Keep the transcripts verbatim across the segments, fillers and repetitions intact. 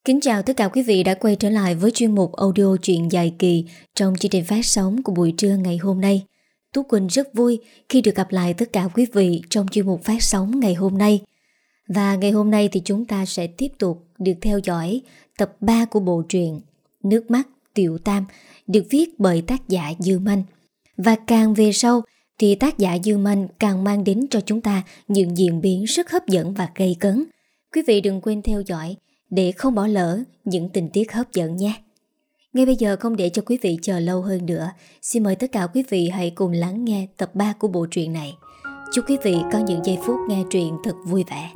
Kính chào tất cả quý vị đã quay trở lại với chuyên mục audio truyện dài kỳ trong chương trình phát sóng của buổi trưa ngày hôm nay. Tú Quỳnh rất vui khi được gặp lại tất cả quý vị trong chuyên mục phát sóng ngày hôm nay. Và ngày hôm nay thì chúng ta sẽ tiếp tục được theo dõi tập ba của bộ truyện Nước mắt Tiểu Tam được viết bởi tác giả Dư Manh. Và càng về sau thì tác giả Dư Manh càng mang đến cho chúng ta những diễn biến rất hấp dẫn và gây cấn. Quý vị đừng quên theo dõi để không bỏ lỡ những tình tiết hấp dẫn nhé. Ngay bây giờ không để cho quý vị chờ lâu hơn nữa, xin mời tất cả quý vị hãy cùng lắng nghe tập ba của bộ truyện này. Chúc quý vị có những giây phút nghe truyện thật vui vẻ.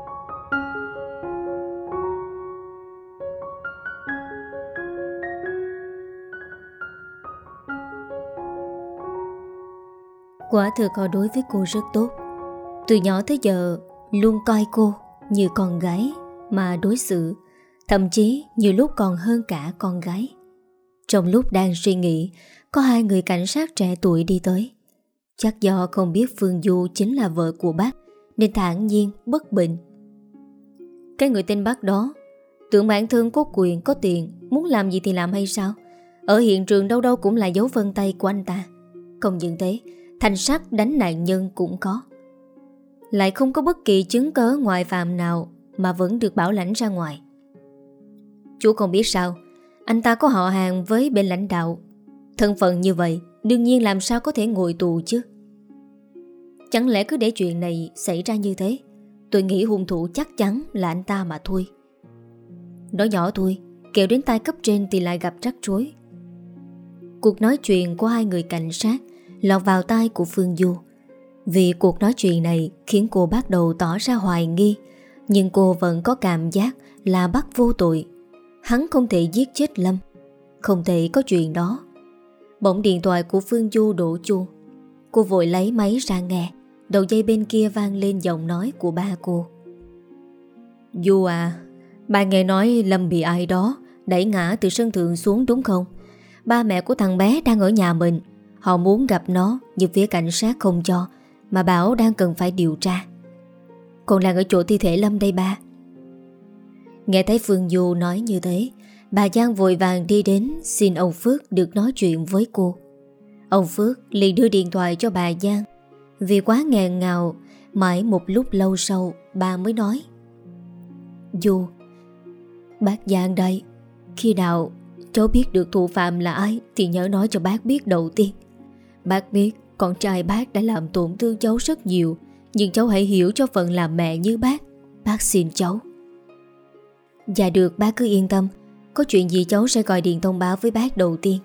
Quả thực họ đối với cô rất tốt. Từ nhỏ tới giờ luôn coi cô như con gái mà đối xử, thậm chí nhiều lúc còn hơn cả con gái. Trong lúc đang suy nghĩ, có hai người cảnh sát trẻ tuổi đi tới. Chắc do không biết Phương Du chính là vợ của bác nên thản nhiên bất bình. Cái người tên bác đó tưởng bản thân có quyền có tiền, muốn làm gì thì làm hay sao? Ở hiện trường đâu đâu cũng là dấu vân tay của anh ta. Không những thế, thanh sắt đánh nạn nhân cũng có. Lại không có bất kỳ chứng cớ ngoại phạm nào mà vẫn được bảo lãnh ra ngoài. Chú không biết sao, anh ta có họ hàng với bên lãnh đạo. Thân phận như vậy đương nhiên làm sao có thể ngồi tù chứ. Chẳng lẽ cứ để chuyện này xảy ra như thế? Tôi nghĩ hung thủ chắc chắn là anh ta mà thôi. Nói nhỏ thôi, kẹo đến tai cấp trên thì lại gặp rắc rối. Cuộc nói chuyện của hai người cảnh sát lọt vào tai của Phương Du. Vì cuộc nói chuyện này khiến cô bắt đầu tỏ ra hoài nghi, nhưng cô vẫn có cảm giác là bắt vô tội. Hắn không thể giết chết Lâm, không thể có chuyện đó. Bỗng điện thoại của Phương Du đổ chuông. Cô vội lấy máy ra nghe. Đầu dây bên kia vang lên giọng nói của ba cô. Du à, ba nghe nói Lâm bị ai đó đẩy ngã từ sân thượng xuống đúng không? Ba mẹ của thằng bé đang ở nhà mình. Họ muốn gặp nó nhưng phía cảnh sát không cho, mà bảo đang cần phải điều tra. Còn đang ở chỗ thi thể Lâm đây ba. Nghe thấy Phương Du nói như thế, bà Giang vội vàng đi đến xin ông Phước được nói chuyện với cô. Ông Phước liền đưa điện thoại cho bà Giang. Vì quá nghẹn ngào, mãi một lúc lâu sau bà mới nói: Du, bác Giang đây. Khi nào cháu biết được thủ phạm là ai thì nhớ nói cho bác biết đầu tiên. Bác biết con trai bác đã làm tổn thương cháu rất nhiều, nhưng cháu hãy hiểu cho phận làm mẹ như bác. Bác xin cháu. Dạ được, bác cứ yên tâm. Có chuyện gì cháu sẽ gọi điện thông báo với bác đầu tiên.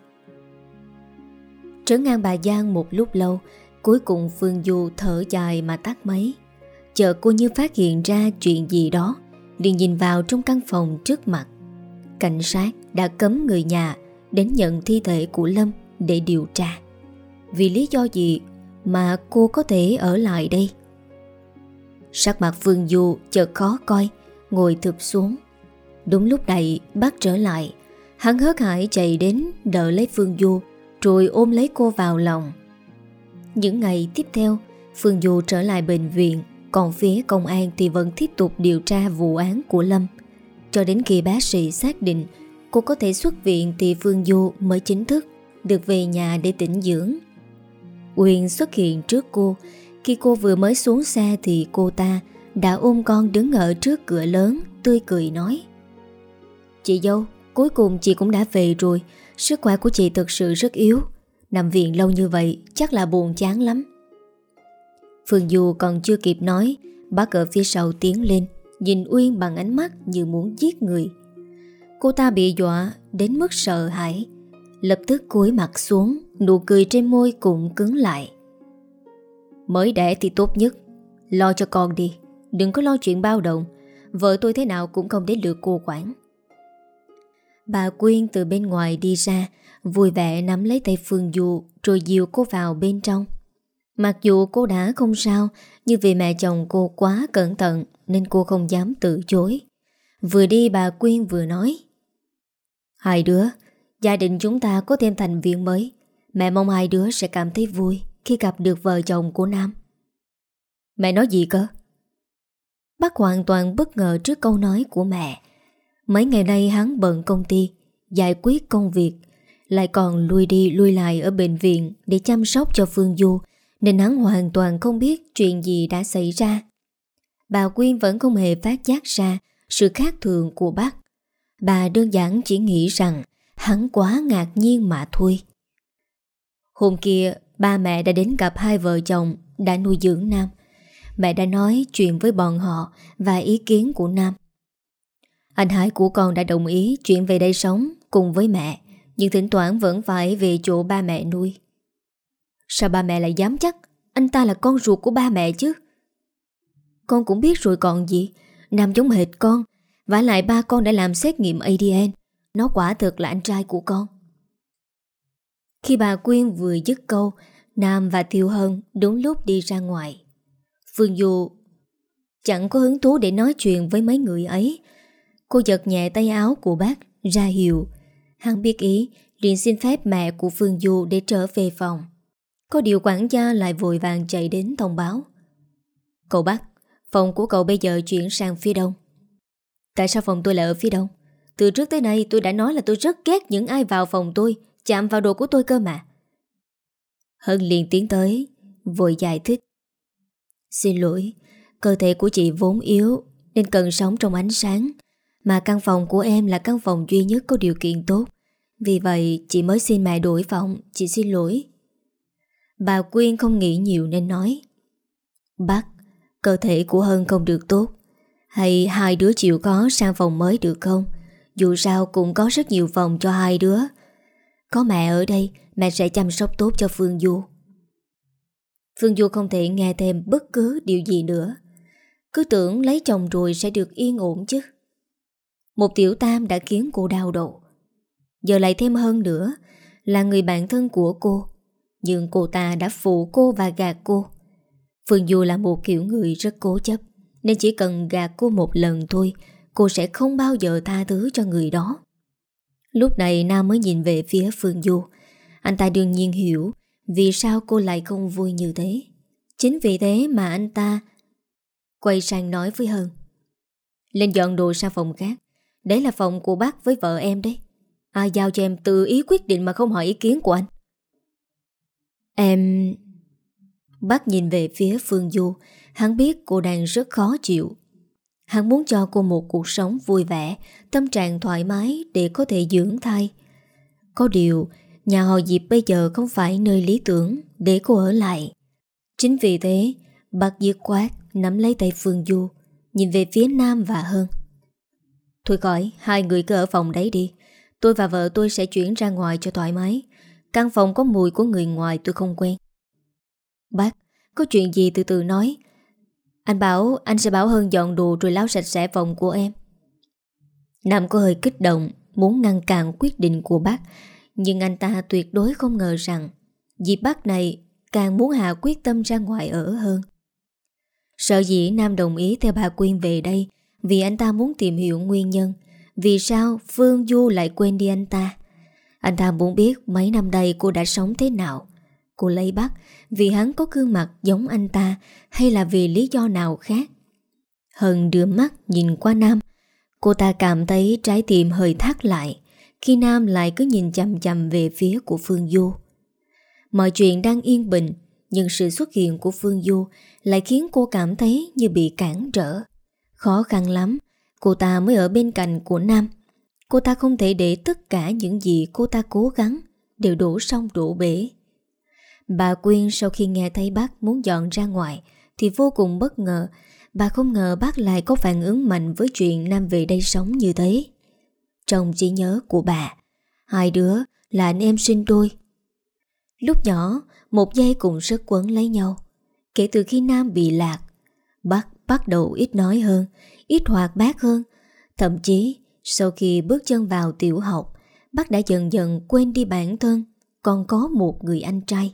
Trấn an bà Giang một lúc lâu, cuối cùng Phương Du thở dài mà tắt máy. Chợt cô như phát hiện ra chuyện gì đó, liền nhìn vào trong căn phòng trước mặt. Cảnh sát đã cấm người nhà đến nhận thi thể của Lâm để điều tra. Vì lý do gì mà cô có thể ở lại đây? Sắc mặt Phương Du chợt khó coi, ngồi thụp xuống. Đúng lúc này bác trở lại. Hắn hớt hải chạy đến đỡ lấy Phương Du, rồi ôm lấy cô vào lòng. Những ngày tiếp theo, Phương Du trở lại bệnh viện, còn phía công an thì vẫn tiếp tục điều tra vụ án của Lâm. Cho đến khi bác sĩ xác định cô có thể xuất viện thì Phương Du mới chính thức được về nhà để tĩnh dưỡng. Uyên xuất hiện trước cô. Khi cô vừa mới xuống xe thì cô ta đã ôm con đứng ở trước cửa lớn, tươi cười nói: Chị dâu, cuối cùng chị cũng đã về rồi. Sức khỏe của chị thực sự rất yếu. Nằm viện lâu như vậy chắc là buồn chán lắm. Phương Du còn chưa kịp nói, bác ở phía sau tiến lên, nhìn Uyên bằng ánh mắt như muốn giết người. Cô ta bị dọa đến mức sợ hãi, lập tức cúi mặt xuống, nụ cười trên môi cũng cứng lại. Mới đẻ thì tốt nhất lo cho con đi, đừng có lo chuyện bao đồng. Vợ tôi thế nào cũng không đến lượt cô quản. Bà Quyên từ bên ngoài đi ra, vui vẻ nắm lấy tay Phương Du rồi dìu cô vào bên trong. Mặc dù cô đã không sao, nhưng vì mẹ chồng cô quá cẩn thận nên cô không dám từ chối. Vừa đi bà Quyên vừa nói: Hai đứa, gia đình chúng ta có thêm thành viên mới. Mẹ mong hai đứa sẽ cảm thấy vui khi gặp được vợ chồng của Nam. Mẹ nói gì cơ? Bác hoàn toàn bất ngờ trước câu nói của mẹ. Mấy ngày nay hắn bận công ty, giải quyết công việc, lại còn lui đi lui lại ở bệnh viện để chăm sóc cho Phương Du, nên hắn hoàn toàn không biết chuyện gì đã xảy ra. Bà Quyên vẫn không hề phát giác ra sự khác thường của bác. Bà đơn giản chỉ nghĩ rằng hắn quá ngạc nhiên mà thôi. Hôm kia, ba mẹ đã đến gặp hai vợ chồng đã nuôi dưỡng Nam. Mẹ đã nói chuyện với bọn họ và ý kiến của Nam. Anh Hải của con đã đồng ý chuyển về đây sống cùng với mẹ, nhưng thỉnh thoảng vẫn phải về chỗ ba mẹ nuôi. Sao ba mẹ lại dám chắc anh ta là con ruột của ba mẹ chứ? Con cũng biết rồi còn gì. Nam giống hệt con. Vả lại ba con đã làm xét nghiệm a đê en. Nó quả thực là anh trai của con. Khi bà Quyên vừa dứt câu, Nam và Thiêu Hân đúng lúc đi ra ngoài. Phương Du chẳng có hứng thú để nói chuyện với mấy người ấy. Cô giật nhẹ tay áo của bác ra hiệu. Hắn biết ý, liền xin phép mẹ của Phương Du để trở về phòng. Có điều quản gia lại vội vàng chạy đến thông báo. Cậu bác, phòng của cậu bây giờ chuyển sang phía đông. Tại sao phòng tôi lại ở phía đông? Từ trước tới nay tôi đã nói là tôi rất ghét những ai vào phòng tôi, chạm vào đồ của tôi cơ mà. Hân liền tiến tới, vội giải thích. Xin lỗi, cơ thể của chị vốn yếu nên cần sống trong ánh sáng, mà căn phòng của em là căn phòng duy nhất có điều kiện tốt. Vì vậy chị mới xin mẹ đổi phòng. Chị xin lỗi. Bà Quyên không nghĩ nhiều nên nói. Bác, cơ thể của Hân không được tốt, hay hai đứa chịu có sang phòng mới được không? Dù sao cũng có rất nhiều phòng cho hai đứa. Có mẹ ở đây, mẹ sẽ chăm sóc tốt cho Phương Du. Phương Du không thể nghe thêm bất cứ điều gì nữa. Cứ tưởng lấy chồng rồi sẽ được yên ổn chứ. Một tiểu tam đã khiến cô đau đầu. Giờ lại thêm Hân nữa, là người bạn thân của cô. Nhưng cô ta đã phụ cô và gạt cô. Phương Du là một kiểu người rất cố chấp, nên chỉ cần gạt cô một lần thôi, cô sẽ không bao giờ tha thứ cho người đó. Lúc này Nam mới nhìn về phía Phương Du. Anh ta đương nhiên hiểu vì sao cô lại không vui như thế. Chính vì thế mà anh ta quay sang nói với Hân. Lên dọn đồ sang phòng khác. Đấy là phòng của bác với vợ em đấy. Ai giao cho em tự ý quyết định mà không hỏi ý kiến của anh? Em... Bác nhìn về phía Phương Du. Hắn biết cô đang rất khó chịu. Hắn muốn cho cô một cuộc sống vui vẻ, tâm trạng thoải mái để có thể dưỡng thai. Có điều, nhà họ Diệp bây giờ không phải nơi lý tưởng để cô ở lại. Chính vì thế, bác dứt khoát nắm lấy tay Phương Du, nhìn về phía Nam và Hân. Thôi khỏi, hai người cứ ở phòng đấy đi. Tôi và vợ tôi sẽ chuyển ra ngoài cho thoải mái. Căn phòng có mùi của người ngoài tôi không quen. Bác, có chuyện gì từ từ nói. Anh bảo anh sẽ bảo Hân dọn đồ rồi lau sạch sẽ phòng của em. Nam có hơi kích động, muốn ngăn cản quyết định của bác. Nhưng anh ta tuyệt đối không ngờ rằng dịp bác này càng muốn hạ quyết tâm ra ngoài ở hơn. Sợ dĩ Nam đồng ý theo bà Quyên về đây vì anh ta muốn tìm hiểu nguyên nhân vì sao Phương Du lại quên đi anh ta. Anh ta muốn biết mấy năm đây cô đã sống thế nào. Cô lấy bác vì hắn có gương mặt giống anh ta hay là vì lý do nào khác. Hân đưa mắt nhìn qua Nam. Cô ta cảm thấy trái tim hơi thắt lại khi Nam lại cứ nhìn chằm chằm về phía của Phương Du. Mọi chuyện đang yên bình, nhưng sự xuất hiện của Phương Du lại khiến cô cảm thấy như bị cản trở. Khó khăn lắm, cô ta mới ở bên cạnh của Nam. Cô ta không thể để tất cả những gì cô ta cố gắng đều đổ sông đổ bể. Bà Quyên sau khi nghe thấy bác muốn dọn ra ngoài thì vô cùng bất ngờ. Bà không ngờ bác lại có phản ứng mạnh với chuyện Nam về đây sống như thế. Trong trí nhớ của bà, hai đứa là anh em sinh đôi. Lúc nhỏ, một giây cũng rất quấn lấy nhau. Kể từ khi Nam bị lạc, bác bắt đầu ít nói hơn, ít hoạt bát hơn. Thậm chí, sau khi bước chân vào tiểu học, bác đã dần dần quên đi bản thân còn có một người anh trai.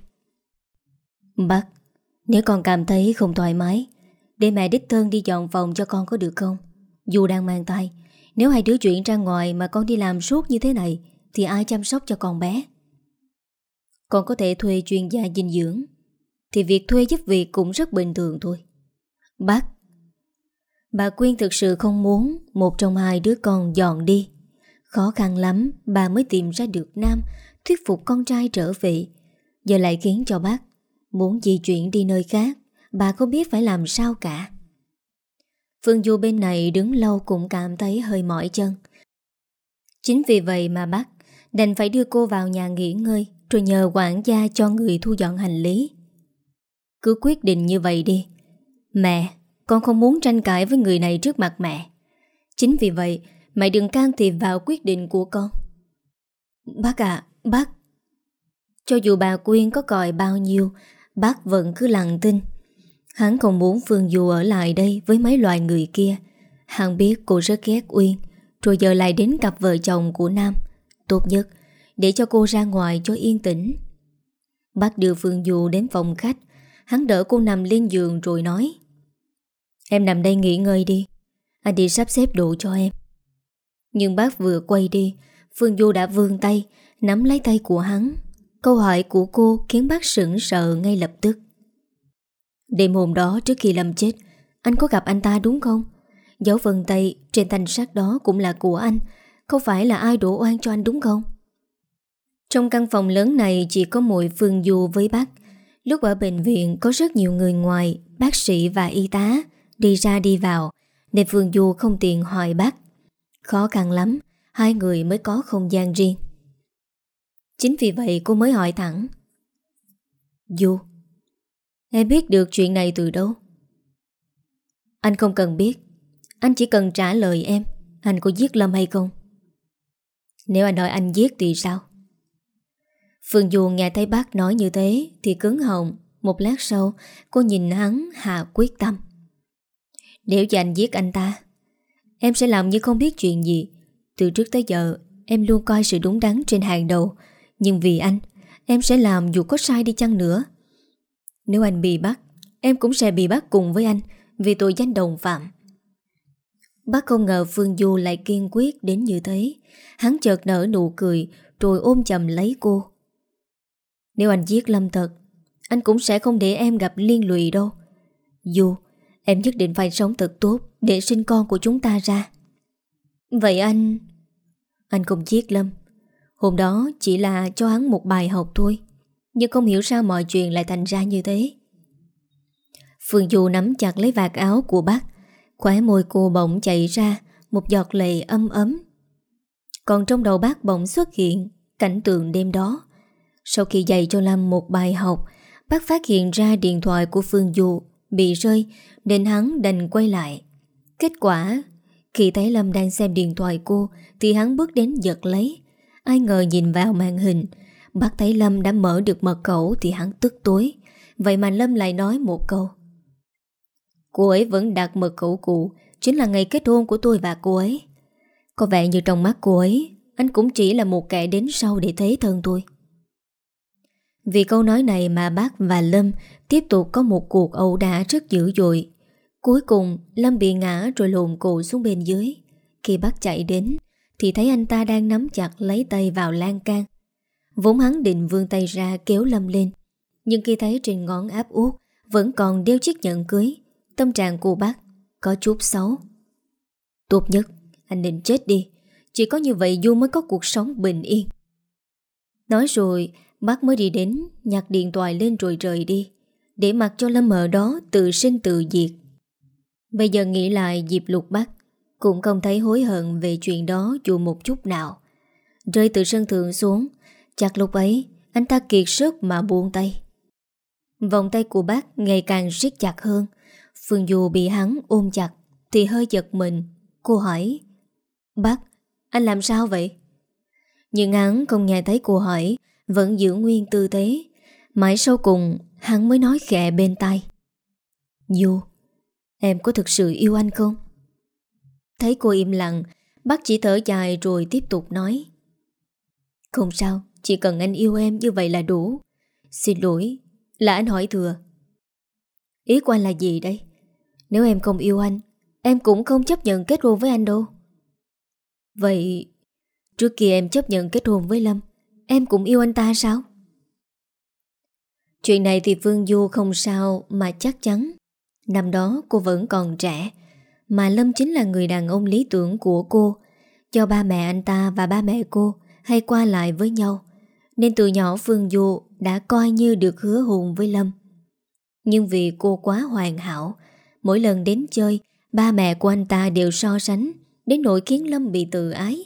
Bác, nếu con cảm thấy không thoải mái, để mẹ đích thân đi dọn phòng cho con có được không? Dù đang mang thai, nếu hai đứa chuyển ra ngoài mà con đi làm suốt như thế này thì ai chăm sóc cho con bé? Con có thể thuê chuyên gia dinh dưỡng, thì việc thuê giúp việc cũng rất bình thường thôi. Bác. Bà Quyên thực sự không muốn một trong hai đứa con dọn đi. Khó khăn lắm bà mới tìm ra được Nam thuyết phục con trai trở về. Giờ lại khiến cho bác muốn di chuyển đi nơi khác. Bà không biết phải làm sao cả. Phương Du bên này đứng lâu cũng cảm thấy hơi mỏi chân. Chính vì vậy mà bác đành phải đưa cô vào nhà nghỉ ngơi, rồi nhờ quản gia cho người thu dọn hành lý. Cứ quyết định như vậy đi. Mẹ, con không muốn tranh cãi với người này trước mặt mẹ. Chính vì vậy mẹ đừng can thiệp vào quyết định của con. Bác à, bác. Cho dù bà Quyên có còi bao nhiêu, bác vẫn cứ lặng tin. Hắn không muốn Phương Du ở lại đây với mấy loài người kia. Hắn biết cô rất ghét Uyên, rồi giờ lại đến cặp vợ chồng của Nam. Tốt nhất để cho cô ra ngoài cho yên tĩnh. Bác đưa Phương Du đến phòng khách. Hắn đỡ cô nằm lên giường rồi nói: Em nằm đây nghỉ ngơi đi, anh đi sắp xếp đồ cho em. Nhưng bác vừa quay đi, Phương Du đã vươn tay nắm lấy tay của hắn. Câu hỏi của cô khiến bác sững sờ ngay lập tức. Đêm hôm đó trước khi Lâm chết, anh có gặp anh ta đúng không? Dấu vân tay trên thanh sắt đó cũng là của anh. Không phải là ai đổ oan cho anh đúng không? Trong căn phòng lớn này chỉ có mỗi Phương Du với bác. Lúc ở bệnh viện có rất nhiều người ngoài, bác sĩ và y tá đi ra đi vào, nên Phương Du không tiện hỏi bác. Khó khăn lắm, hai người mới có không gian riêng. Chính vì vậy cô mới hỏi thẳng: Du, em biết được chuyện này từ đâu? Anh không cần biết. Anh chỉ cần trả lời em, anh có giết Lâm hay không? Nếu anh nói anh giết thì sao? Phương Du nghe thấy bác nói như thế thì cứng họng. Một lát sau cô nhìn hắn hạ quyết tâm. Nếu cho anh giết anh ta, em sẽ làm như không biết chuyện gì. Từ trước tới giờ em luôn coi sự đúng đắn trên hàng đầu. Nhưng vì anh, em sẽ làm dù có sai đi chăng nữa. Nếu anh bị bắt, em cũng sẽ bị bắt cùng với anh vì tội danh đồng phạm. Bác không ngờ Phương Du lại kiên quyết đến như thế. Hắn chợt nở nụ cười rồi ôm chầm lấy cô. Nếu anh giết Lâm thật, anh cũng sẽ không để em gặp liên lụy đâu. Du, em nhất định phải sống thật tốt để sinh con của chúng ta ra. Vậy anh... Anh không giết Lâm. Hôm đó chỉ là cho hắn một bài học thôi. Nhưng không hiểu sao mọi chuyện lại thành ra như thế. Phương Du nắm chặt lấy vạt áo của bác. Khóe môi cô bỗng chảy ra một giọt lệ ấm ấm. Còn trong đầu bác bỗng xuất hiện cảnh tượng đêm đó. Sau khi dạy cho Lâm một bài học, bác phát hiện ra điện thoại của Phương Du bị rơi, nên hắn đành quay lại. Kết quả, khi thấy Lâm đang xem điện thoại cô thì hắn bước đến giật lấy. Ai ngờ nhìn vào màn hình, bác thấy Lâm đã mở được mật khẩu thì hắn tức tối. Vậy mà Lâm lại nói một câu: Cô ấy vẫn đặt mật khẩu cũ, chính là ngày kết hôn của tôi và cô ấy. Có vẻ như trong mắt cô ấy, anh cũng chỉ là một kẻ đến sau để thế thân tôi. Vì câu nói này mà bác và Lâm tiếp tục có một cuộc ẩu đả rất dữ dội. Cuối cùng Lâm bị ngã rồi lộn cổ xuống bên dưới. Khi bác chạy đến thì thấy anh ta đang nắm chặt lấy tay vào lan can. Vốn hắn định vươn tay ra kéo Lâm lên, nhưng khi thấy trên ngón áp út vẫn còn đeo chiếc nhẫn cưới, tâm trạng của bác có chút xấu. Tốt nhất anh nên chết đi, chỉ có như vậy Du mới có cuộc sống bình yên. Nói rồi bác mới đi đến nhặt điện thoại lên rồi rời đi, để mặc cho Lâm ở đó tự sinh tự diệt. Bây giờ nghĩ lại, Diệp Lục Bắc cũng không thấy hối hận về chuyện đó dù một chút nào. Rơi từ sân thượng xuống, chắc lúc ấy anh ta kiệt sức mà buông tay. Vòng tay của bác ngày càng siết chặt hơn. Phương Du bị hắn ôm chặt thì hơi giật mình. Cô hỏi: Bác, anh làm sao vậy? Nhưng hắn không nghe thấy cô hỏi, vẫn giữ nguyên tư thế. Mãi sau cùng hắn mới nói khẽ bên tai: Du, em có thực sự yêu anh không? Thấy cô im lặng, bác chỉ thở dài rồi tiếp tục nói: Không sao, chỉ cần anh yêu em như vậy là đủ. Xin lỗi, là anh hỏi thừa. Ý của anh là gì đây? Nếu em không yêu anh, em cũng không chấp nhận kết hôn với anh đâu. Vậy trước kia em chấp nhận kết hôn với Lâm, em cũng yêu anh ta sao? Chuyện này thì Phương Du không sao mà chắc chắn. Năm đó cô vẫn còn trẻ, mà Lâm chính là người đàn ông lý tưởng của cô. Do ba mẹ anh ta và ba mẹ cô hay qua lại với nhau, nên từ nhỏ Phương Du đã coi như được hứa hôn với Lâm. Nhưng vì cô quá hoàn hảo, mỗi lần đến chơi, ba mẹ của anh ta đều so sánh, đến nỗi khiến Lâm bị tự ái.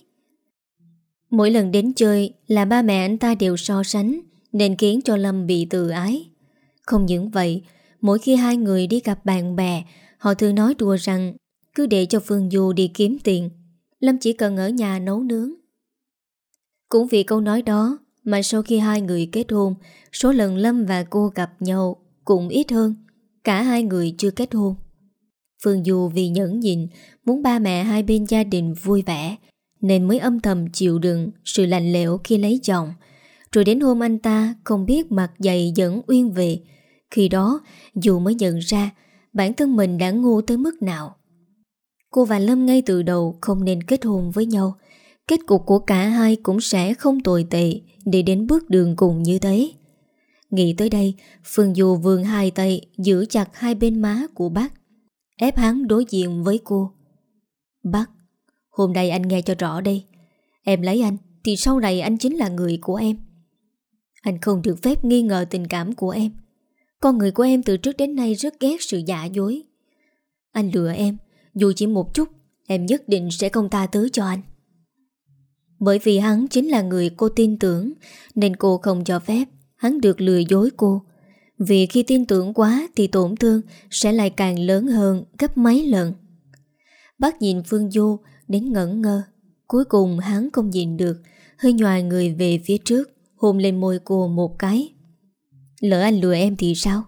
Mỗi lần đến chơi là ba mẹ anh ta đều so sánh, nên khiến cho Lâm bị tự ái. Không những vậy, mỗi khi hai người đi gặp bạn bè, họ thường nói đùa rằng cứ để cho Phương Du đi kiếm tiền, Lâm chỉ cần ở nhà nấu nướng. Cũng vì câu nói đó mà sau khi hai người kết hôn, số lần Lâm và cô gặp nhau cũng ít hơn. Cả hai người chưa kết hôn. Phương Du vì nhẫn nhịn, muốn ba mẹ hai bên gia đình vui vẻ, nên mới âm thầm chịu đựng sự lạnh lẽo khi lấy chồng. Rồi đến hôm anh ta không biết mặt dày dẫn Uyên về, khi đó dù mới nhận ra bản thân mình đã ngu tới mức nào. Cô và Lâm ngay từ đầu không nên kết hôn với nhau. Kết cục của cả hai cũng sẽ không tồi tệ để đến bước đường cùng như thế. Nghĩ tới đây, Phương Du vươn hai tay giữ chặt hai bên má của bác, ép hắn đối diện với cô. Bác, hôm nay anh nghe cho rõ đây. Em lấy anh thì sau này anh chính là người của em. Anh không được phép nghi ngờ tình cảm của em. Con người của em từ trước đến nay rất ghét sự giả dối. Anh lừa em, dù chỉ một chút, em nhất định sẽ không tha thứ cho anh. Bởi vì hắn chính là người cô tin tưởng, nên cô không cho phép hắn được lừa dối cô. Vì khi tin tưởng quá thì tổn thương sẽ lại càng lớn hơn gấp mấy lần. Bác nhìn Phương Du đến ngẩn ngơ. Cuối cùng hắn không nhìn được, hơi nhòi người về phía trước, hôn lên môi cô một cái. Lỡ anh lừa em thì sao?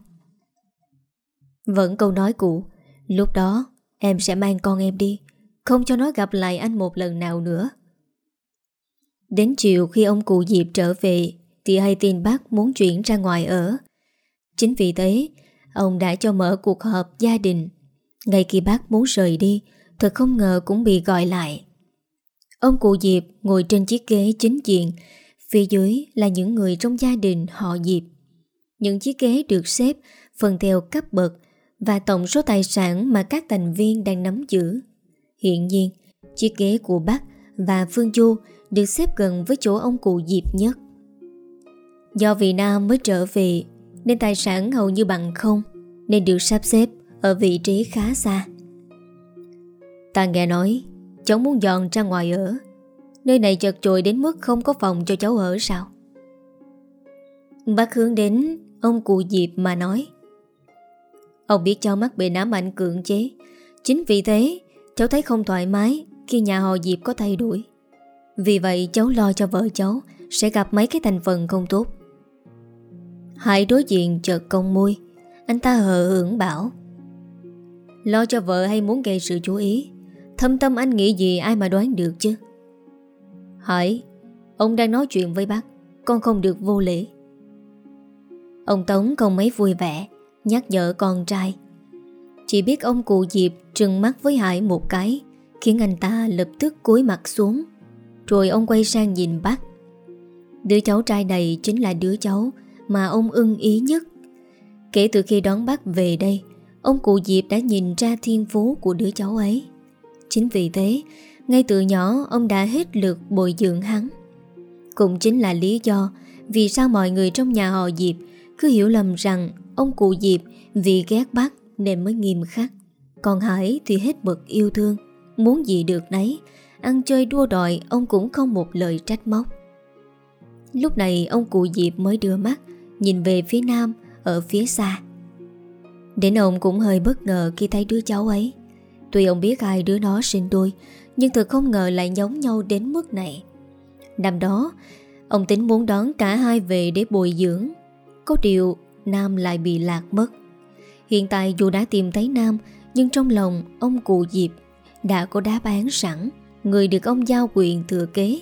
Vẫn câu nói cũ, lúc đó em sẽ mang con em đi, không cho nó gặp lại anh một lần nào nữa. Đến chiều khi ông cụ Diệp trở về thì hay tin bác muốn chuyển ra ngoài ở. Chính vì thế ông đã cho mở cuộc họp gia đình. Ngay khi bác muốn rời đi, thật không ngờ cũng bị gọi lại. Ông cụ Diệp ngồi trên chiếc ghế chính diện, phía dưới là những người trong gia đình họ Diệp. Những chiếc ghế được xếp phần theo cấp bậc và tổng số tài sản mà các thành viên đang nắm giữ. Hiện nhiên, chiếc ghế của bác và Phương Du được xếp gần với chỗ ông cụ Diệp nhất. Do vì Nam mới trở về nên tài sản hầu như bằng không, nên được sắp xếp ở vị trí khá xa. Ta nghe nói cháu muốn dọn ra ngoài ở. Nơi này chật chội đến mức không có phòng cho cháu ở sao? Bác hướng đến ông cụ Diệp mà nói. Ông biết cháu mắc bệnh ám ảnh cưỡng chế, chính vì thế cháu thấy không thoải mái khi nhà họ Diệp có thay đổi. Vì vậy cháu lo cho vợ cháu sẽ gặp mấy cái thành phần không tốt. Hải đối diện chợt cong môi. Anh ta hờ hững bảo: Lo cho vợ hay muốn gây sự chú ý? Thâm tâm anh nghĩ gì ai mà đoán được chứ. Hải, ông đang nói chuyện với bác, con không được vô lễ. Ông Tống không mấy vui vẻ nhắc nhở con trai. Chỉ biết ông cụ Diệp trừng mắt với Hải một cái, khiến anh ta lập tức cúi mặt xuống. Rồi ông quay sang nhìn bác. Đứa cháu trai này chính là đứa cháu mà ông ưng ý nhất. Kể từ khi đón bác về đây, ông cụ Diệp đã nhìn ra thiên phú của đứa cháu ấy. Chính vì thế, ngay từ nhỏ ông đã hết lực bồi dưỡng hắn. Cũng chính là lý do vì sao mọi người trong nhà họ Diệp cứ hiểu lầm rằng ông cụ Diệp vì ghét bác nên mới nghiêm khắc. Còn Hải thì hết bực yêu thương, muốn gì được nấy, ăn chơi đua đòi ông cũng không một lời trách móc. Lúc này ông cụ Diệp mới đưa mắt nhìn về phía Nam ở phía xa. Đến ông cũng hơi bất ngờ khi thấy đứa cháu ấy. Tuy ông biết hai đứa nó sinh đôi, nhưng thật không ngờ lại giống nhau đến mức này. Năm đó ông tính muốn đón cả hai về để bồi dưỡng. Có điều Nam lại bị lạc mất. Hiện tại dù đã tìm thấy Nam, nhưng trong lòng ông cụ Diệp đã có đáp án sẵn, người được ông giao quyền thừa kế.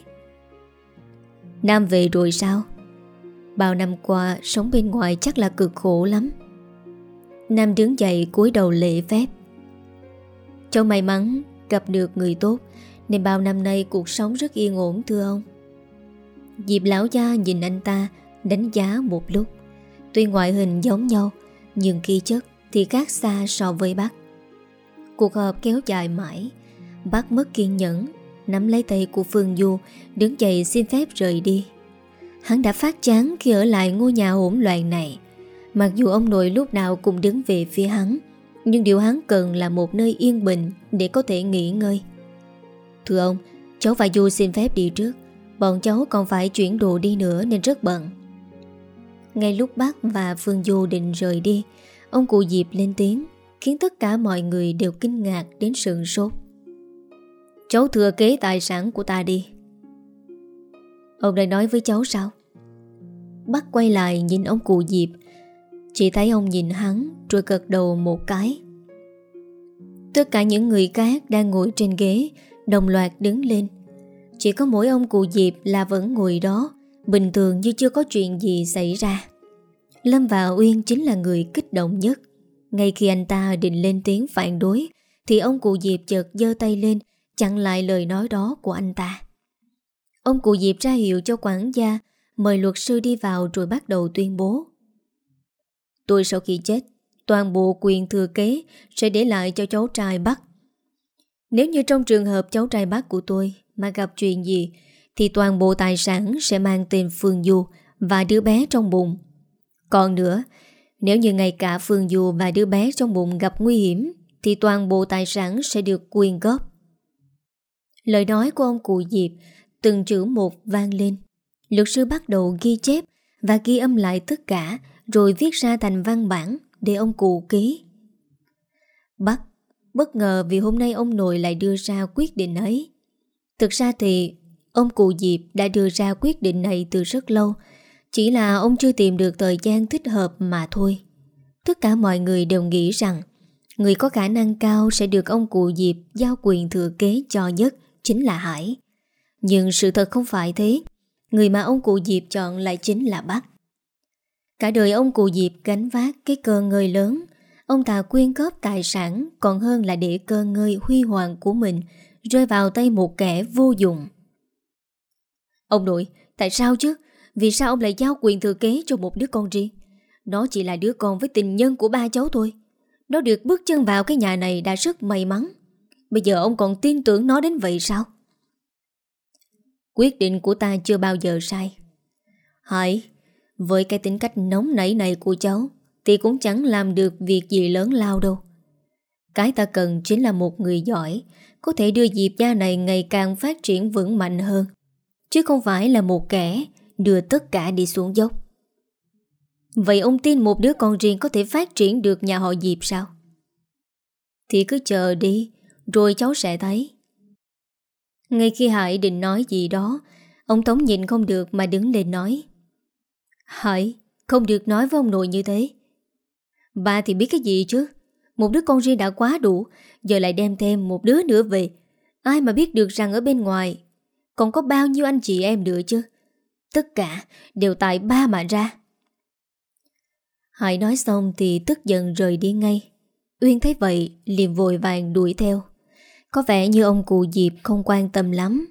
Nam về rồi sao? Bao năm qua sống bên ngoài chắc là cực khổ lắm. Nam đứng dậy cúi đầu lễ phép. Cháu may mắn gặp được người tốt, nên bao năm nay cuộc sống rất yên ổn thưa ông. Diệp lão gia nhìn anh ta đánh giá một lúc. Tuy ngoại hình giống nhau, nhưng khí chất thì khác xa so với bác. Cuộc họp kéo dài mãi. Bác mất kiên nhẫn, nắm lấy tay của Phương Du, đứng dậy xin phép rời đi. Hắn đã phát chán khi ở lại ngôi nhà hỗn loạn này. Mặc dù ông nội lúc nào cũng đứng về phía hắn, nhưng điều hắn cần là một nơi yên bình để có thể nghỉ ngơi. Thưa ông, cháu và Du xin phép đi trước. Bọn cháu còn phải chuyển đồ đi nữa nên rất bận. Ngay lúc bác và Phương Du định rời đi, ông cụ Diệp lên tiếng, khiến tất cả mọi người đều kinh ngạc đến sửng sốt. Cháu thừa kế tài sản của ta đi. Ông đang nói với cháu sao? Bác quay lại nhìn ông cụ Diệp. Chỉ thấy ông nhìn hắn rồi gật đầu một cái. Tất cả những người khác đang ngồi trên ghế đồng loạt đứng lên. Chỉ có mỗi ông cụ Diệp là vẫn ngồi đó, bình thường như chưa có chuyện gì xảy ra. Lâm và Uyên chính là người kích động nhất. Ngay khi anh ta định lên tiếng phản đối, thì ông cụ Diệp chợt giơ tay lên, chặn lại lời nói đó của anh ta. Ông cụ Diệp ra hiệu cho quản gia mời luật sư đi vào rồi bắt đầu tuyên bố. Tôi sau khi chết, toàn bộ quyền thừa kế sẽ để lại cho cháu trai Bắc. Nếu như trong trường hợp cháu trai Bắc của tôi mà gặp chuyện gì, thì toàn bộ tài sản sẽ mang tên Phương Du và đứa bé trong bụng. Còn nữa, nếu như ngay cả Phương Du và đứa bé trong bụng gặp nguy hiểm, thì toàn bộ tài sản sẽ được quyên góp. Lời nói của ông cụ Diệp từng chữ một vang lên. Luật sư bắt đầu ghi chép và ghi âm lại tất cả, rồi viết ra thành văn bản để ông cụ ký. Bắc bất ngờ vì hôm nay ông nội lại đưa ra quyết định ấy. Thực ra thì ông cụ Diệp đã đưa ra quyết định này từ rất lâu, chỉ là ông chưa tìm được thời gian thích hợp mà thôi. Tất cả mọi người đều nghĩ rằng người có khả năng cao sẽ được ông cụ Diệp giao quyền thừa kế cho nhất chính là Hải. Nhưng sự thật không phải thế. Người mà ông cụ Diệp chọn lại chính là Bắc. Cả đời ông cụ Diệp gánh vác cái cơ ngơi lớn. Ông ta quyên góp tài sản còn hơn là để cơ ngơi huy hoàng của mình rơi vào tay một kẻ vô dụng. Ông nội, tại sao chứ? Vì sao ông lại giao quyền thừa kế cho một đứa con riêng? Nó chỉ là đứa con với tình nhân của ba cháu thôi. Nó được bước chân vào cái nhà này đã rất may mắn. Bây giờ ông còn tin tưởng nó đến vậy sao? Quyết định của ta chưa bao giờ sai. Hải, với cái tính cách nóng nảy này của cháu thì cũng chẳng làm được việc gì lớn lao đâu. Cái ta cần chính là một người giỏi, có thể đưa Diệp gia này ngày càng phát triển vững mạnh hơn, chứ không phải là một kẻ đưa tất cả đi xuống dốc. Vậy ông tin một đứa con riêng có thể phát triển được nhà họ Diệp sao? Thì cứ chờ đi, rồi cháu sẽ thấy. Ngay khi Hải định nói gì đó, ông Tống nhìn không được mà đứng lên nói. Hải, không được nói với ông nội như thế. Ba thì biết cái gì chứ? Một đứa con riêng đã quá đủ, giờ lại đem thêm một đứa nữa về. Ai mà biết được rằng ở bên ngoài còn có bao nhiêu anh chị em nữa chứ? Tất cả đều tại ba mà ra. Hải nói xong thì tức giận rời đi ngay. Uyên thấy vậy liền vội vàng đuổi theo. Có vẻ như ông cụ Diệp không quan tâm lắm,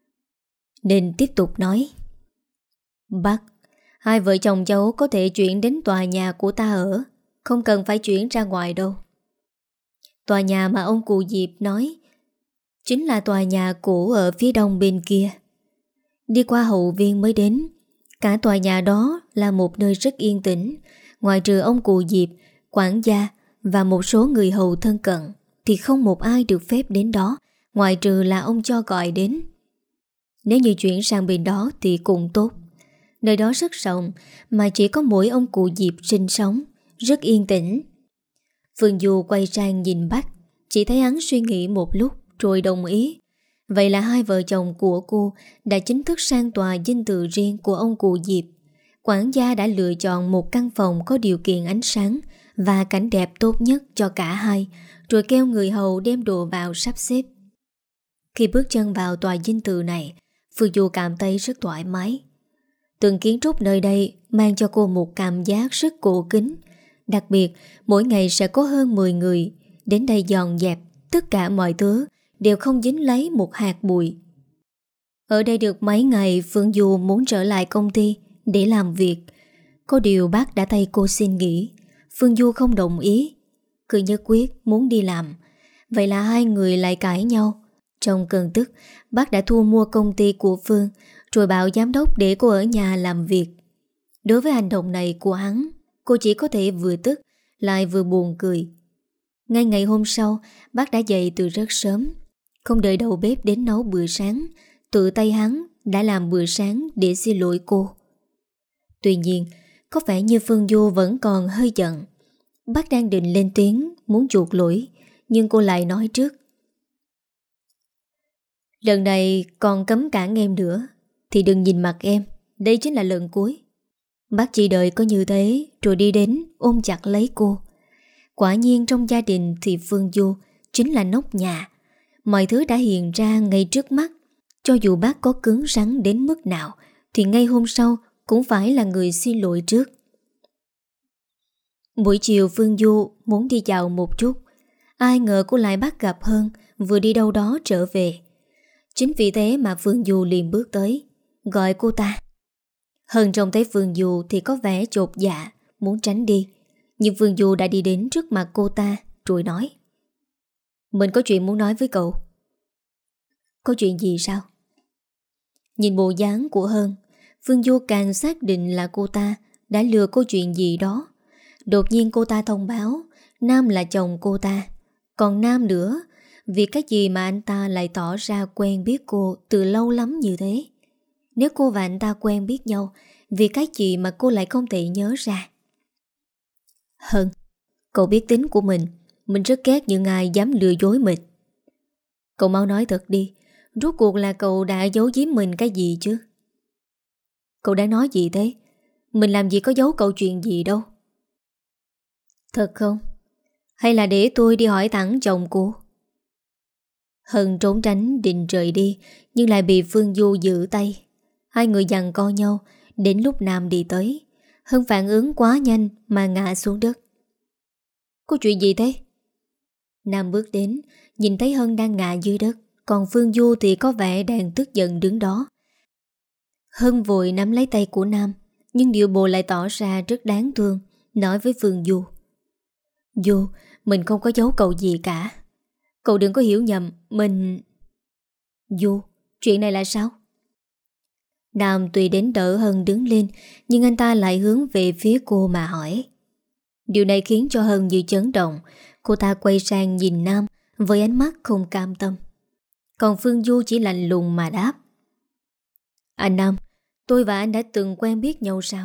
nên tiếp tục nói. Bác, hai vợ chồng cháu có thể chuyển đến tòa nhà của ta ở, không cần phải chuyển ra ngoài đâu. Tòa nhà mà ông cụ Diệp nói chính là tòa nhà cũ ở phía đông bên kia. Đi qua hậu viên mới đến. Cả tòa nhà đó là một nơi rất yên tĩnh. Ngoài trừ ông cụ Diệp, quản gia và một số người hầu thân cận thì không một ai được phép đến đó, ngoại trừ là ông cho gọi đến. Nếu như chuyển sang bên đó thì cũng tốt. Nơi đó rất rộng mà chỉ có mỗi ông cụ Diệp sinh sống, rất yên tĩnh. Phương Du quay sang nhìn Bách, chỉ thấy hắn suy nghĩ một lúc rồi đồng ý. Vậy là hai vợ chồng của cô đã chính thức sang tòa dinh thự riêng của ông cụ Diệp. Quản gia đã lựa chọn một căn phòng có điều kiện ánh sáng và cảnh đẹp tốt nhất cho cả hai, rồi kêu người hầu đem đồ vào sắp xếp. Khi bước chân vào tòa dinh thự này, Phương Du cảm thấy rất thoải mái. Từng kiến trúc nơi đây mang cho cô một cảm giác rất cổ kính. Đặc biệt, mỗi ngày sẽ có hơn mười người đến đây dọn dẹp, tất cả mọi thứ đều không dính lấy một hạt bụi. Ở đây được mấy ngày, Phương Du muốn trở lại công ty để làm việc. Có điều bác đã thay cô xin nghỉ. Phương Du không đồng ý. Cứ nhất quyết muốn đi làm. Vậy là hai người lại cãi nhau. Trong cơn tức, bác đã thu mua công ty của Phương, rồi bảo giám đốc để cô ở nhà làm việc. Đối với hành động này của hắn, cô chỉ có thể vừa tức lại vừa buồn cười. Ngay ngày hôm sau, bác đã dậy từ rất sớm. Không đợi đầu bếp đến nấu bữa sáng, tự tay hắn đã làm bữa sáng để xin lỗi cô. Tuy nhiên, có vẻ như Phương Du vẫn còn hơi giận. Bác đang định lên tiếng muốn chuộc lỗi, nhưng cô lại nói trước: lần này còn cấm cản em nữa thì đừng nhìn mặt em. Đây chính là lần cuối. Bác chỉ đợi có như thế rồi đi đến ôm chặt lấy cô. Quả nhiên trong gia đình thì Phương Du chính là nóc nhà. Mọi thứ đã hiện ra ngay trước mắt. Cho dù bác có cứng rắn đến mức nào thì ngay hôm sau cũng phải là người xin lỗi trước. Buổi chiều Phương Du muốn đi dạo một chút. Ai ngờ cô lại bắt gặp Hân vừa đi đâu đó trở về. Chính vì thế mà Phương Du liền bước tới, gọi cô ta. Hân trông thấy Phương Du thì có vẻ chột dạ, muốn tránh đi. Nhưng Phương Du đã đi đến trước mặt cô ta rồi nói: mình có chuyện muốn nói với cậu. Có chuyện gì sao? Nhìn bộ dáng của Hân, Phương Du càng xác định là cô ta đã lừa cô chuyện gì đó. Đột nhiên cô ta thông báo Nam là chồng cô ta. Còn Nam nữa, vì cái gì mà anh ta lại tỏ ra quen biết cô từ lâu lắm như thế? Nếu cô và anh ta quen biết nhau, vì cái gì mà cô lại không thể nhớ ra? Hân, cậu biết tính của mình. Mình rất ghét những ai dám lừa dối mình. Cậu mau nói thật đi, rốt cuộc là cậu đã giấu giếm mình cái gì chứ? Cậu đang nói gì thế? Mình làm gì có giấu cậu chuyện gì đâu. Thật không? Hay là để tôi đi hỏi thẳng chồng cô? Hân trốn tránh định rời đi, nhưng lại bị Phương Du giữ tay. Hai người giằng co nhau. Đến lúc Nam đi tới, Hân phản ứng quá nhanh mà ngã xuống đất. Có chuyện gì thế? Nam bước đến, nhìn thấy Hân đang ngã dưới đất, còn Phương Du thì có vẻ đang tức giận đứng đó. Hân vội nắm lấy tay của Nam, nhưng điệu bộ lại tỏ ra rất đáng thương, nói với Phương Du: Du, mình không có giấu cậu gì cả. Cậu đừng có hiểu nhầm, mình... Du, chuyện này là sao? Nam tùy đến đỡ Hân đứng lên, nhưng anh ta lại hướng về phía cô mà hỏi. Điều này khiến cho Hân như chấn động. Cô ta quay sang nhìn Nam với ánh mắt không cam tâm. Còn Phương Du chỉ lạnh lùng mà đáp: anh Nam, tôi và anh đã từng quen biết nhau sao?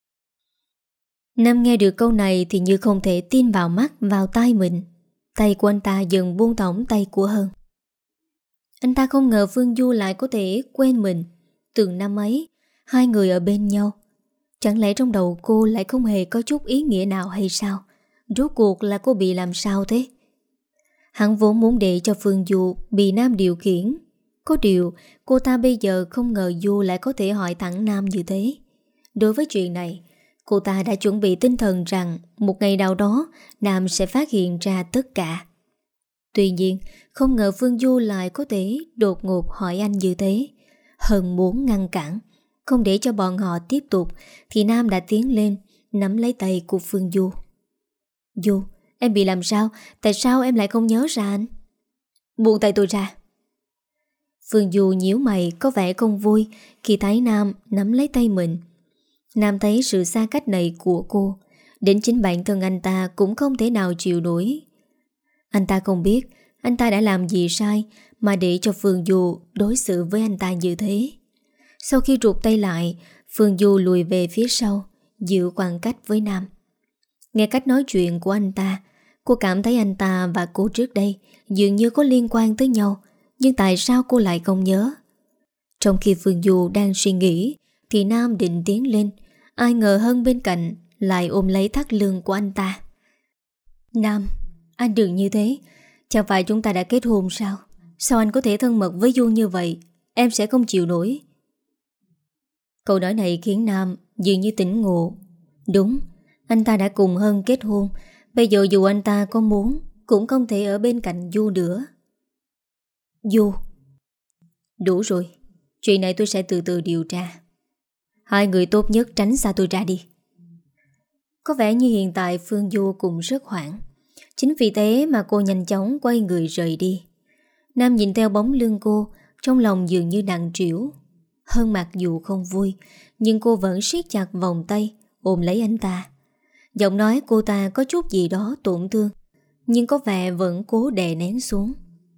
Nam nghe được câu này thì như không thể tin vào mắt vào tai mình. Tay của anh ta dần buông thõng tay của Hân. Anh ta không ngờ Phương Du lại có thể quên mình. Từng năm ấy, hai người ở bên nhau. Chẳng lẽ trong đầu cô lại không hề có chút ý nghĩa nào hay sao? Rốt cuộc là cô bị làm sao thế? Hắn vốn muốn để cho Phương Du bị Nam điều khiển. Có điều cô ta bây giờ không ngờ Du lại có thể hỏi thẳng Nam như thế. Đối với chuyện này, cô ta đã chuẩn bị tinh thần rằng một ngày nào đó Nam sẽ phát hiện ra tất cả. Tuy nhiên, không ngờ Phương Du lại có thể đột ngột hỏi anh như thế. Hân muốn ngăn cản, không để cho bọn họ tiếp tục, thì Nam đã tiến lên, nắm lấy tay của Phương Du. Du, em bị làm sao? Tại sao em lại không nhớ ra anh? Buông tay tôi ra. Phương Du nhíu mày, có vẻ không vui khi thấy Nam nắm lấy tay mình. Nam thấy sự xa cách này của cô, đến chính bản thân anh ta cũng không thể nào chịu nổi. Anh ta không biết anh ta đã làm gì sai mà để cho Phương Du đối xử với anh ta như thế. Sau khi rụt tay lại, Phương Du lùi về phía sau, giữ khoảng cách với Nam. Nghe cách nói chuyện của anh ta, cô cảm thấy anh ta và cô trước đây dường như có liên quan tới nhau. Nhưng tại sao cô lại không nhớ? Trong khi Phương Du đang suy nghĩ thì Nam định tiến lên. Ai ngờ Hân bên cạnh lại ôm lấy thắt lưng của anh ta. Nam, anh đừng như thế. Chẳng phải chúng ta đã kết hôn sao? Sao anh có thể thân mật với Du như vậy? Em sẽ không chịu nổi. Câu nói này khiến Nam dường như tỉnh ngộ. Đúng, anh ta đã cùng Hân kết hôn. Bây giờ dù anh ta có muốn cũng không thể ở bên cạnh Du nữa. Du, đủ rồi. Chuyện này tôi sẽ từ từ điều tra. Hai người tốt nhất tránh xa tôi ra đi. Có vẻ như hiện tại Phương Du cũng rất hoảng. Chính vì thế mà cô nhanh chóng quay người rời đi. Nam nhìn theo bóng lưng cô, trong lòng dường như nặng trĩu. Hơn mặc dù không vui, nhưng cô vẫn siết chặt vòng tay ôm lấy anh ta. Giọng nói cô ta có chút gì đó tổn thương, nhưng có vẻ vẫn cố đè nén xuống.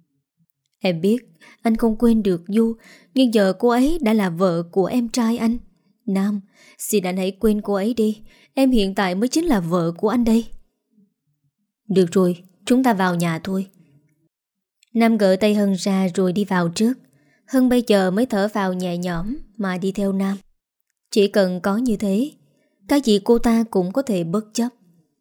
Em biết anh không quên được Du, nhưng giờ cô ấy đã là vợ của em trai anh. Nam, xin anh hãy quên cô ấy đi. Em hiện tại mới chính là vợ của anh đây. Được rồi, chúng ta vào nhà thôi. Nam gỡ tay Hân ra rồi đi vào trước. Hân bây giờ mới thở vào nhẹ nhõm mà đi theo Nam. Chỉ cần có như thế, cái gì cô ta cũng có thể bất chấp.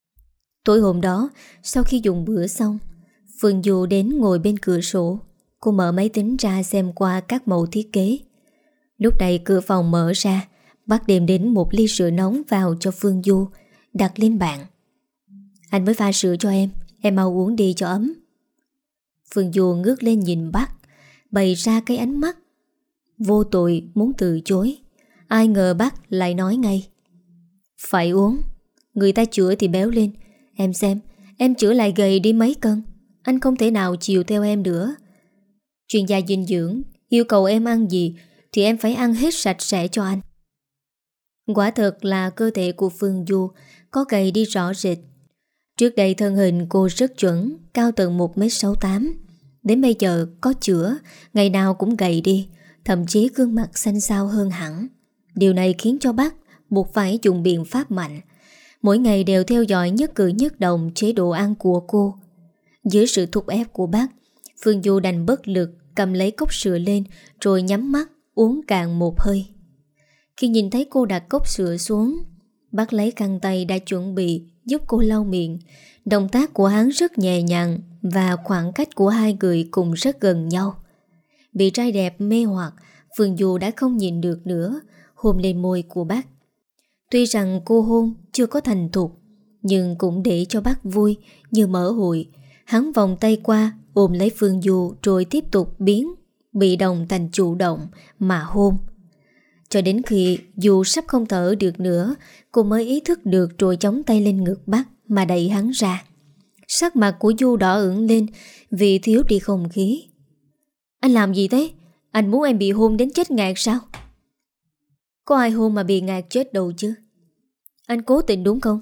Tối hôm đó, sau khi dùng bữa xong, Phương Du đến ngồi bên cửa sổ. Cô mở máy tính ra xem qua các mẫu thiết kế. Lúc này cửa phòng mở ra, bác đem đến một ly sữa nóng vào cho Phương Du, đặt lên bàn. Anh mới pha sữa cho em, em mau uống đi cho ấm. Phương Du ngước lên nhìn bác, bày ra cái ánh mắt vô tội muốn từ chối. Ai ngờ bác lại nói ngay: phải uống, người ta chữa thì béo lên. Em xem, em chữa lại gầy đi mấy cân. Anh không thể nào chiều theo em nữa. Chuyên gia dinh dưỡng yêu cầu em ăn gì thì em phải ăn hết sạch sẽ cho anh. Quả thật là cơ thể của Phương Du có gầy đi rõ rệt. Trước đây thân hình cô rất chuẩn, cao tận một mét sáu tám. Đến bây giờ có chữa, ngày nào cũng gầy đi, thậm chí gương mặt xanh xao hơn hẳn. Điều này khiến cho bác buộc phải dùng biện pháp mạnh. Mỗi ngày đều theo dõi nhất cử nhất động chế độ ăn của cô. Dưới sự thúc ép của bác, Phương Du đành bất lực cầm lấy cốc sữa lên rồi nhắm mắt uống cạn một hơi. Khi nhìn thấy cô đặt cốc sữa xuống, bác lấy khăn tay đã chuẩn bị giúp cô lau miệng. Động tác của hắn rất nhẹ nhàng và khoảng cách của hai người cũng rất gần nhau. Bị trai đẹp mê hoặc, Phương Du đã không nhìn được nữa, hôn lên môi của bác. Tuy rằng cô hôn chưa có thành thục, nhưng cũng để cho bác vui như mở hội. Hắn vòng tay qua ôm lấy Phương Du rồi tiếp tục biến bị động thành chủ động mà hôn. Cho đến khi Du sắp không thở được nữa, cô mới ý thức được rồi chống tay lên ngực bác mà đẩy hắn ra. Sắc mặt của Du đỏ ửng lên vì thiếu đi không khí. Anh làm gì thế? Anh muốn em bị hôn đến chết ngạt sao? Có ai hôn mà bị ngạt chết đâu chứ? Anh cố tình đúng không?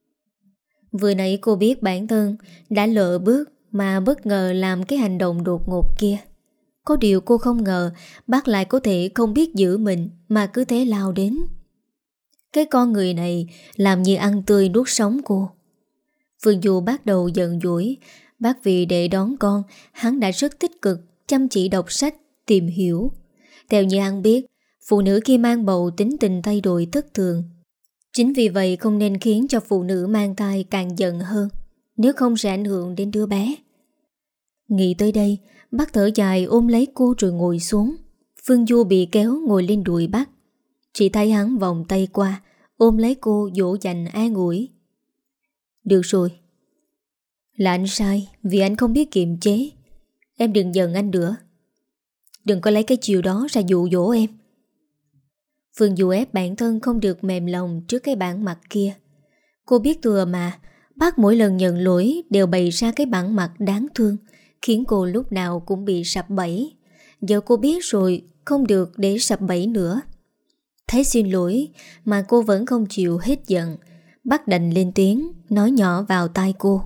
Vừa nãy cô biết bản thân đã lỡ bước mà bất ngờ làm cái hành động đột ngột kia. Có điều cô không ngờ bác lại có thể không biết giữ mình mà cứ thế lao đến. Cái con người này làm như ăn tươi nuốt sống cô. Phương Du bắt đầu giận dỗi. Bác vì để đón con, hắn đã rất tích cực chăm chỉ đọc sách, tìm hiểu. Theo như hắn biết, phụ nữ khi mang bầu tính tình thay đổi thất thường. Chính vì vậy không nên khiến cho phụ nữ mang thai càng giận hơn, nếu không sẽ ảnh hưởng đến đứa bé. Nghĩ tới đây, bác thở dài ôm lấy cô rồi ngồi xuống. Phương Du bị kéo ngồi lên đùi bác. Chỉ thấy hắn vòng tay qua ôm lấy cô dỗ dành an ủi. Được rồi, là anh sai vì anh không biết kiềm chế. Em đừng giận anh nữa. Đừng có lấy cái chiều đó ra dụ dỗ em. Phương Du ép bản thân không được mềm lòng trước cái bản mặt kia. Cô biết thừa mà, bác mỗi lần nhận lỗi đều bày ra cái bản mặt đáng thương, khiến cô lúc nào cũng bị sập bẫy. Giờ cô biết rồi, không được để sập bẫy nữa. Thấy xin lỗi mà cô vẫn không chịu hết giận, bác đành lên tiếng nói nhỏ vào tai cô.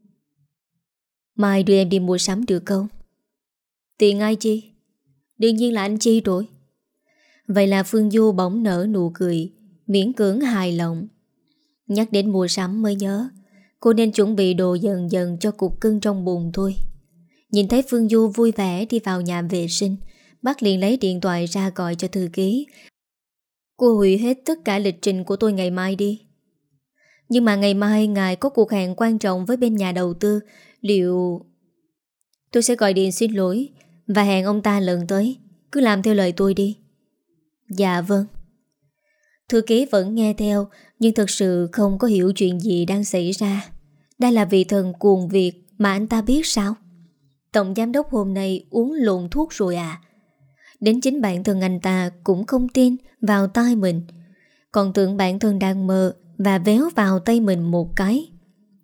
Mai đưa em đi mua sắm được không? Tiền ai chi? Đương nhiên là anh chi rồi. Vậy là Phương Du bỗng nở nụ cười, miễn cưỡng hài lòng. Nhắc đến mua sắm mới nhớ, cô nên chuẩn bị đồ dần dần cho cục cưng trong bụng thôi. Nhìn thấy Phương Du vui vẻ đi vào nhà vệ sinh, bác liền lấy điện thoại ra gọi cho thư ký. Cô hủy hết tất cả lịch trình của tôi ngày mai đi. Nhưng mà ngày mai ngài có cuộc hẹn quan trọng với bên nhà đầu tư. Liệu... Tôi sẽ gọi điện xin lỗi và hẹn ông ta lần tới. Cứ làm theo lời tôi đi. Dạ vâng. Thư ký vẫn nghe theo, nhưng thật sự không có hiểu chuyện gì đang xảy ra. Đây là vị thần cuồng việc mà anh ta biết sao? Tổng giám đốc hôm nay uống lộn thuốc rồi à? Đến chính bản thân anh ta cũng không tin vào tai mình, còn tưởng bản thân đang mơ và véo vào tay mình một cái.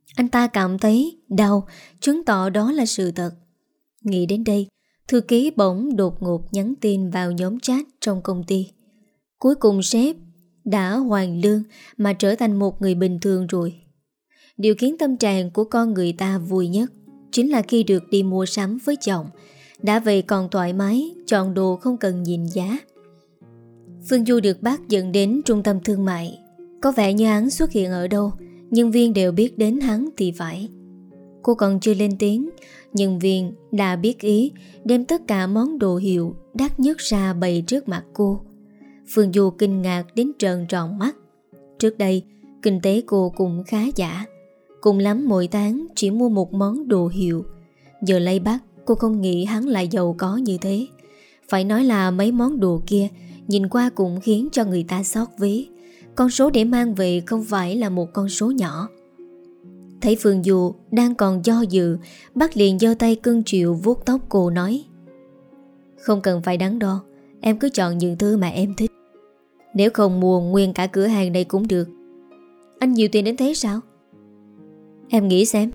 Anh ta cảm thấy đau, chứng tỏ đó là sự thật. Nghĩ đến đây, thư ký bỗng đột ngột nhắn tin vào nhóm chat trong công ty. Cuối cùng sếp đã hoàn lương mà trở thành một người bình thường rồi. Điều khiến tâm trạng của con người ta vui nhất chính là khi được đi mua sắm với chồng. Đã vậy còn thoải mái, chọn đồ không cần nhìn giá. Phương Du được bác dẫn đến trung tâm thương mại. Có vẻ như hắn xuất hiện ở đâu, nhân viên đều biết đến hắn thì phải. Cô còn chưa lên tiếng, nhân viên đã biết ý đem tất cả món đồ hiệu đắt nhất ra bày trước mặt cô. Phương Du kinh ngạc đến trợn tròn mắt. Trước đây, kinh tế cô cũng khá giả, cùng lắm mỗi tháng chỉ mua một món đồ hiệu. Giờ lấy bác, cô không nghĩ hắn lại giàu có như thế. Phải nói là mấy món đồ kia nhìn qua cũng khiến cho người ta xót ví. Con số để mang về không phải là một con số nhỏ. Thấy Phương Du đang còn do dự, bác liền giơ tay cưng chiều vuốt tóc cô nói: Không cần phải đắn đo, em cứ chọn những thứ mà em thích. Nếu không mua nguyên cả cửa hàng này cũng được. Anh nhiều tiền đến thế sao? Em nghĩ xem.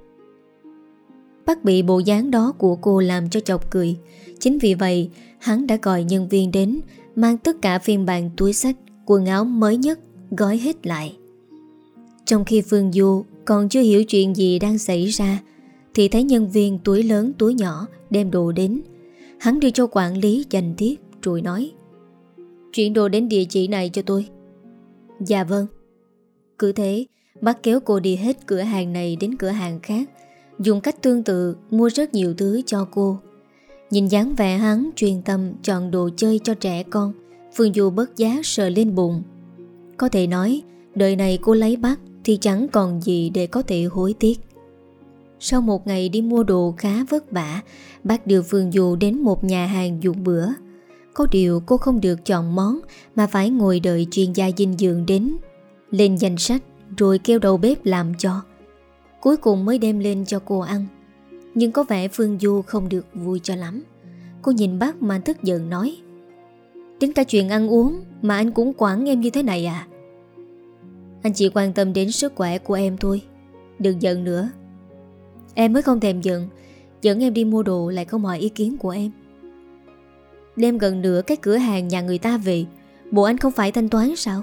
Bác bị bộ dáng đó của cô làm cho chọc cười. Chính vì vậy hắn đã gọi nhân viên đến, mang tất cả phiên bản túi xách, quần áo mới nhất, gói hết lại. Trong khi Phương Du còn chưa hiểu chuyện gì đang xảy ra, thì thấy nhân viên túi lớn túi nhỏ đem đồ đến. Hắn đưa cho quản lý dành tiếp rồi nói: Chuyển đồ đến địa chỉ này cho tôi. Dạ vâng. Cứ thế bác kéo cô đi hết cửa hàng này đến cửa hàng khác, dùng cách tương tự mua rất nhiều thứ cho cô. Nhìn dáng vẻ hắn chuyên tâm chọn đồ chơi cho trẻ con, Phương Du bất giác sờ lên bụng. Có thể nói đời này cô lấy bác thì chẳng còn gì để có thể hối tiếc. Sau một ngày đi mua đồ khá vất vả, bác đưa Phương Du đến một nhà hàng dùng bữa. Có điều cô không được chọn món mà phải ngồi đợi chuyên gia dinh dưỡng đến lên danh sách rồi kêu đầu bếp làm cho. Cuối cùng mới đem lên cho cô ăn. Nhưng có vẻ Phương Du không được vui cho lắm. Cô nhìn bác mà tức giận nói: Đến cả chuyện ăn uống mà anh cũng quản em như thế này à? Anh chỉ quan tâm đến sức khỏe của em thôi. Đừng giận nữa. Em mới không thèm giận, dẫn em đi mua đồ lại không hỏi ý kiến của em. Đem gần nửa cái cửa hàng nhà người ta về, bộ anh không phải thanh toán sao?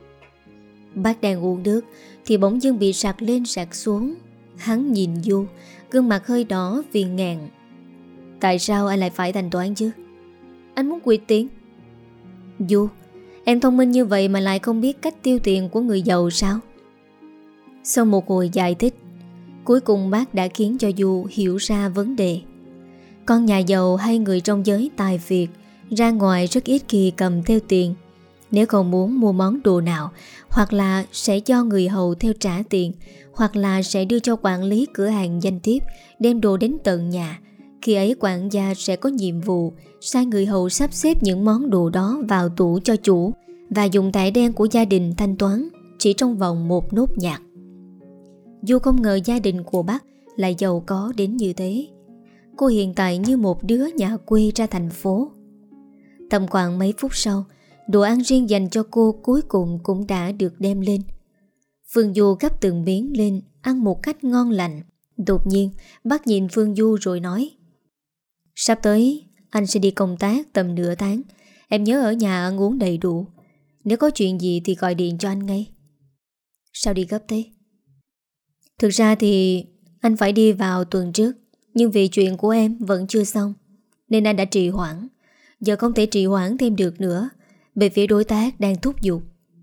Bác đang uống nước thì bỗng dưng bị sặc lên sặc xuống. Hắn nhìn Du, gương mặt hơi đỏ vì ngàn. Tại sao anh lại phải thanh toán chứ? Anh muốn quyệt tiền. Du, em thông minh như vậy mà lại không biết cách tiêu tiền của người giàu sao? Sau một hồi giải thích, cuối cùng bác đã khiến cho Du hiểu ra vấn đề. Con nhà giàu hay người trong giới tài phiệt ra ngoài rất ít khi cầm theo tiền. Nếu không muốn mua món đồ nào, hoặc là sẽ cho người hầu theo trả tiền, hoặc là sẽ đưa cho quản lý cửa hàng danh thiếp đem đồ đến tận nhà. Khi ấy quản gia sẽ có nhiệm vụ sai người hầu sắp xếp những món đồ đó vào tủ cho chủ và dùng thẻ đen của gia đình thanh toán chỉ trong vòng một nốt nhạc. Du không ngờ gia đình của bác lại giàu có đến như thế. Cô hiện tại như một đứa nhà quê ra thành phố. Tầm khoảng mấy phút sau, đồ ăn riêng dành cho cô cuối cùng cũng đã được đem lên. Phương Du gắp từng miếng lên, ăn một cách ngon lành. Đột nhiên, bác nhìn Phương Du rồi nói: Sắp tới, anh sẽ đi công tác tầm nửa tháng. Em nhớ ở nhà ăn uống đầy đủ. Nếu có chuyện gì thì gọi điện cho anh ngay. Sao đi gấp thế? Thực ra thì anh phải đi vào tuần trước, nhưng vì chuyện của em vẫn chưa xong nên anh đã trì hoãn. Giờ không thể trì hoãn thêm được nữa, về phía đối tác đang thúc giục.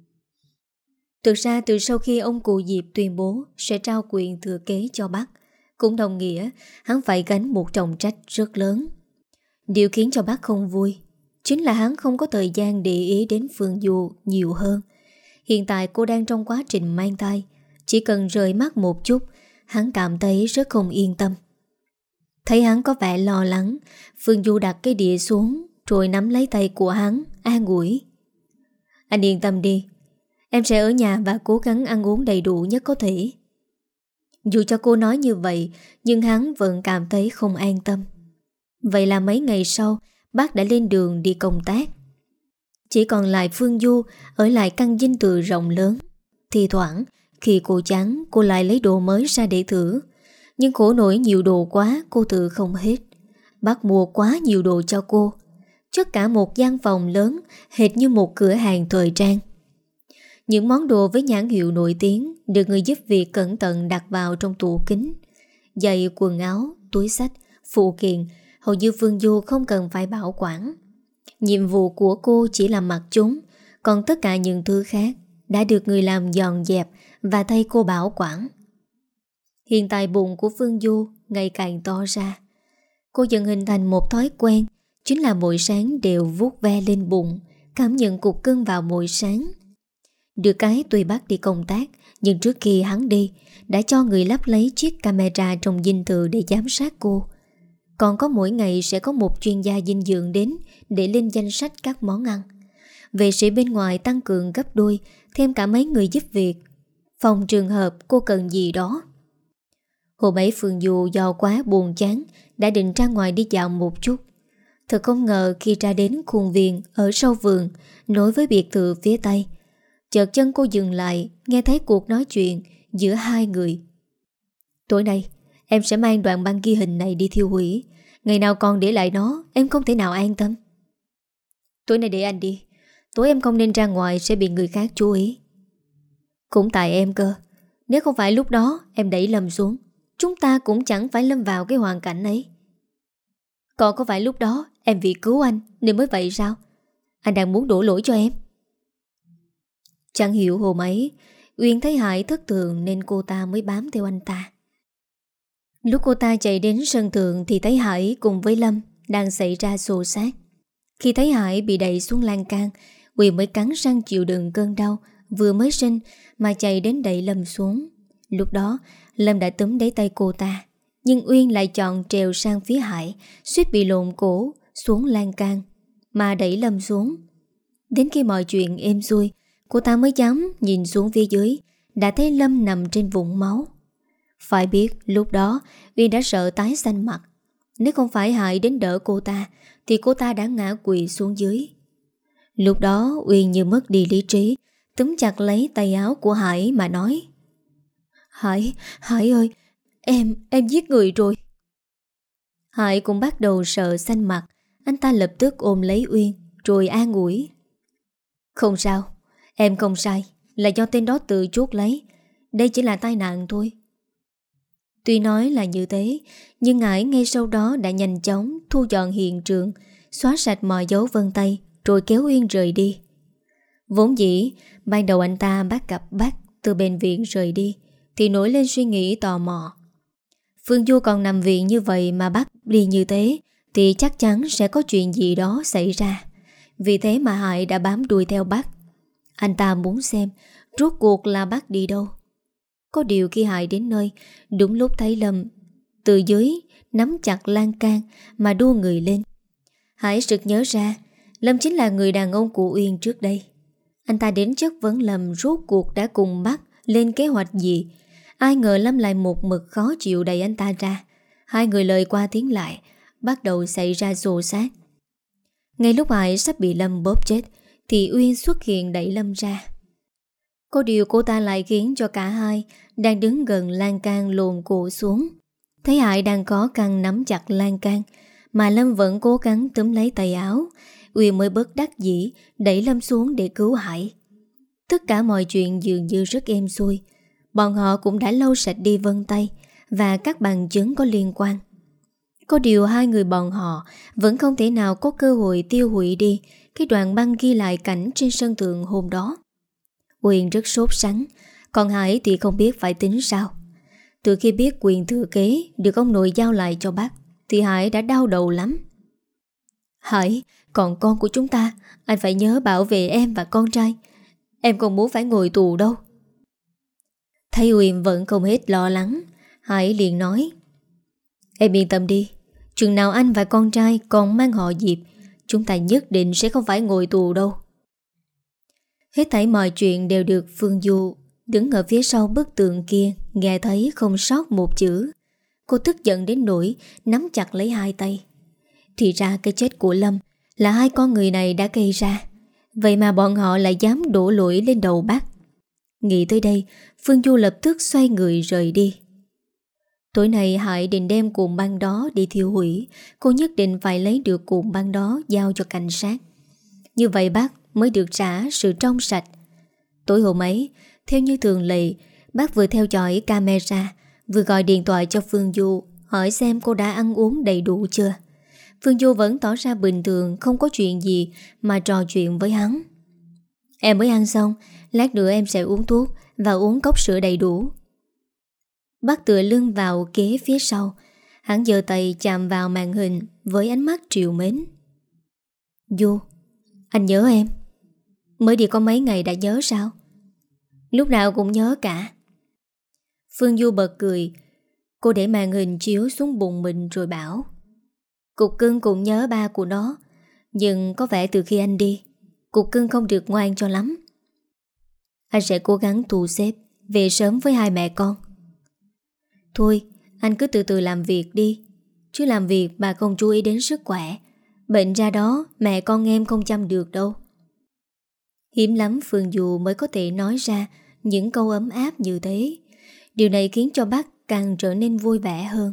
Thực ra từ sau khi ông cụ Diệp tuyên bố sẽ trao quyền thừa kế cho bác, cũng đồng nghĩa hắn phải gánh một trọng trách rất lớn. Điều khiến cho bác không vui chính là hắn không có thời gian để ý đến Phương Du nhiều hơn. Hiện tại cô đang trong quá trình mang thai, chỉ cần rời mắt một chút, hắn cảm thấy rất không yên tâm. Thấy hắn có vẻ lo lắng, Phương Du đặt cái đĩa xuống rồi nắm lấy tay của hắn, an ủi: Anh yên tâm đi, em sẽ ở nhà và cố gắng ăn uống đầy đủ nhất có thể. Dù cho cô nói như vậy, nhưng hắn vẫn cảm thấy không an tâm. Vậy là mấy ngày sau, bác đã lên đường đi công tác. Chỉ còn lại Phương Du ở lại căn dinh thự rộng lớn. Thì thoảng Khi cô chán, cô lại lấy đồ mới ra để thử. Nhưng khổ nổi nhiều đồ quá, cô tự không hết. Bác mua quá nhiều đồ cho cô, chất cả một gian phòng lớn, hệt như một cửa hàng thời trang. Những món đồ với nhãn hiệu nổi tiếng được người giúp việc cẩn thận đặt vào trong tủ kính. Giày, quần áo, túi xách, phụ kiện, hầu như Phương Du không cần phải bảo quản. Nhiệm vụ của cô chỉ là mặc chúng, còn tất cả những thứ khác đã được người làm dọn dẹp và thay cô bảo quản. Hiện tại bụng của Phương Du ngày càng to ra. Cô dần hình thành một thói quen, chính là mỗi sáng đều vuốt ve lên bụng, cảm nhận cục cưng vào mỗi sáng. Được cái tuy bác đi công tác, nhưng trước khi hắn đi đã cho người lắp lấy chiếc camera trong dinh thự để giám sát cô. Còn có mỗi ngày sẽ có một chuyên gia dinh dưỡng đến để lên danh sách các món ăn. Vệ sĩ bên ngoài tăng cường gấp đôi, thêm cả mấy người giúp việc, phòng trường hợp cô cần gì đó. Hôm ấy Phương Du do quá buồn chán đã định ra ngoài đi dạo một chút. Thật không ngờ khi ra đến khuôn viên ở sau vườn nối với biệt thự phía tây, chợt chân cô dừng lại, nghe thấy cuộc nói chuyện giữa hai người. Tối nay em sẽ mang đoạn băng ghi hình này đi thiêu hủy. Ngày nào còn để lại nó, em không thể nào an tâm. Tối nay để anh đi. Tối em không nên ra ngoài sẽ bị người khác chú ý. Cũng tại em cơ. Nếu không phải lúc đó em đẩy Lâm xuống, chúng ta cũng chẳng phải lâm vào cái hoàn cảnh ấy. Còn có phải lúc đó em vì cứu anh nên mới vậy sao? Anh đang muốn đổ lỗi cho em. Chẳng hiểu hôm ấy Uyên thấy Hải thất thường nên cô ta mới bám theo anh ta. Lúc cô ta chạy đến sân thượng thì thấy Hải cùng với Lâm đang xảy ra xô xát. Khi thấy Hải bị đẩy xuống lan can, Uyên mới cắn răng chịu đựng cơn đau vừa mới sinh mà chạy đến đẩy Lâm xuống. Lúc đó Lâm đã túm lấy tay cô ta, nhưng Uyên lại chọn trèo sang phía Hải, suýt bị lộn cổ xuống lan can mà đẩy Lâm xuống. Đến khi mọi chuyện êm xuôi, cô ta mới dám nhìn xuống phía dưới, đã thấy Lâm nằm trên vũng máu. Phải biết lúc đó Uyên đã sợ tái xanh mặt. Nếu không phải Hải đến đỡ cô ta thì cô ta đã ngã quỵ xuống dưới. Lúc đó Uyên như mất đi lý trí, túm chặt lấy tay áo của Hải mà nói: Hải, Hải ơi, em, em giết người rồi. Hải cũng bắt đầu sợ xanh mặt. Anh ta lập tức ôm lấy Uyên rồi an ủi: Không sao, em không sai, là do tên đó tự chuốc lấy. Đây chỉ là tai nạn thôi. Tuy nói là như thế, nhưng Hải ngay sau đó đã nhanh chóng thu dọn hiện trường, xóa sạch mọi dấu vân tay, rồi kéo Uyên rời đi. Vốn dĩ ban đầu anh ta bắt gặp bác từ bệnh viện rời đi thì nổi lên suy nghĩ tò mò. Phương Du còn nằm viện như vậy mà bác đi như thế thì chắc chắn sẽ có chuyện gì đó xảy ra. Vì thế mà Hải đã bám đuôi theo bác. Anh ta muốn xem rốt cuộc là bác đi đâu. Có điều khi Hải đến nơi, đúng lúc thấy Lâm từ dưới nắm chặt lan can mà đua người lên, Hải sực nhớ ra Lâm chính là người đàn ông của Uyên trước đây. Anh ta đến chất vấn Lâm rốt cuộc đã cùng bác lên kế hoạch gì. Ai ngờ Lâm lại một mực khó chịu đẩy anh ta ra. Hai người lời qua tiếng lại, bắt đầu xảy ra xô xát. Ngay lúc Hải sắp bị Lâm bóp chết thì Uyên xuất hiện đẩy Lâm ra. Có điều cô ta lại khiến cho cả hai đang đứng gần lan can lồn cổ xuống. Thấy Hải đang có căng nắm chặt lan can mà Lâm vẫn cố gắng túm lấy tay áo, Uyên mới bất đắc dĩ đẩy Lâm xuống để cứu Hải. Tất cả mọi chuyện dường như rất êm xuôi. Bọn họ cũng đã lau sạch đi vân tay và các bằng chứng có liên quan. Có điều hai người bọn họ vẫn không thể nào có cơ hội tiêu hủy đi cái đoạn băng ghi lại cảnh trên sân thượng hôm đó. Uyên rất sốt sắng, còn Hải thì không biết phải tính sao. Từ khi biết quyền thừa kế được ông nội giao lại cho bác thì Hải đã đau đầu lắm. Hải, còn con của chúng ta, anh phải nhớ bảo vệ em và con trai. Em không muốn phải ngồi tù đâu. Thấy Uyên vẫn không hết lo lắng, Hải liền nói: Em yên tâm đi, chừng nào anh và con trai còn mang họ Diệp, chúng ta nhất định sẽ không phải ngồi tù đâu. Hết thảy mọi chuyện đều được Phương Du đứng ở phía sau bức tượng kia nghe thấy không sót một chữ. Cô tức giận đến nỗi nắm chặt lấy hai tay. Thì ra cái chết của Lâm là hai con người này đã gây ra, vậy mà bọn họ lại dám đổ lỗi lên đầu bác. Nghĩ tới đây, Phương Du lập tức xoay người rời đi. Tối nay Hải định đem cuộn băng đó đi thiêu hủy. Cô nhất định phải lấy được cuộn băng đó giao cho cảnh sát. Như vậy bác mới được trả sự trong sạch. Tối hôm ấy, theo như thường lệ, bác vừa theo dõi camera, vừa gọi điện thoại cho Phương Du, hỏi xem cô đã ăn uống đầy đủ chưa. Phương Du vẫn tỏ ra bình thường, không có chuyện gì mà trò chuyện với hắn. Em mới ăn xong, lát nữa em sẽ uống thuốc và uống cốc sữa đầy đủ. Bác tựa lưng vào ghế phía sau. Hắn giơ tay chạm vào màn hình với ánh mắt trìu mến. Du, anh nhớ em. Mới đi có mấy ngày đã nhớ sao? Lúc nào cũng nhớ cả. Phương Du bật cười. Cô để màn hình chiếu xuống bụng mình rồi bảo: Cục cưng cũng nhớ ba của nó. Nhưng có vẻ từ khi anh đi, Cục cưng không được ngoan cho lắm. Anh sẽ cố gắng thu xếp về sớm với hai mẹ con. Thôi, anh cứ từ từ làm việc đi. Chứ làm việc bà không chú ý đến sức khỏe, bệnh ra đó mẹ con em không chăm được đâu. Hiếm lắm Phương Du mới có thể nói ra những câu ấm áp như thế. Điều này khiến cho bác càng trở nên vui vẻ hơn.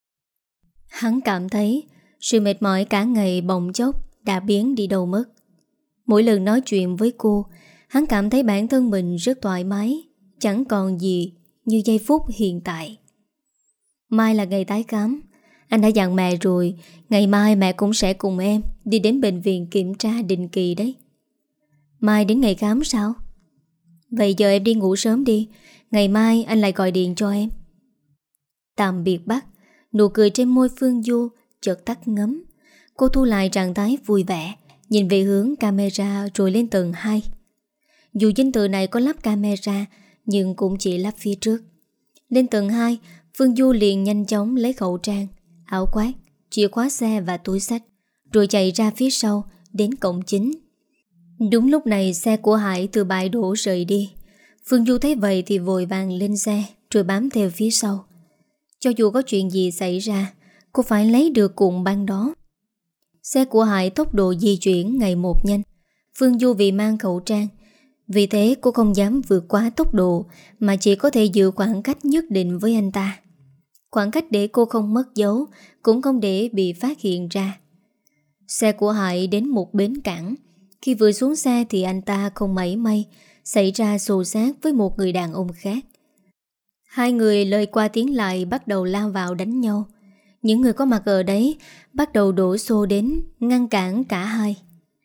Hắn cảm thấy sự mệt mỏi cả ngày bỗng chốc đã biến đi đâu mất. Mỗi lần nói chuyện với cô, hắn cảm thấy bản thân mình rất thoải mái, chẳng còn gì như giây phút hiện tại. Mai là ngày tái khám. Anh đã dặn mẹ rồi, ngày mai mẹ cũng sẽ cùng em đi đến bệnh viện kiểm tra định kỳ đấy. Mai đến ngày khám sao? Vậy giờ em đi ngủ sớm đi, ngày mai anh lại gọi điện cho em. Tạm biệt bác. Nụ cười trên môi Phương Du chợt tắt ngấm. Cô thu lại trạng thái vui vẻ, nhìn về hướng camera rồi lên tầng hai. Dù dinh thự này có lắp camera, nhưng cũng chỉ lắp phía trước. Lên tầng hai, Phương Du liền nhanh chóng lấy khẩu trang, áo khoác, chìa khóa xe và túi xách, rồi chạy ra phía sau đến cổng chính. Đúng lúc này xe của Hải từ bãi đổ rời đi. Phương Du thấy vậy thì vội vàng lên xe rồi bám theo phía sau. Cho dù có chuyện gì xảy ra, cô phải lấy được cuộn băng đó. Xe của Hải tốc độ di chuyển ngày một nhanh. Phương Du vì mang khẩu trang, vì thế cô không dám vượt quá tốc độ, mà chỉ có thể giữ khoảng cách nhất định với anh ta. Khoảng cách để cô không mất dấu, cũng không để bị phát hiện ra. Xe của Hải đến một bến cảng. Khi vừa xuống xe thì anh ta không mảy may xảy ra xô xát với một người đàn ông khác. Hai người lời qua tiếng lại bắt đầu lao vào đánh nhau. Những người có mặt ở đấy bắt đầu đổ xô đến ngăn cản cả hai.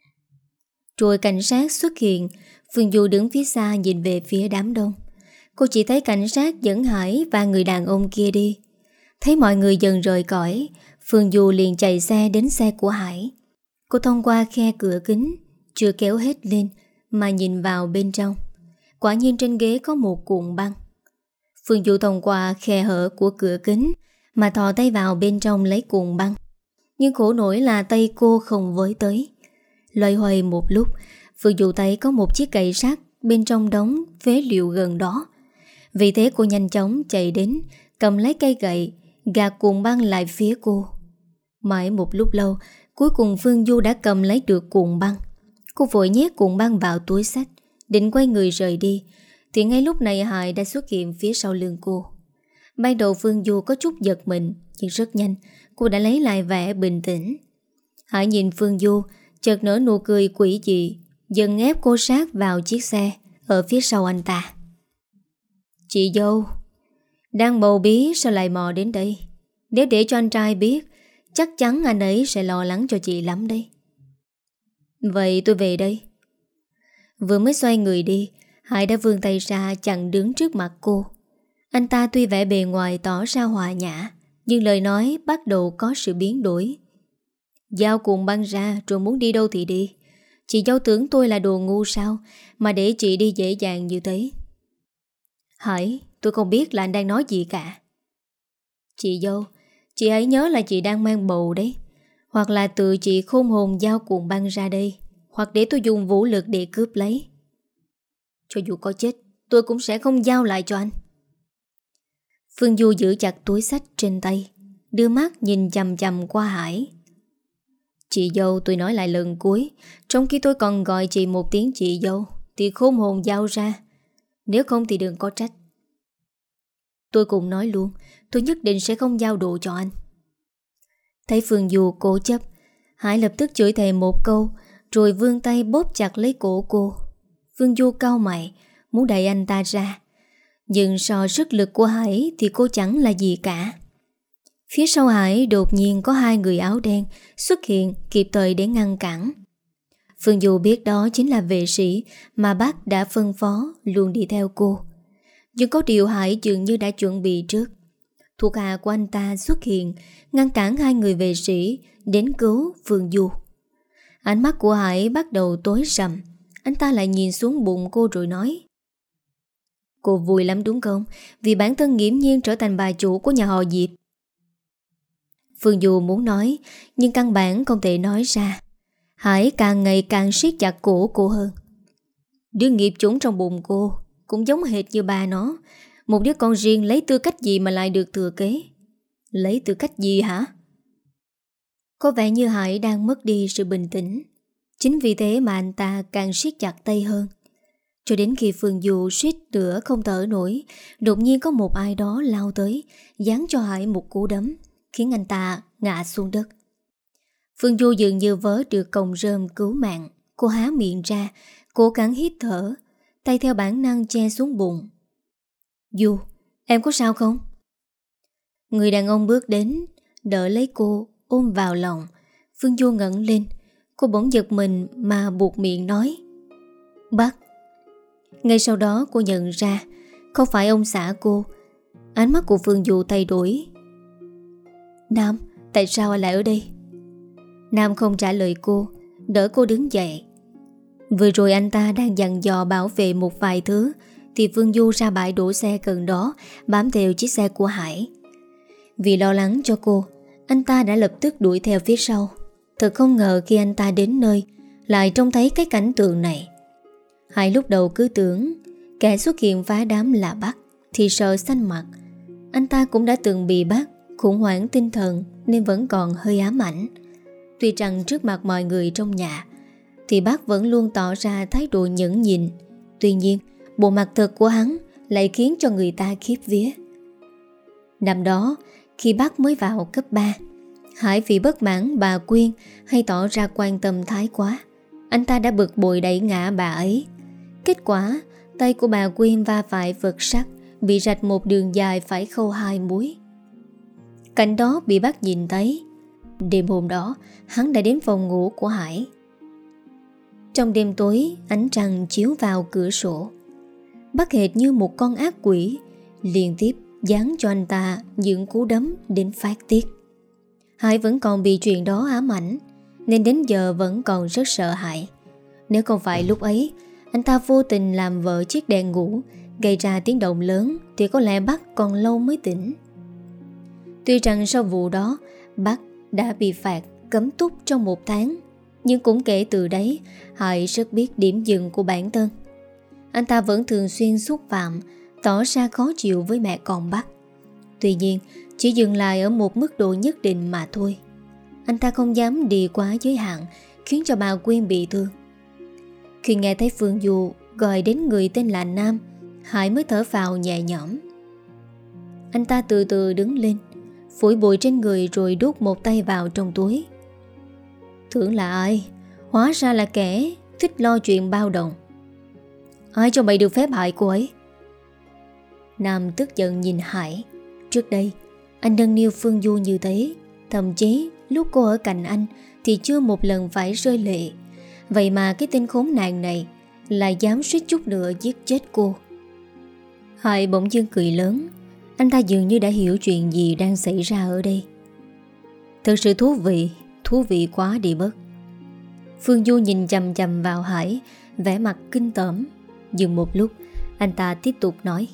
Rồi cảnh sát xuất hiện. Phương Du đứng phía xa nhìn về phía đám đông. Cô chỉ thấy cảnh sát dẫn Hải và người đàn ông kia đi. Thấy mọi người dần rời cõi, Phương Du liền chạy xe đến xe của Hải. Cô thông qua khe cửa kính, chưa kéo hết lên, mà nhìn vào bên trong. Quả nhiên trên ghế có một cuộn băng. Phương Du thông qua khe hở của cửa kính mà thò tay vào bên trong lấy cuộn băng. Nhưng khổ nổi là tay cô không với tới. Loay hoay một lúc, Phương Du thấy có một chiếc cày sắt bên trong đống phế liệu gần đó. Vì thế cô nhanh chóng chạy đến, cầm lấy cây gậy, gạt cuộn băng lại phía cô. Mãi một lúc lâu, cuối cùng Phương Du đã cầm lấy được cuộn băng. Cô vội nhét cuộn băng vào túi xách, định quay người rời đi. Thì ngay lúc này Hải đã xuất hiện phía sau lưng cô. Ban đầu Phương Du có chút giật mình, nhưng rất nhanh cô đã lấy lại vẻ bình tĩnh. Hải nhìn Phương Du, chợt nở nụ cười quỷ dị, dần ép cô sát vào chiếc xe ở phía sau anh ta. Chị dâu, đang bầu bí sao lại mò đến đây? Nếu để cho anh trai biết, chắc chắn anh ấy sẽ lo lắng cho chị lắm đấy. Vậy tôi về đây. Vừa mới xoay người đi, Hải đã vươn tay ra chặn đứng trước mặt cô. Anh ta tuy vẻ bề ngoài tỏ ra hòa nhã, nhưng lời nói bắt đầu có sự biến đổi. Giao cuộn băng ra rồi muốn đi đâu thì đi. Chị dâu tưởng tôi là đồ ngu sao mà để chị đi dễ dàng như thế. Hải, tôi không biết là anh đang nói gì cả. Chị dâu, chị hãy nhớ là chị đang mang bầu đấy. Hoặc là tự chị khôn hồn giao cuộn băng ra đây, hoặc để tôi dùng vũ lực để cướp lấy. Cho dù có chết, tôi cũng sẽ không giao lại cho anh. Phương Du giữ chặt túi xách trên tay, đưa mắt nhìn chằm chằm qua Hải. Chị dâu, tôi nói lại lần cuối, trong khi tôi còn gọi chị một tiếng chị dâu thì khôn hồn giao ra. Nếu không thì đừng có trách. Tôi cũng nói luôn, tôi nhất định sẽ không giao đồ cho anh. Thấy Phương Du cố chấp, Hải lập tức chửi thề một câu, rồi vươn tay bóp chặt lấy cổ cô. Phương Du cau mày, muốn đẩy anh ta ra, nhưng so sức lực của Hải thì cô chẳng là gì cả. Phía sau Hải đột nhiên có hai người áo đen xuất hiện kịp thời để ngăn cản. Phương Du biết đó chính là vệ sĩ mà bác đã phân phó luôn đi theo cô. Nhưng có điều Hải dường như đã chuẩn bị trước. Thuộc hạ của anh ta xuất hiện ngăn cản hai người vệ sĩ đến cứu Phương Du. Ánh mắt của Hải bắt đầu tối sầm. Anh ta lại nhìn xuống bụng cô rồi nói: Cô vui lắm đúng không? Vì bản thân nghiễm nhiên trở thành bà chủ của nhà họ Diệp. Phương Du muốn nói, nhưng căn bản không thể nói ra. Hải càng ngày càng siết chặt cổ cô hơn. Đứa nghiệp chủng trong bụng cô cũng giống hệt như bà nó. Một đứa con riêng lấy tư cách gì mà lại được thừa kế? Lấy tư cách gì hả? Có vẻ như Hải đang mất đi sự bình tĩnh. Chính vì thế mà anh ta càng siết chặt tay hơn. Cho đến khi Phương Du suýt nữa không thở nổi, đột nhiên có một ai đó lao tới, giáng cho Hải một cú đấm, khiến anh ta ngã xuống đất. Phương Du dường như vớ được còng rơm cứu mạng. Cô há miệng ra, cố gắng hít thở, tay theo bản năng che xuống bụng. Du, em có sao không? Người đàn ông bước đến, đỡ lấy cô, ôm vào lòng. Phương Du ngẩng lên. Cô bỗng giật mình mà buộc miệng nói: Bác. Ngay sau đó cô nhận ra không phải ông xã cô. Ánh mắt của Phương Du thay đổi. Nam, tại sao anh lại ở đây? Nam không trả lời cô, đỡ cô đứng dậy. Vừa rồi anh ta đang dặn dò bảo vệ một vài thứ, thì Phương Du ra bãi đổ xe gần đó, bám theo chiếc xe của Hải. Vì lo lắng cho cô, anh ta đã lập tức đuổi theo phía sau. Thật không ngờ khi anh ta đến nơi, lại trông thấy cái cảnh tượng này. Hải lúc đầu cứ tưởng kẻ xuất hiện phá đám là Bắc, thì sợ xanh mặt. Anh ta cũng đã từng bị Bắc khủng hoảng tinh thần nên vẫn còn hơi ám ảnh. Tuy rằng trước mặt mọi người trong nhà thì bác vẫn luôn tỏ ra thái độ nhẫn nhịn. Tuy nhiên bộ mặt thật của hắn lại khiến cho người ta khiếp vía. Năm đó khi bác mới vào cấp ba, Hải vì bất mãn bà Quyên hay tỏ ra quan tâm thái quá, anh ta đã bực bội đẩy ngã bà ấy. Kết quả tay của bà Quyên va phải vật sắt, bị rạch một đường dài phải khâu hai múi. Cảnh đó bị bác nhìn thấy. Đêm hôm đó hắn đã đến phòng ngủ của Hải. Trong đêm tối, ánh trăng chiếu vào cửa sổ. Bác hệt như một con ác quỷ, liên tiếp giáng cho anh ta những cú đấm đến phát tiết. Hải vẫn còn bị chuyện đó ám ảnh, nên đến giờ vẫn còn rất sợ hãi. Nếu không phải lúc ấy anh ta vô tình làm vỡ chiếc đèn ngủ, gây ra tiếng động lớn, thì có lẽ bác còn lâu mới tỉnh. Tuy rằng sau vụ đó bác đã bị phạt cấm túc trong một tháng, nhưng cũng kể từ đấy Hải rất biết điểm dừng của bản thân. Anh ta vẫn thường xuyên xúc phạm, tỏ ra khó chịu với mẹ con bác. Tuy nhiên chỉ dừng lại ở một mức độ nhất định mà thôi. Anh ta không dám đi quá giới hạn, khiến cho bà Quyên bị thương. Khi nghe thấy Phương Du gọi đến người tên là Nam, Hải mới thở phào nhẹ nhõm. Anh ta từ từ đứng lên, phủi bụi trên người rồi đút một tay vào trong túi. Tưởng là ai? Hóa ra là kẻ thích lo chuyện bao đồng. Ai cho mày được phép hại cô ấy? Nam tức giận nhìn Hải. Trước đây anh nâng niu Phương Du như thế, thậm chí lúc cô ở cạnh anh thì chưa một lần phải rơi lệ. Vậy mà cái tên khốn nạn này lại dám suýt chút nữa giết chết cô. Hải bỗng dưng cười lớn. Anh ta dường như đã hiểu chuyện gì đang xảy ra ở đây. Thật sự thú vị, thú vị quá đi mất. Phương Du nhìn chằm chằm vào Hải, vẻ mặt kinh tởm. Dừng một lúc, anh ta tiếp tục nói: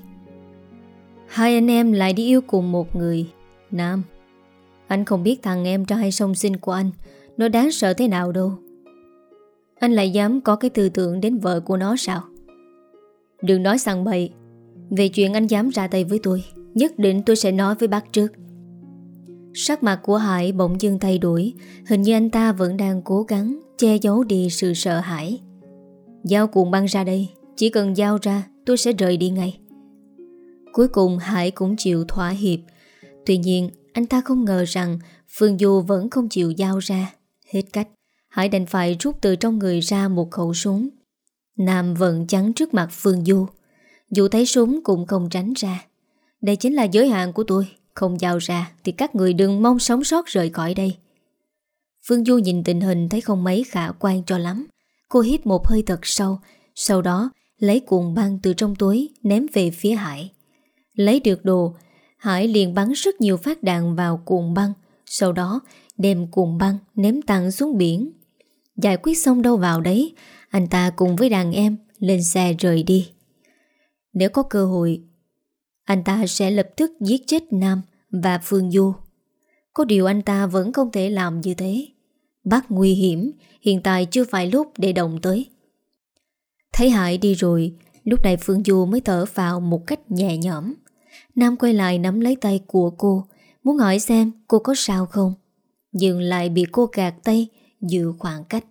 Hai anh em lại đi yêu cùng một người. Nam, anh không biết thằng em trai song sinh của anh nó đáng sợ thế nào đâu. Anh lại dám có cái tư tưởng đến vợ của nó sao? Đừng nói sằng bậy. Về chuyện anh dám ra tay với tôi, nhất định tôi sẽ nói với bác trước. Sắc mặt của Hải bỗng dưng thay đổi. Hình như anh ta vẫn đang cố gắng che giấu đi sự sợ hãi. Giao cuộn băng ra đây. Chỉ cần giao ra tôi sẽ rời đi ngay. Cuối cùng Hải cũng chịu thỏa hiệp. Tuy nhiên anh ta không ngờ rằng Phương Du vẫn không chịu giao ra. Hết cách, Hải đành phải rút từ trong người ra một khẩu súng. Nam vẫn chắn trước mặt Phương Du. Dù thấy súng cũng không tránh ra. Đây chính là giới hạn của tôi. Không giao ra thì các người đừng mong sống sót rời khỏi đây. Phương Du nhìn tình hình thấy không mấy khả quan cho lắm. Cô hít một hơi thật sâu. Sau đó lấy cuộn băng từ trong túi ném về phía Hải. Lấy được đồ, Hải liền bắn rất nhiều phát đạn vào cuộn băng. Sau đó đem cuộn băng ném tặng xuống biển. Giải quyết xong đâu vào đấy, anh ta cùng với đàn em lên xe rời đi. Nếu có cơ hội, anh ta sẽ lập tức giết chết Nam và Phương Du. Có điều anh ta vẫn không thể làm như thế. Bác nguy hiểm, hiện tại chưa phải lúc để động tới. Thấy Hải đi rồi, lúc này Phương Du mới thở vào một cách nhẹ nhõm. Nam quay lại nắm lấy tay của cô, muốn hỏi xem cô có sao không. Nhưng lại bị cô gạt tay, giữ khoảng cách.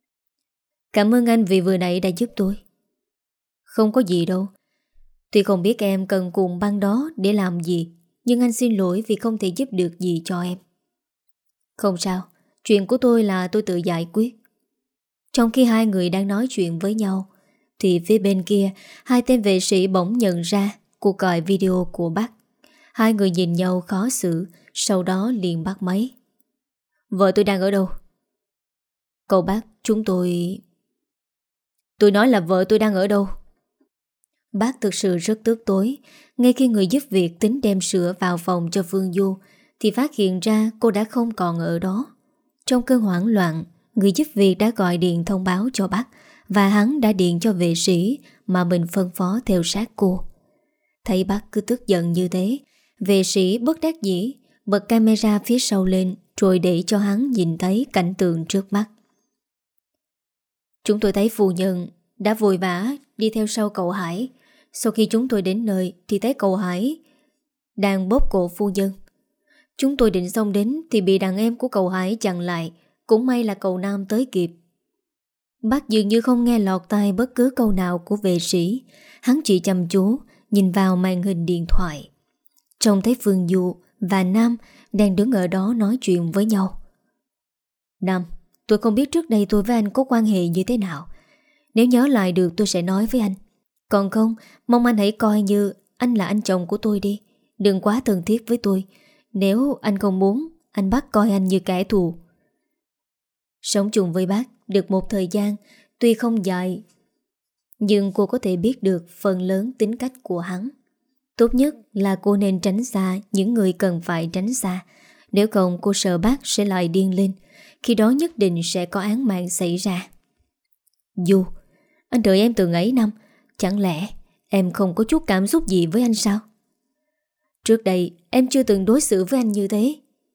Cảm ơn anh vì vừa nãy đã giúp tôi. Không có gì đâu. Tuy không biết em cần cuộn băng đó để làm gì, nhưng anh xin lỗi vì không thể giúp được gì cho em. Không sao, chuyện của tôi là tôi tự giải quyết. Trong khi hai người đang nói chuyện với nhau, thì phía bên kia, hai tên vệ sĩ bỗng nhận ra cuộc gọi video của bác. Hai người nhìn nhau khó xử, sau đó liền bắt máy. Vợ tôi đang ở đâu? Cậu bác, chúng tôi... Tôi nói là vợ tôi đang ở đâu? Bác thực sự rất tức tối. Ngay khi người giúp việc tính đem sữa vào phòng cho Phương Du thì phát hiện ra cô đã không còn ở đó. Trong cơn hoảng loạn, người giúp việc đã gọi điện thông báo cho bác, và hắn đã điện cho vệ sĩ mà mình phân phó theo sát cô. Thấy bác cứ tức giận như thế, vệ sĩ bất đắc dĩ bật camera phía sau lên rồi để cho hắn nhìn thấy cảnh tượng trước mắt. Chúng tôi thấy phu nhân đã vội vã đi theo sau cậu Hải. Sau khi chúng tôi đến nơi thì thấy cậu Hải đang bóp cổ phu nhân. Chúng tôi định xông đến thì bị đàn em của cậu Hải chặn lại. Cũng may là cậu Nam tới kịp. Bác dường như không nghe lọt tai bất cứ câu nào của vệ sĩ. Hắn chỉ chăm chú nhìn vào màn hình điện thoại. Trông thấy Phương Du và Nam đang đứng ở đó nói chuyện với nhau. Nam, tôi không biết trước đây tôi với anh có quan hệ như thế nào. Nếu nhớ lại được tôi sẽ nói với anh. Còn không, mong anh hãy coi như anh là anh chồng của tôi đi. Đừng quá thân thiết với tôi. Nếu anh không muốn, anh bắt coi anh như kẻ thù. Sống chung với bác được một thời gian, tuy không dài, nhưng cô có thể biết được phần lớn tính cách của hắn. Tốt nhất là cô nên tránh xa những người cần phải tránh xa. Nếu không cô sợ bác sẽ lại điên lên. Khi đó nhất định sẽ có án mạng xảy ra. Du, anh đợi em từ ấy năm. Chẳng lẽ em không có chút cảm xúc gì với anh sao? Trước đây em chưa từng đối xử với anh như thế.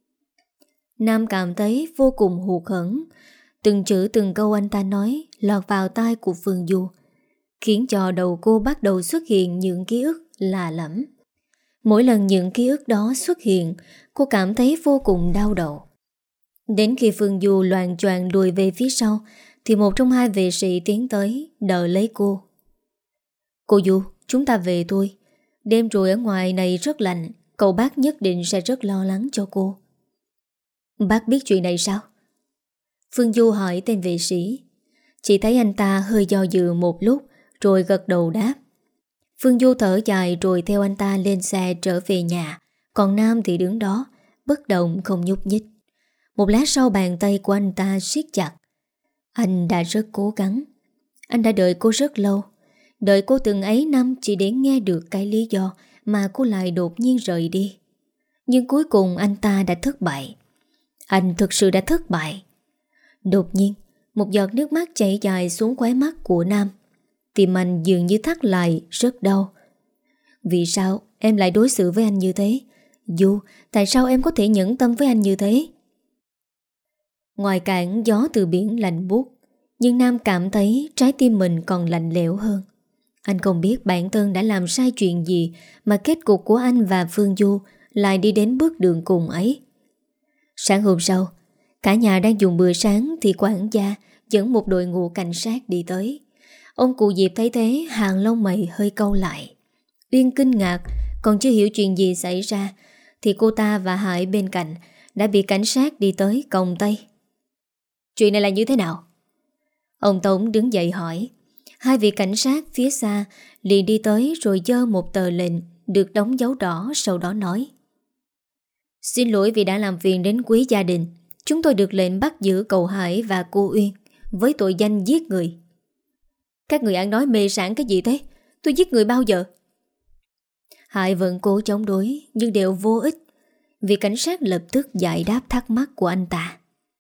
Nam cảm thấy vô cùng hụt hẫng. Từng chữ từng câu anh ta nói lọt vào tai của Phương Du, khiến cho đầu cô bắt đầu xuất hiện những ký ức lạ lẫm. Mỗi lần những ký ức đó xuất hiện, cô cảm thấy vô cùng đau đầu. Đến khi Phương Du loạng choạng lùi về phía sau thì một trong hai vệ sĩ tiến tới đỡ lấy cô. Cô Du, chúng ta về thôi. Đêm rồi ở ngoài này rất lạnh. Cậu bác nhất định sẽ rất lo lắng cho cô. Bác biết chuyện này sao? Phương Du hỏi tên vệ sĩ. Chỉ thấy anh ta hơi do dự một lúc rồi gật đầu đáp. Phương Du thở dài rồi theo anh ta lên xe trở về nhà. Còn Nam thì đứng đó bất động không nhúc nhích. Một lát sau bàn tay của anh ta siết chặt. Anh đã rất cố gắng. Anh đã đợi cô rất lâu. Đợi cô từng ấy năm chỉ để nghe được cái lý do mà cô lại đột nhiên rời đi. Nhưng cuối cùng anh ta đã thất bại. Anh thực sự đã thất bại. Đột nhiên, một giọt nước mắt chảy dài xuống khóe mắt của Nam. Tim anh dường như thắt lại, rất đau. Vì sao em lại đối xử với anh như thế? Du, tại sao em có thể nhẫn tâm với anh như thế? Ngoài cảng gió từ biển lạnh buốt, nhưng Nam cảm thấy trái tim mình còn lạnh lẽo hơn. Anh không biết bản thân đã làm sai chuyện gì mà kết cục của anh và Phương Du lại đi đến bước đường cùng ấy. Sáng hôm sau, cả nhà đang dùng bữa sáng thì quản gia dẫn một đội ngũ cảnh sát đi tới. Ông cụ Diệp thấy thế, hàng lông mày hơi cau lại. Uyên kinh ngạc, còn chưa hiểu chuyện gì xảy ra thì cô ta và Hải bên cạnh đã bị cảnh sát đi tới còng tay. Chuyện này là như thế nào? Ông Tống đứng dậy hỏi. Hai vị cảnh sát phía xa liền đi tới rồi giơ một tờ lệnh được đóng dấu đỏ, sau đó nói: Xin lỗi vì đã làm phiền đến quý gia đình. Chúng tôi được lệnh bắt giữ cậu Hải và cô Uyên với tội danh giết người. Các người ăn nói mê sảng cái gì thế? Tôi giết người bao giờ? Hải vẫn cố chống đối nhưng đều vô ích. Vị cảnh sát lập tức giải đáp thắc mắc của anh ta.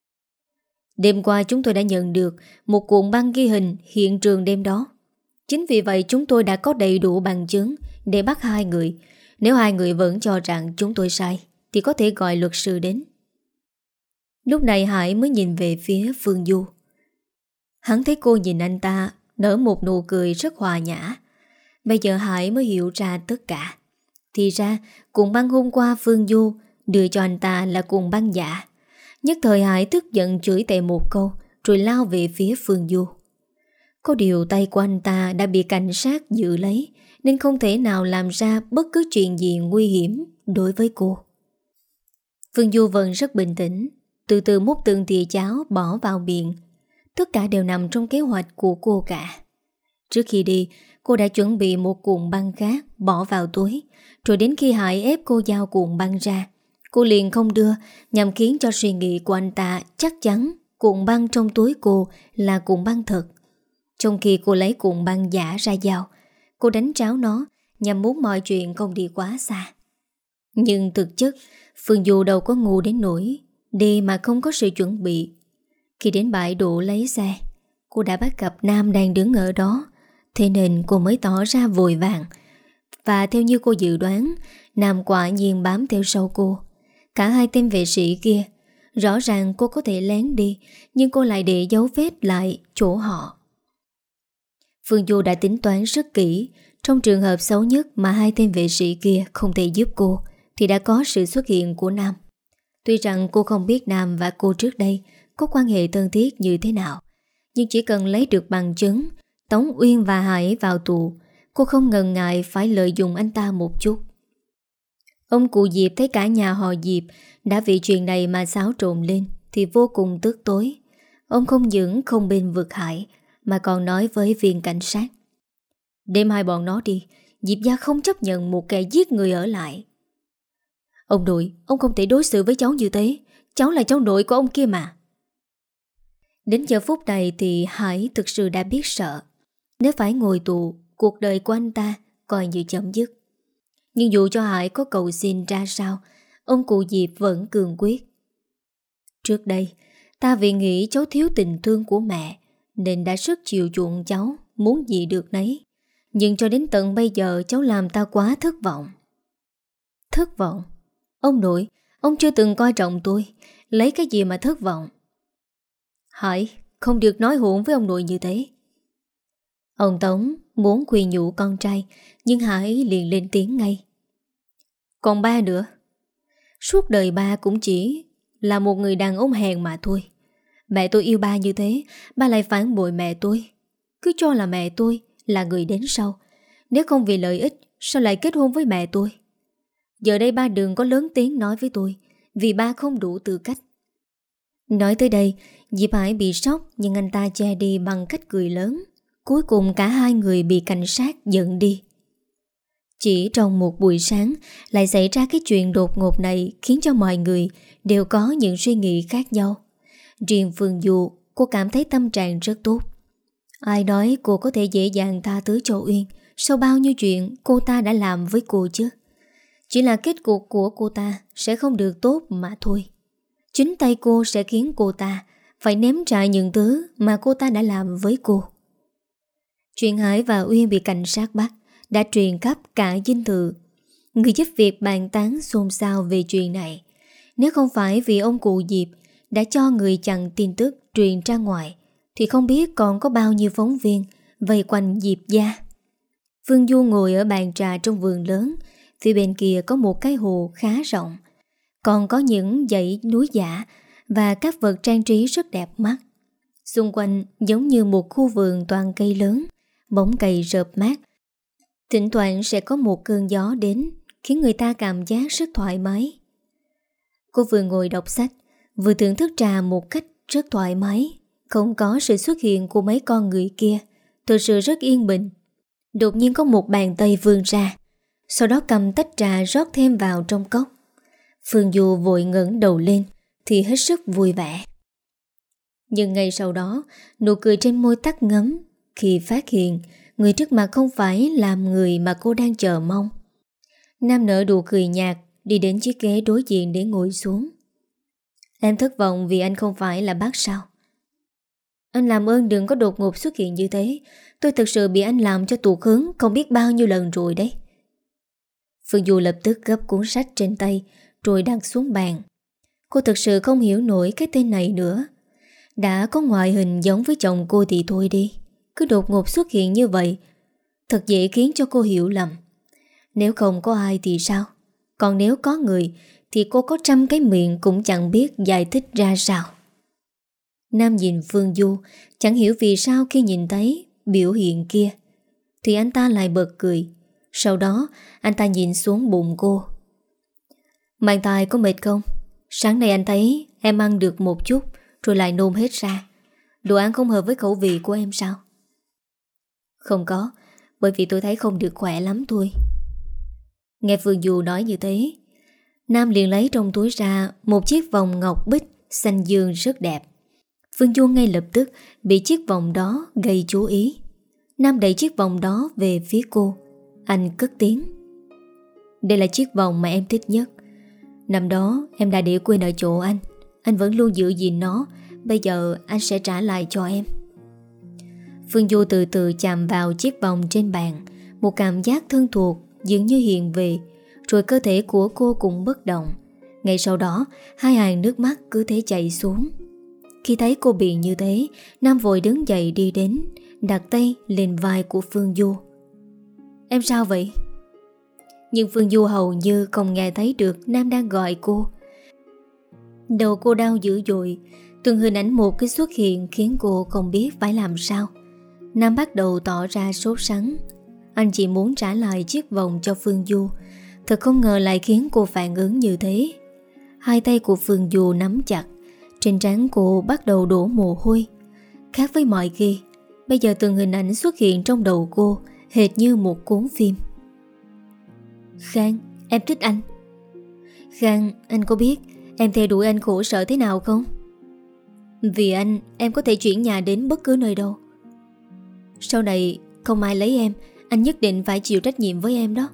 Đêm qua chúng tôi đã nhận được một cuộn băng ghi hình hiện trường đêm đó. Chính vì vậy chúng tôi đã có đầy đủ bằng chứng để bắt hai người. Nếu hai người vẫn cho rằng chúng tôi sai thì có thể gọi luật sư đến. Lúc này Hải mới nhìn về phía Phương Du. Hắn thấy cô nhìn anh ta nở một nụ cười rất hòa nhã. Bây giờ Hải mới hiểu ra tất cả. Thì ra cuộn băng hôm qua Phương Du đưa cho anh ta là cuộn băng giả. Nhất thời Hải tức giận chửi tệ một câu rồi lao về phía Phương Du. Có điều tay của anh ta đã bị cảnh sát giữ lấy nên không thể nào làm ra bất cứ chuyện gì nguy hiểm đối với cô. Phương Du vẫn rất bình tĩnh, từ từ múc từng thìa cháo bỏ vào miệng. Tất cả đều nằm trong kế hoạch của cô cả. Trước khi đi, cô đã chuẩn bị một cuộn băng khác bỏ vào túi. Rồi đến khi Hải ép cô giao cuộn băng ra, cô liền không đưa, nhằm khiến cho suy nghĩ của anh ta chắc chắn cuộn băng trong túi cô là cuộn băng thật. Trong khi cô lấy cuộn băng giả ra giao, cô đánh tráo nó nhằm muốn mọi chuyện không đi quá xa. Nhưng thực chất Phương Du đâu có ngu đến nỗi đi mà không có sự chuẩn bị. Khi đến bãi đỗ lấy xe, cô đã bắt gặp Nam đang đứng ở đó. Thế nên cô mới tỏ ra vội vàng. Và theo như cô dự đoán, Nam quả nhiên bám theo sau cô. Cả hai tên vệ sĩ kia, rõ ràng cô có thể lén đi, nhưng cô lại để dấu vết lại chỗ họ. Phương Du đã tính toán rất kỹ. Trong trường hợp xấu nhất mà hai tên vệ sĩ kia không thể giúp cô thì đã có sự xuất hiện của Nam. Tuy rằng cô không biết Nam và cô trước đây có quan hệ thân thiết như thế nào, nhưng chỉ cần lấy được bằng chứng tống Uyên và Hải vào tù, cô không ngần ngại phải lợi dụng anh ta một chút. Ông cụ Diệp thấy cả nhà họ Diệp đã vì chuyện này mà xáo trộn lên thì vô cùng tức tối. Ông không những không bên vực Hải mà còn nói với viên cảnh sát: Đem hai bọn nó đi, Diệp gia không chấp nhận một kẻ giết người ở lại. Ông nội, ông không thể đối xử với cháu như thế. Cháu là cháu nội của ông kia mà. Đến giờ phút này thì Hải thực sự đã biết sợ. Nếu phải ngồi tù, cuộc đời của anh ta coi như chấm dứt. Nhưng dù cho Hải có cầu xin ra sao, ông cụ Diệp vẫn cường quyết. Trước đây, ta vì nghĩ cháu thiếu tình thương của mẹ nên đã rất chiều chuộng cháu, muốn gì được nấy. Nhưng cho đến tận bây giờ cháu làm ta quá thất vọng. Thất vọng? Ông nội, ông chưa từng coi trọng tôi, lấy cái gì mà thất vọng? Hải, không được nói hỗn với ông nội như thế. Ông Tống muốn khuyên nhủ con trai, nhưng Hải liền lên tiếng ngay. Còn ba nữa. Suốt đời ba cũng chỉ là một người đàn ông hèn mà thôi. Mẹ tôi yêu ba như thế, ba lại phản bội mẹ tôi. Cứ cho là mẹ tôi là người đến sau. Nếu không vì lợi ích, sao lại kết hôn với mẹ tôi? Giờ đây ba đừng có lớn tiếng nói với tôi, vì ba không đủ tư cách. Nói tới đây, Diệp Hải bị sốc, nhưng anh ta che đi bằng cách cười lớn. Cuối cùng cả hai người bị cảnh sát dẫn đi. Chỉ trong một buổi sáng lại xảy ra cái chuyện đột ngột này, khiến cho mọi người đều có những suy nghĩ khác nhau. Riêng Phương Du, cô cảm thấy tâm trạng rất tốt. Ai nói cô có thể dễ dàng tha thứ cho Uyên sau bao nhiêu chuyện cô ta đã làm với cô chứ? Chỉ là kết cục của cô ta sẽ không được tốt mà thôi. Chính tay cô sẽ khiến cô ta phải nếm trải những thứ mà cô ta đã làm với cô. Chuyện Hải và Uyên bị cảnh sát bắt đã truyền khắp cả dinh thự. Người giúp việc bàn tán xôn xao về chuyện này. Nếu không phải vì ông cụ Diệp đã cho người chặn tin tức truyền ra ngoài, thì không biết còn có bao nhiêu phóng viên vây quanh Diệp gia. Phương Du ngồi ở bàn trà trong vườn lớn. Phía bên kia có một cái hồ khá rộng, còn có những dãy núi giả và các vật trang trí rất đẹp mắt. Xung quanh giống như một khu vườn toàn cây lớn, bóng cây rợp mát. Thỉnh thoảng sẽ có một cơn gió đến, khiến người ta cảm giác rất thoải mái. Cô vừa ngồi đọc sách, vừa thưởng thức trà một cách rất thoải mái. Không có sự xuất hiện của mấy con người kia, thực sự rất yên bình. Đột nhiên có một bàn tay vươn ra, sau đó cầm tách trà rót thêm vào trong cốc. Phương Du vội ngẩng đầu lên thì hết sức vui vẻ. Nhưng ngay sau đó, nụ cười trên môi tắt ngấm khi phát hiện người trước mặt không phải là người mà cô đang chờ mong. Nam nở nụ cười nhạt, đi đến chiếc ghế đối diện để ngồi xuống. Em thất vọng vì anh không phải là bác sao? Anh làm ơn đừng có đột ngột xuất hiện như thế. Tôi thực sự bị anh làm cho tụt hứng không biết bao nhiêu lần rồi đấy. Phương Du lập tức gấp cuốn sách trên tay rồi đặt xuống bàn. Cô thực sự không hiểu nổi cái tên này nữa. Đã có ngoại hình giống với chồng cô thì thôi đi, cứ đột ngột xuất hiện như vậy thật dễ khiến cho cô hiểu lầm. Nếu không có ai thì sao? Còn nếu có người thì cô có trăm cái miệng cũng chẳng biết giải thích ra sao. Nam nhìn Phương Du, chẳng hiểu vì sao khi nhìn thấy biểu hiện kia thì anh ta lại bật cười. Sau đó anh ta nhìn xuống bụng cô. Mang thai có mệt không? Sáng nay anh thấy em ăn được một chút rồi lại nôn hết ra. Đồ ăn không hợp với khẩu vị của em sao? Không có, bởi vì tôi thấy không được khỏe lắm thôi. Nghe Phương Du nói như thế, Nam liền lấy trong túi ra một chiếc vòng ngọc bích xanh dương rất đẹp. Phương Du ngay lập tức bị chiếc vòng đó gây chú ý. Nam đẩy chiếc vòng đó về phía cô. Anh cất tiếng. Đây là chiếc vòng mà em thích nhất. Năm đó em đã để quên ở chỗ anh. Anh vẫn luôn giữ gìn nó. Bây giờ anh sẽ trả lại cho em. Phương Du từ từ chạm vào chiếc vòng trên bàn. Một cảm giác thân thuộc dường như hiện về. Rồi cơ thể của cô cũng bất động. Ngay sau đó hai hàng nước mắt cứ thế chảy xuống. Khi thấy cô bị như thế, Nam vội đứng dậy đi đến, đặt tay lên vai của Phương Du. Em sao vậy? Nhưng Phương Du hầu như không nghe thấy được Nam đang gọi cô. Đầu cô đau dữ dội. Từng hình ảnh một cái xuất hiện khiến cô không biết phải làm sao. Nam bắt đầu tỏ ra sốt sắng. Anh chỉ muốn trả lại chiếc vòng cho Phương Du. Thật không ngờ lại khiến cô phản ứng như thế. Hai tay của Phương Du nắm chặt. Trên trán cô bắt đầu đổ mồ hôi. Khác với mọi khi, bây giờ từng hình ảnh xuất hiện trong đầu cô hệt như một cuốn phim. Khang, em thích anh. Khang, anh có biết em theo đuổi anh khổ sở thế nào không? Vì anh, em có thể chuyển nhà đến bất cứ nơi đâu. Sau này không ai lấy em, anh nhất định phải chịu trách nhiệm với em đó.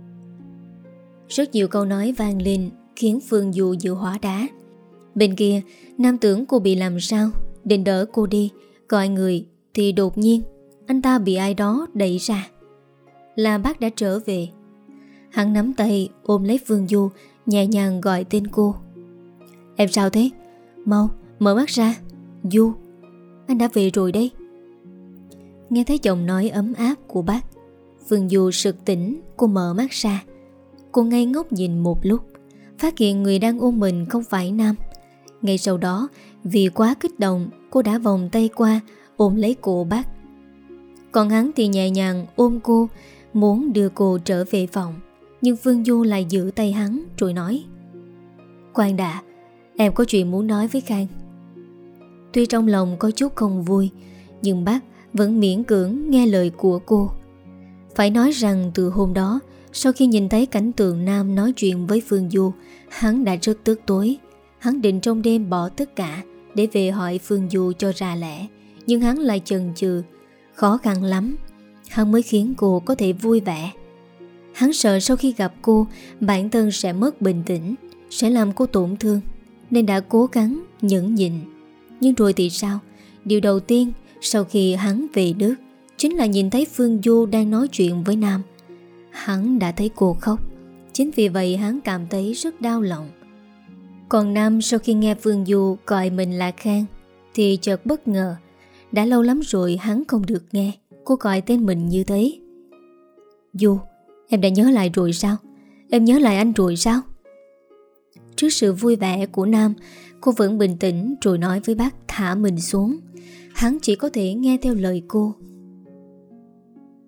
Rất nhiều câu nói vang lên khiến Phương Du như hóa đá. Bên kia, Nam tưởng cô bị làm sao, định đỡ cô đi, gọi người, thì đột nhiên anh ta bị ai đó đẩy ra. Là bác đã trở về. Hắn nắm tay ôm lấy Phương Du, nhẹ nhàng gọi tên cô. Em sao thế? Mau, mở mắt ra. Du, anh đã về rồi đấy. Nghe thấy giọng nói ấm áp của bác, Phương Du sực tỉnh. Cô mở mắt ra. Cô ngây ngốc nhìn một lúc, phát hiện người đang ôm mình không phải Nam. Ngay sau đó, vì quá kích động, cô đã vòng tay qua ôm lấy cổ bác. Còn hắn thì nhẹ nhàng ôm cô, muốn đưa cô trở về phòng. Nhưng Phương Du lại giữ tay hắn rồi nói: Khoan đã, em có chuyện muốn nói với Khang. Tuy trong lòng có chút không vui, nhưng bác vẫn miễn cưỡng nghe lời của cô. Phải nói rằng từ hôm đó, sau khi nhìn thấy cảnh tượng Nam nói chuyện với Phương Du, hắn đã rất tức tối. Hắn định trong đêm bỏ tất cả để về hỏi Phương Du cho ra lẽ. Nhưng hắn lại chần chừ. Khó khăn lắm hắn mới khiến cô có thể vui vẻ. Hắn sợ sau khi gặp cô, bản thân sẽ mất bình tĩnh, sẽ làm cô tổn thương, nên đã cố gắng nhẫn nhịn. Nhưng rồi thì sao? Điều đầu tiên sau khi hắn về nước chính là nhìn thấy Phương Du đang nói chuyện với Nam. Hắn đã thấy cô khóc. Chính vì vậy hắn cảm thấy rất đau lòng. Còn Nam sau khi nghe Phương Du gọi mình là Khang thì chợt bất ngờ. Đã lâu lắm rồi hắn không được nghe cô gọi tên mình như thế. Du, em đã nhớ lại rồi sao? Em nhớ lại anh rồi sao? Trước sự vui vẻ của Nam, cô vẫn bình tĩnh rồi nói với bác thả mình xuống. Hắn chỉ có thể nghe theo lời cô.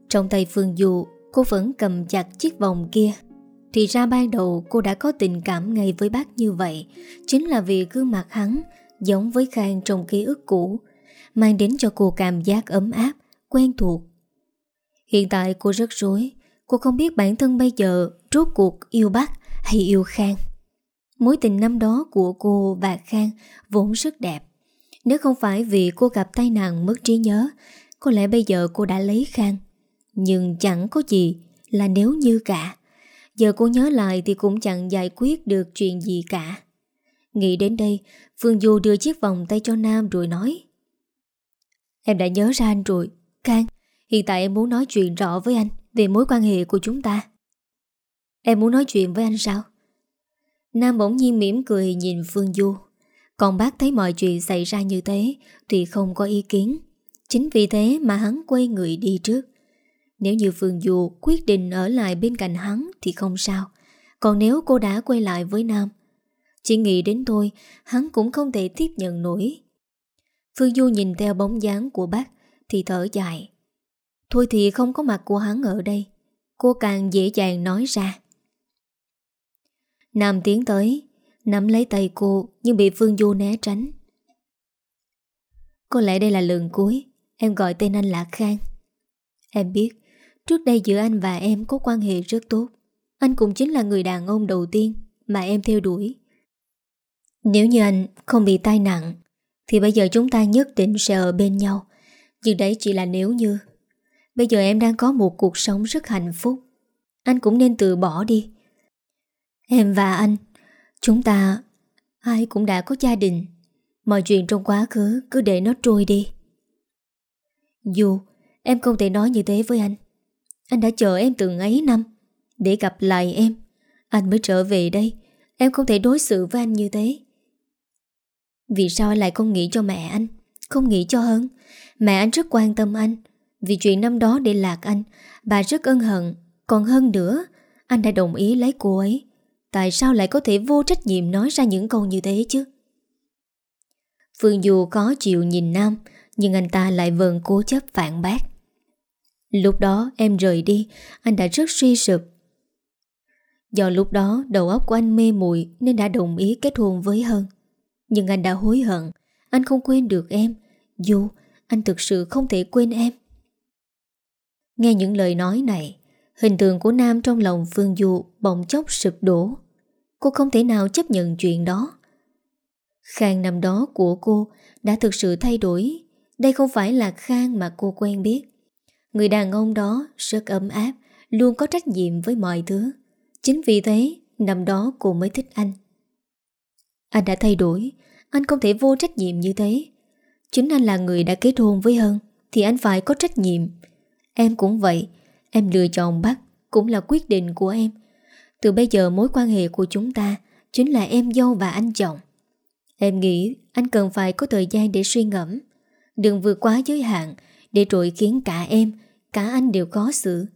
Trong tay Phương Du, cô vẫn cầm chặt chiếc vòng kia. Thì ra ban đầu cô đã có tình cảm ngay với bác như vậy, chính là vì gương mặt hắn giống với Khang trong ký ức cũ, mang đến cho cô cảm giác ấm áp, quen thuộc. Hiện tại cô rất rối. Cô không biết bản thân bây giờ rốt cuộc yêu bác hay yêu Khang. Mối tình năm đó của cô và Khang vốn rất đẹp. Nếu không phải vì cô gặp tai nạn mất trí nhớ, có lẽ bây giờ cô đã lấy Khang. Nhưng chẳng có gì là nếu như cả. Giờ cô nhớ lại thì cũng chẳng giải quyết được chuyện gì cả. Nghĩ đến đây, Phương Du đưa chiếc vòng tay cho Nam rồi nói: Em đã nhớ ra anh rồi, Khang. Hiện tại em muốn nói chuyện rõ với anh về mối quan hệ của chúng ta. Em muốn nói chuyện với anh sao? Nam bỗng nhiên mỉm cười nhìn Phương Du. Còn bác thấy mọi chuyện xảy ra như thế thì không có ý kiến. Chính vì thế mà hắn quay người đi trước. Nếu như Phương Du quyết định ở lại bên cạnh hắn thì không sao. Còn nếu cô đã quay lại với Nam, chỉ nghĩ đến thôi, hắn cũng không thể tiếp nhận nổi. Phương Du nhìn theo bóng dáng của bác thì thở dài. Thôi thì không có mặt của hắn ở đây, cô càng dễ dàng nói ra. Nam tiến tới, nắm lấy tay cô nhưng bị Phương Du né tránh. Có lẽ đây là lần cuối em gọi tên anh là Khang. Em biết, trước đây giữa anh và em có quan hệ rất tốt. Anh cũng chính là người đàn ông đầu tiên mà em theo đuổi. Nếu như anh không bị tai nạn thì bây giờ chúng ta nhất định sẽ ở bên nhau. Nhưng đấy chỉ là nếu như. Bây giờ em đang có một cuộc sống rất hạnh phúc. Anh cũng nên từ bỏ đi. Em và anh, chúng ta ai cũng đã có gia đình. Mọi chuyện trong quá khứ cứ để nó trôi đi. Dù em không thể nói như thế với anh. Anh đã chờ em từng ấy năm để gặp lại em. Anh mới trở về đây. Em không thể đối xử với anh như thế. Vì sao anh lại không nghĩ cho mẹ anh? Không nghĩ cho Hân? Mẹ anh rất quan tâm anh. Vì chuyện năm đó để lạc anh, bà rất ân hận. Còn Hân nữa, anh đã đồng ý lấy cô ấy. Tại sao lại có thể vô trách nhiệm nói ra những câu như thế chứ? Phương Du khó chịu nhìn Nam, nhưng anh ta lại vẫn cố chấp phản bác. Lúc đó em rời đi, anh đã rất suy sụp. Do lúc đó đầu óc của anh mê muội nên đã đồng ý kết hôn với Hân. Nhưng anh đã hối hận. Anh không quên được em. Dù anh thực sự không thể quên em. Nghe những lời nói này, hình tượng của Nam trong lòng Phương Du bỗng chốc sụp đổ. Cô không thể nào chấp nhận chuyện đó. Khang năm đó của cô đã thực sự thay đổi. Đây không phải là Khang mà cô quen biết. Người đàn ông đó rất ấm áp, luôn có trách nhiệm với mọi thứ. Chính vì thế năm đó cô mới thích anh. Anh đã thay đổi. Anh không thể vô trách nhiệm như thế. Chính anh là người đã kết hôn với Hân thì anh phải có trách nhiệm. Em cũng vậy. Em lựa chọn bác cũng là quyết định của em. Từ bây giờ mối quan hệ của chúng ta chính là em dâu và anh chồng. Em nghĩ anh cần phải có thời gian để suy ngẫm. Đừng vượt quá giới hạn để rồi khiến cả em, cả anh đều khó xử.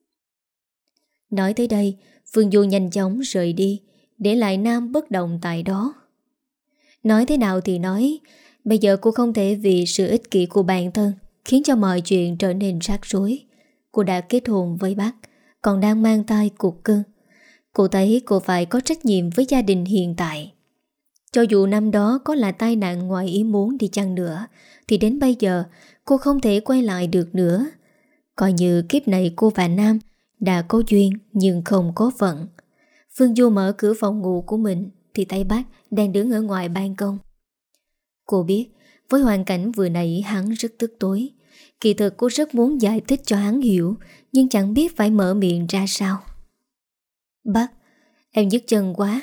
Nói tới đây, Phương Du nhanh chóng rời đi, để lại Nam bất động tại đó. Nói thế nào thì nói, bây giờ cô không thể vì sự ích kỷ của bản thân khiến cho mọi chuyện trở nên rắc rối. Cô đã kết hôn với bác, còn đang mang thai cục cưng. Cô thấy cô phải có trách nhiệm với gia đình hiện tại. Cho dù năm đó có là tai nạn ngoài ý muốn đi chăng nữa, thì đến bây giờ cô không thể quay lại được nữa. Coi như kiếp này cô và Nam đã có duyên nhưng không có phận. Phương Du mở cửa phòng ngủ của mình thì thấy bác đang đứng ở ngoài ban công. Cô biết với hoàn cảnh vừa nãy hắn rất tức tối. Kỳ thực cô rất muốn giải thích cho hắn hiểu, nhưng chẳng biết phải mở miệng ra sao. Bác, em nhức chân quá.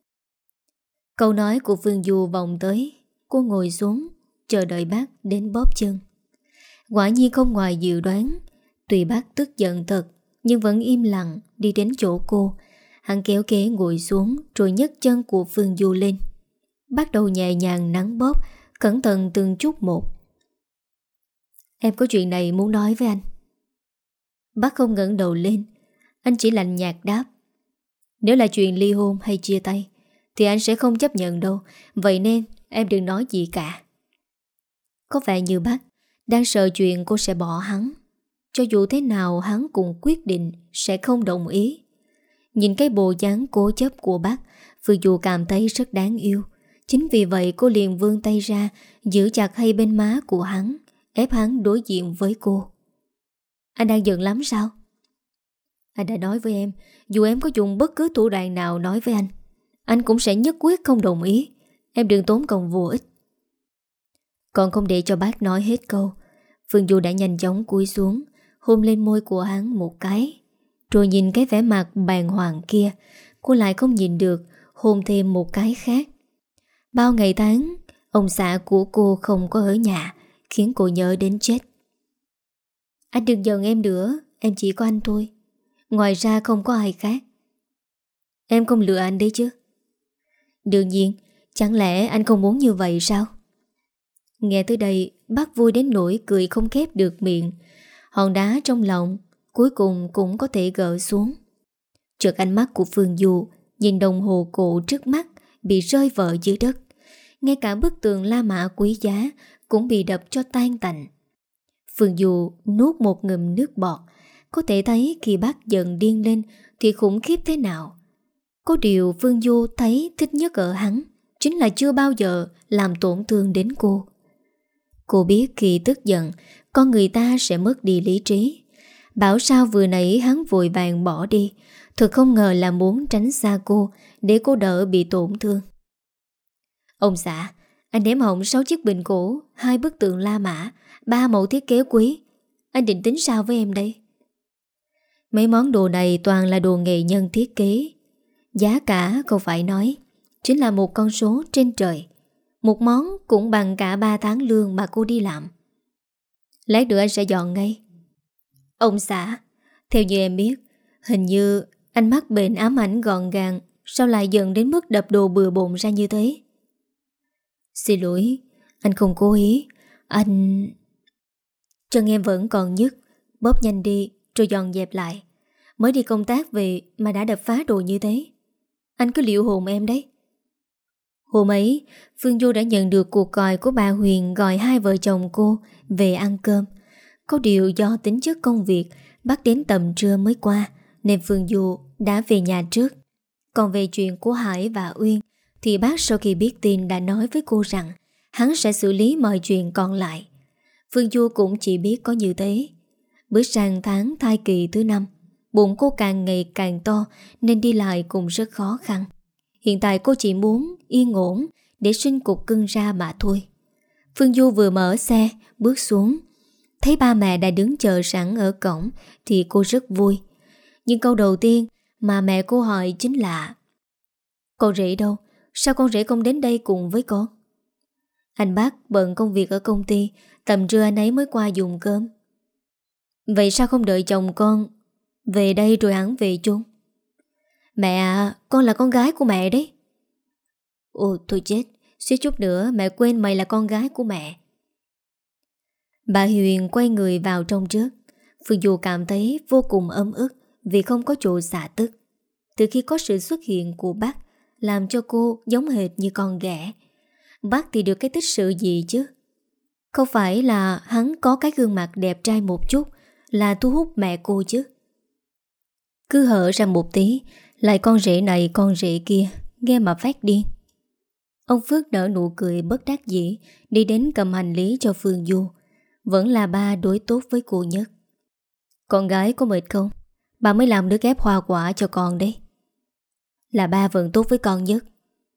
Câu nói của Phương Du vòng tới. Cô ngồi xuống chờ đợi bác đến bóp chân. Quả nhiên không ngoài dự đoán. Tuy bác tức giận thật nhưng vẫn im lặng đi đến chỗ cô. Hắn kéo ghế ngồi xuống rồi nhấc chân của Phương Du lên. Bắt đầu nhẹ nhàng nắn bóp, cẩn thận từng chút một. Em có chuyện này muốn nói với anh. Bác không ngẩng đầu lên. Anh chỉ lạnh nhạt đáp. Nếu là chuyện ly hôn hay chia tay thì anh sẽ không chấp nhận đâu. Vậy nên em đừng nói gì cả. Có vẻ như bác đang sợ chuyện cô sẽ bỏ hắn. cho dù thế nào hắn cũng quyết định sẽ không đồng ý. Nhìn cái bộ dáng cố chấp của bác, Phương Du cảm thấy rất đáng yêu. Chính vì vậy cô liền vươn tay ra, giữ chặt hai bên má của hắn, ép hắn đối diện với cô. Anh đang giận lắm sao? Anh đã nói với em, dù em có dùng bất cứ thủ đoạn nào nói với anh, anh cũng sẽ nhất quyết không đồng ý. Em đừng tốn công vô ích. Còn không để cho bác nói hết câu, Phương Du đã nhanh chóng cúi xuống, hôn lên môi của hắn một cái. Rồi nhìn cái vẻ mặt bàng hoàng kia, cô lại không nhìn được, hôn thêm một cái khác. Bao ngày tháng, ông xã của cô không có ở nhà, khiến cô nhớ đến chết. Anh đừng giận em nữa, em chỉ có anh thôi. Ngoài ra không có ai khác. Em không lừa anh đấy chứ? Đương nhiên, chẳng lẽ anh không muốn như vậy sao? Nghe tới đây, bác vui đến nỗi cười không khép được miệng. Hòn đá trong lòng cuối cùng cũng có thể gỡ xuống. Chợt ánh mắt của Phương Du nhìn đồng hồ cổ trước mắt bị rơi vỡ dưới đất. Ngay cả bức tường La Mã quý giá cũng bị đập cho tan tành. Phương Du nuốt một ngụm nước bọt. Có thể thấy khi bác giận điên lên thì khủng khiếp thế nào. Có điều Phương Du thấy thích nhất ở hắn chính là chưa bao giờ làm tổn thương đến cô. Cô biết khi tức giận, con người ta sẽ mất đi lý trí. Bảo sao vừa nãy hắn vội vàng bỏ đi, thật không ngờ là muốn tránh xa cô để cô đỡ bị tổn thương. Ông xã, anh ném hỏng sáu chiếc bình cổ, hai bức tượng La Mã, ba mẫu thiết kế quý. Anh định tính sao với em đây? Mấy món đồ này toàn là đồ nghệ nhân thiết kế. Giá cả không phải nói, chính là một con số trên trời. Một món cũng bằng cả ba tháng lương mà cô đi làm. Lát nữa anh sẽ dọn ngay. Ông xã, theo như em biết, hình như anh mắc bệnh ám ảnh gọn gàng, sao lại dần đến mức đập đồ bừa bộn ra như thế? Xin lỗi, anh không cố ý. Anh... Chân em vẫn còn nhức, bóp nhanh đi rồi dọn dẹp lại. Mới đi công tác về mà đã đập phá đồ như thế. Anh cứ liệu hồn em đấy. Hôm ấy, Phương Du đã nhận được cuộc gọi của bà Huyền gọi hai vợ chồng cô về ăn cơm. Có điều do tính chất công việc, bác đến tầm trưa mới qua, nên Phương Du đã về nhà trước. Còn về chuyện của Hải và Uyên, thì bác sau khi biết tin đã nói với cô rằng hắn sẽ xử lý mọi chuyện còn lại. Phương Du cũng chỉ biết có như thế. Bước sang tháng thai kỳ thứ năm, bụng cô càng ngày càng to nên đi lại cũng rất khó khăn. Hiện tại cô chỉ muốn yên ổn để sinh cục cưng ra mà thôi. Phương Du vừa mở xe, bước xuống, thấy ba mẹ đã đứng chờ sẵn ở cổng thì cô rất vui. Nhưng câu đầu tiên mà mẹ cô hỏi chính là: Con rể đâu? Sao con rể không đến đây cùng với con? Anh bác bận công việc ở công ty, tầm trưa anh ấy mới qua dùng cơm. Vậy sao không đợi chồng con về đây rồi hắn về chung? Mẹ à, con là con gái của mẹ đấy. Ồ thôi chết, suýt chút nữa mẹ quên mày là con gái của mẹ. Bà Huyền quay người vào trong trước. Phương Du cảm thấy vô cùng ấm ức vì không có chỗ xả tức. Từ khi có sự xuất hiện của bác, làm cho cô giống hệt như con ghẻ. Bác thì được cái tích sự gì chứ? Không phải là hắn có cái gương mặt đẹp trai một chút là thu hút mẹ cô chứ? Cứ hở ra một tí, lại con rể này con rể kia, nghe mà phát điên. Ông Phước nở nụ cười bất đắc dĩ, đi đến cầm hành lý cho Phương Du. Vẫn là ba đối tốt với cô nhất. Con gái có mệt không? Bà mới làm nước ép hoa quả cho con đấy. Là ba vẫn tốt với con nhất.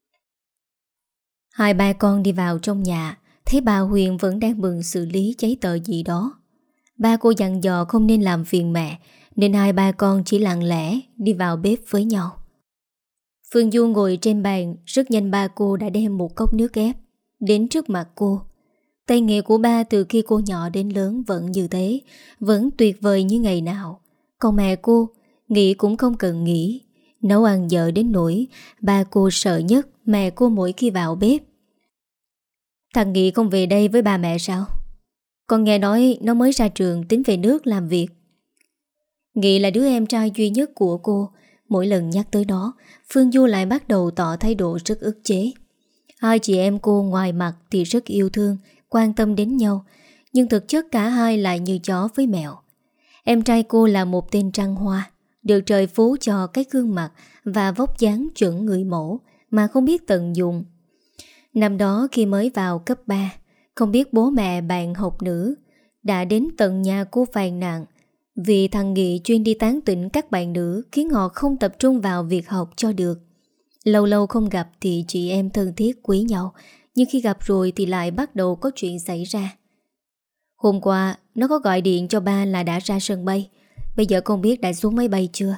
Hai ba con đi vào trong nhà, thấy bà Huyền vẫn đang bận xử lý giấy tờ gì đó. Ba cô dặn dò không nên làm phiền mẹ, nên hai ba con chỉ lặng lẽ đi vào bếp với nhau. Phương Du ngồi trên bàn, rất nhanh ba cô đã đem một cốc nước ép đến trước mặt cô. Tay nghề của ba từ khi cô nhỏ đến lớn vẫn như thế, vẫn tuyệt vời như ngày nào. Còn mẹ cô, nghĩ cũng không cần nghĩ, nấu ăn dở đến nỗi ba cô sợ nhất mẹ cô mỗi khi vào bếp. Thằng Nghị không về đây với ba mẹ sao? Con nghe nói nó mới ra trường tính về nước làm việc. Nghị là đứa em trai duy nhất của cô. Mỗi lần nhắc tới nó, Phương Du lại bắt đầu tỏ thái độ rất ức chế. Hai chị em cô ngoài mặt thì rất yêu thương, quan tâm đến nhau, nhưng thực chất cả hai lại như chó với mèo. Em trai cô là một tên trăng hoa, được trời phú cho cái gương mặt và vóc dáng chuẩn người mẫu mà không biết tận dụng. Năm đó khi mới vào cấp ba, không biết bố mẹ bạn học nữ đã đến tận nhà cô phàn nàn vì thằng Nghị chuyên đi tán tỉnh các bạn nữ, khiến họ không tập trung vào việc học cho được. Lâu lâu không gặp thì chị em thân thiết quý nhau, nhưng khi gặp rồi thì lại bắt đầu có chuyện xảy ra. Hôm qua nó có gọi điện cho ba là đã ra sân bay. Bây giờ không biết đã xuống máy bay chưa.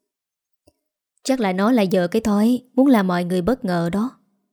Chắc là nó là vợ cái thói muốn làm mọi người bất ngờ đó.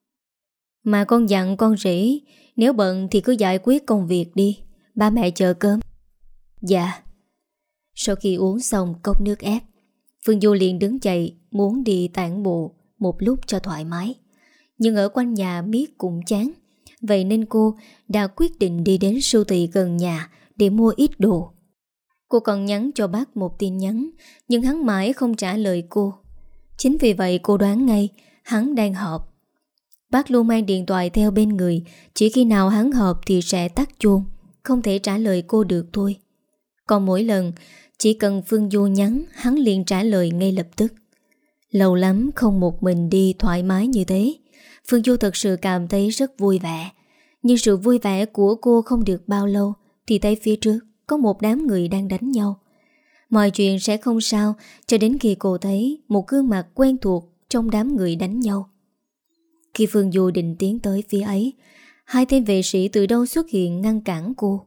Mà con dặn con rể, nếu bận thì cứ giải quyết công việc đi, ba mẹ chờ cơm. Dạ. Sau khi uống xong cốc nước ép, Phương Du liền đứng dậy muốn đi tản bộ một lúc cho thoải mái. Nhưng ở quanh nhà miết cũng chán. Vậy nên cô đã quyết định đi đến siêu thị gần nhà để mua ít đồ. Cô còn nhắn cho bác một tin nhắn, nhưng hắn mãi không trả lời cô. Chính vì vậy cô đoán ngay hắn đang họp. Bác luôn mang điện thoại theo bên người, chỉ khi nào hắn họp thì sẽ tắt chuông, không thể trả lời cô được thôi. Còn mỗi lần chỉ cần Phương Du nhắn, hắn liền trả lời ngay lập tức. Lâu lắm không một mình đi thoải mái như thế. Phương Du thật sự cảm thấy rất vui vẻ. Nhưng sự vui vẻ của cô không được bao lâu thì thấy phía trước có một đám người đang đánh nhau. Mọi chuyện sẽ không sao cho đến khi cô thấy một gương mặt quen thuộc trong đám người đánh nhau. Khi Phương Du định tiến tới phía ấy, hai tên vệ sĩ từ đâu xuất hiện ngăn cản cô.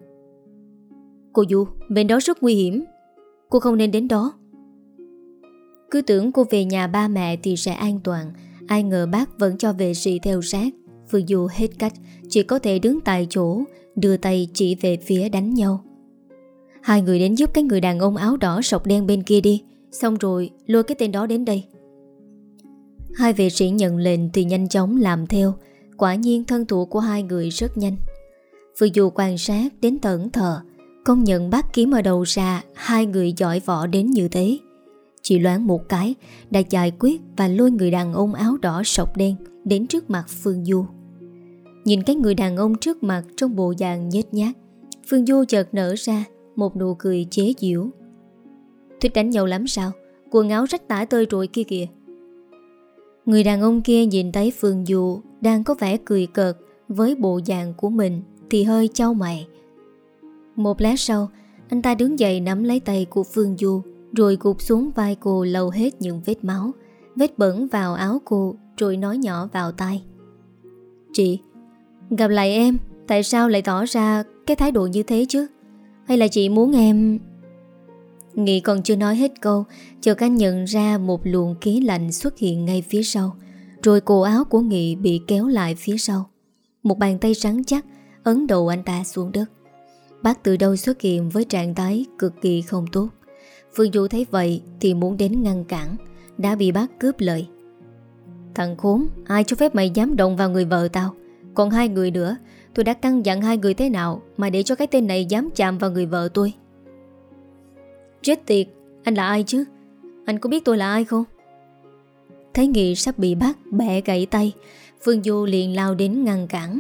Cô Du, bên đó rất nguy hiểm, cô không nên đến đó. Cứ tưởng cô về nhà ba mẹ thì sẽ an toàn, ai ngờ bác vẫn cho vệ sĩ theo sát. Phương Du hết cách, chỉ có thể đứng tại chỗ, đưa tay chỉ về phía đánh nhau. Hai người đến giúp cái người đàn ông áo đỏ sọc đen bên kia đi, xong rồi lôi cái tên đó đến đây. Hai vệ sĩ nhận lệnh thì nhanh chóng làm theo. Quả nhiên thân thủ của hai người rất nhanh. Phương Du quan sát đến tẩn thờ, công nhận bác kiếm ở đầu ra hai người giỏi võ đến như thế. Chỉ loáng một cái đã giải quyết và lôi người đàn ông áo đỏ sọc đen đến trước mặt Phương Du. Nhìn cái người đàn ông trước mặt trong bộ dạng nhếch nhác, Phương Du chợt nở ra một nụ cười chế giễu. Thích đánh nhau lắm sao? Quần áo rách tả tơi rồi kia kìa. Người đàn ông kia nhìn thấy Phương Du đang có vẻ cười cợt với bộ dạng của mình thì hơi chau mày. Một lát sau, anh ta đứng dậy nắm lấy tay của Phương Du, rồi gục xuống vai cô lau hết những vết máu, vết bẩn vào áo cô, rồi nói nhỏ vào tai. Chị, gặp lại em, tại sao lại tỏ ra cái thái độ như thế chứ? Hay là chị muốn em... Nghị còn chưa nói hết câu, chợt anh nhận ra một luồng khí lạnh xuất hiện ngay phía sau, rồi cổ áo của Nghị bị kéo lại phía sau. Một bàn tay rắn chắc ấn đầu anh ta xuống đất. Bác từ đâu xuất hiện với trạng thái cực kỳ không tốt. Phương Du thấy vậy thì muốn đến ngăn cản, đã bị bác cướp lời. Thằng khốn, ai cho phép mày dám động vào người vợ tao? Còn hai người nữa, tôi đã căn dặn hai người thế nào mà để cho cái tên này dám chạm vào người vợ tôi? Chết tiệt, anh là ai chứ? Anh có biết tôi là ai không? Thấy Nghị sắp bị bắt bẻ gãy tay, Phương Du liền lao đến ngăn cản.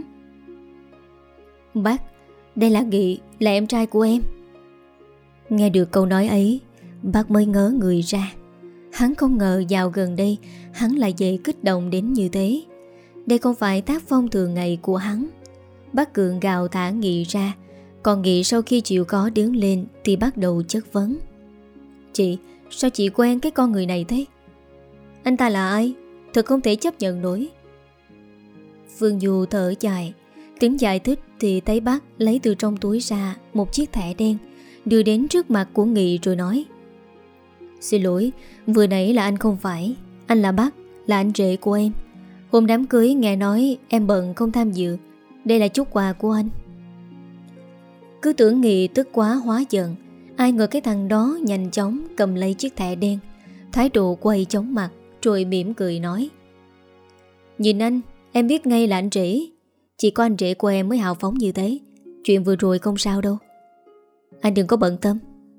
Bác, đây là Nghị, là em trai của em. Nghe được câu nói ấy, bác mới ngớ người ra. Hắn không ngờ dạo gần đây hắn lại dễ kích động đến như thế. Đây không phải tác phong thường ngày của hắn. Bác Cường gào thả Nghị ra. Còn Nghị sau khi chịu khó đứng lên thì bắt đầu chất vấn. Chị, sao chị quen cái con người này thế? Anh ta là ai? Thật không thể chấp nhận nổi. Phương Du thở dài. Tính giải thích thì thấy bác lấy từ trong túi ra một chiếc thẻ đen, đưa đến trước mặt của Nghị rồi nói. Xin lỗi, vừa nãy là anh không phải. Anh là bác, là anh rể của em. Hôm đám cưới nghe nói em bận không tham dự. Đây là chút quà của anh. Cứ tưởng Nghị tức quá hóa giận, ai ngờ cái thằng đó nhanh chóng cầm lấy chiếc thẻ đen, thái độ quay chóng mặt, rồi mỉm cười nói. Nhìn anh, em biết ngay là anh rể. Chỉ có anh rể của em mới hào phóng như thế. Chuyện vừa rồi không sao đâu. Anh đừng có bận tâm.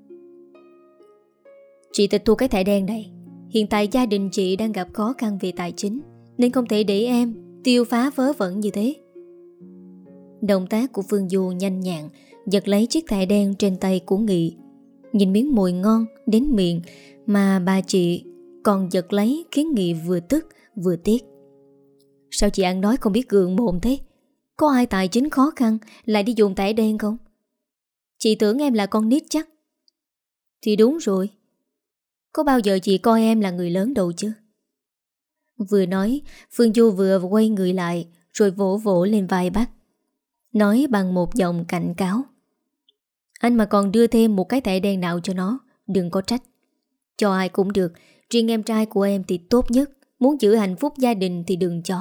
Chị tịch thu cái thẻ đen này. Hiện tại gia đình chị đang gặp khó khăn về tài chính, nên không thể để em tiêu phá vớ vẩn như thế. Động tác của Phương Du nhanh nhẹn giật lấy chiếc thẻ đen trên tay của Nghị. Nhìn miếng mồi ngon đến miệng mà bà chị còn giật lấy, khiến Nghị vừa tức vừa tiếc. Sao chị ăn nói không biết gượng mồm thế? Có ai tài chính khó khăn lại đi dùng tẻ đen không? Chị tưởng em là con nít chắc. Thì đúng rồi. Có bao giờ chị coi em là người lớn đâu chứ? Vừa nói, Phương Du vừa quay người lại rồi vỗ vỗ lên vai bác, nói bằng một giọng cảnh cáo. Anh mà còn đưa thêm một cái thẻ đen nào cho nó, đừng có trách. Cho ai cũng được, riêng em trai của em thì tốt nhất. Muốn giữ hạnh phúc gia đình thì đừng cho.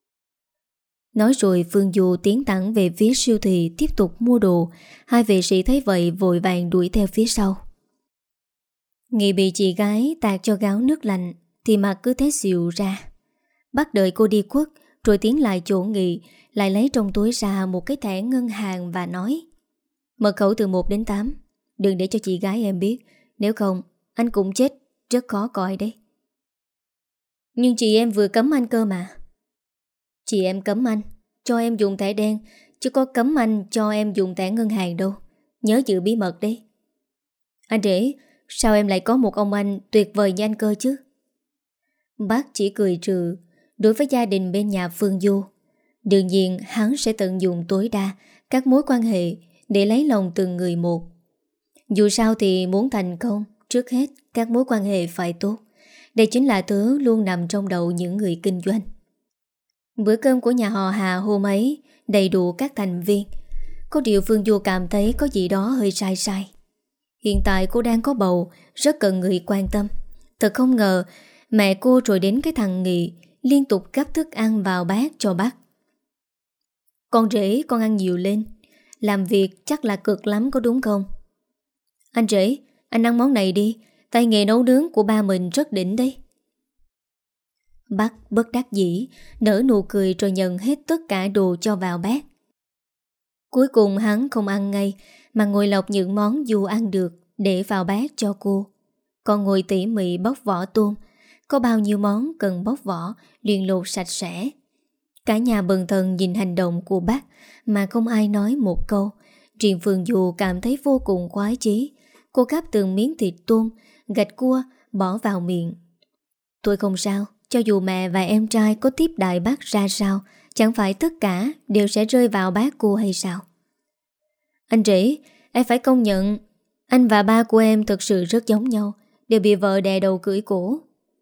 Nói rồi Phương Du tiến thẳng về phía siêu thị tiếp tục mua đồ. Hai vệ sĩ thấy vậy vội vàng đuổi theo phía sau. Nghị bị chị gái tạt cho gáo nước lạnh thì mặt cứ thế xìu ra. Bắt đợi cô đi khuất rồi tiến lại chỗ Nghị, lại lấy trong túi ra một cái thẻ ngân hàng và nói: Mật khẩu từ một đến tám, đừng để cho chị gái em biết, nếu không anh cũng chết rất khó coi đấy. Nhưng chị em vừa cấm anh cơ mà. Chị em cấm anh cho em dùng thẻ đen, chứ có cấm anh cho em dùng thẻ ngân hàng đâu. Nhớ giữ bí mật đấy. Anh rể, sao em lại có một ông anh tuyệt vời như anh cơ chứ? Bác chỉ cười trừ. Đối với gia đình bên nhà Phương Du, đương nhiên hắn sẽ tận dụng tối đa các mối quan hệ để lấy lòng từng người một. Dù sao thì muốn thành công, trước hết các mối quan hệ phải tốt. Đây chính là thứ luôn nằm trong đầu những người kinh doanh. Bữa cơm của nhà họ Hà hôm ấy đầy đủ các thành viên. Có điều Phương Du cảm thấy có gì đó hơi sai sai. Hiện tại cô đang có bầu, rất cần người quan tâm. Thật không ngờ mẹ cô rồi đến cái thằng Nghị liên tục gắp thức ăn vào bát cho bác. Con rể con ăn nhiều lên, làm việc chắc là cực lắm có đúng không? Anh rể, anh ăn món này đi, tay nghề nấu nướng của ba mình rất đỉnh đấy. Bác bất đắc dĩ nở nụ cười rồi nhận hết tất cả đồ cho vào bát. Cuối cùng hắn không ăn ngay mà ngồi lọc những món dù ăn được để vào bát cho cô. Còn ngồi tỉ mỉ bóc vỏ tôm. Có bao nhiêu món cần bóc vỏ liền lột sạch sẽ. Cả nhà bần thần nhìn hành động của bác mà không ai nói một câu. Riêng Phương Du cảm thấy vô cùng khoái chí. Cô cắp từng miếng thịt tôm, gạch cua bỏ vào miệng. Tôi không sao, cho dù mẹ và em trai có tiếp đại bác ra sao, chẳng phải tất cả đều sẽ rơi vào bát cô hay sao? Anh rể, em phải công nhận anh và ba của em thực sự rất giống nhau, đều bị vợ đè đầu cưỡi cổ.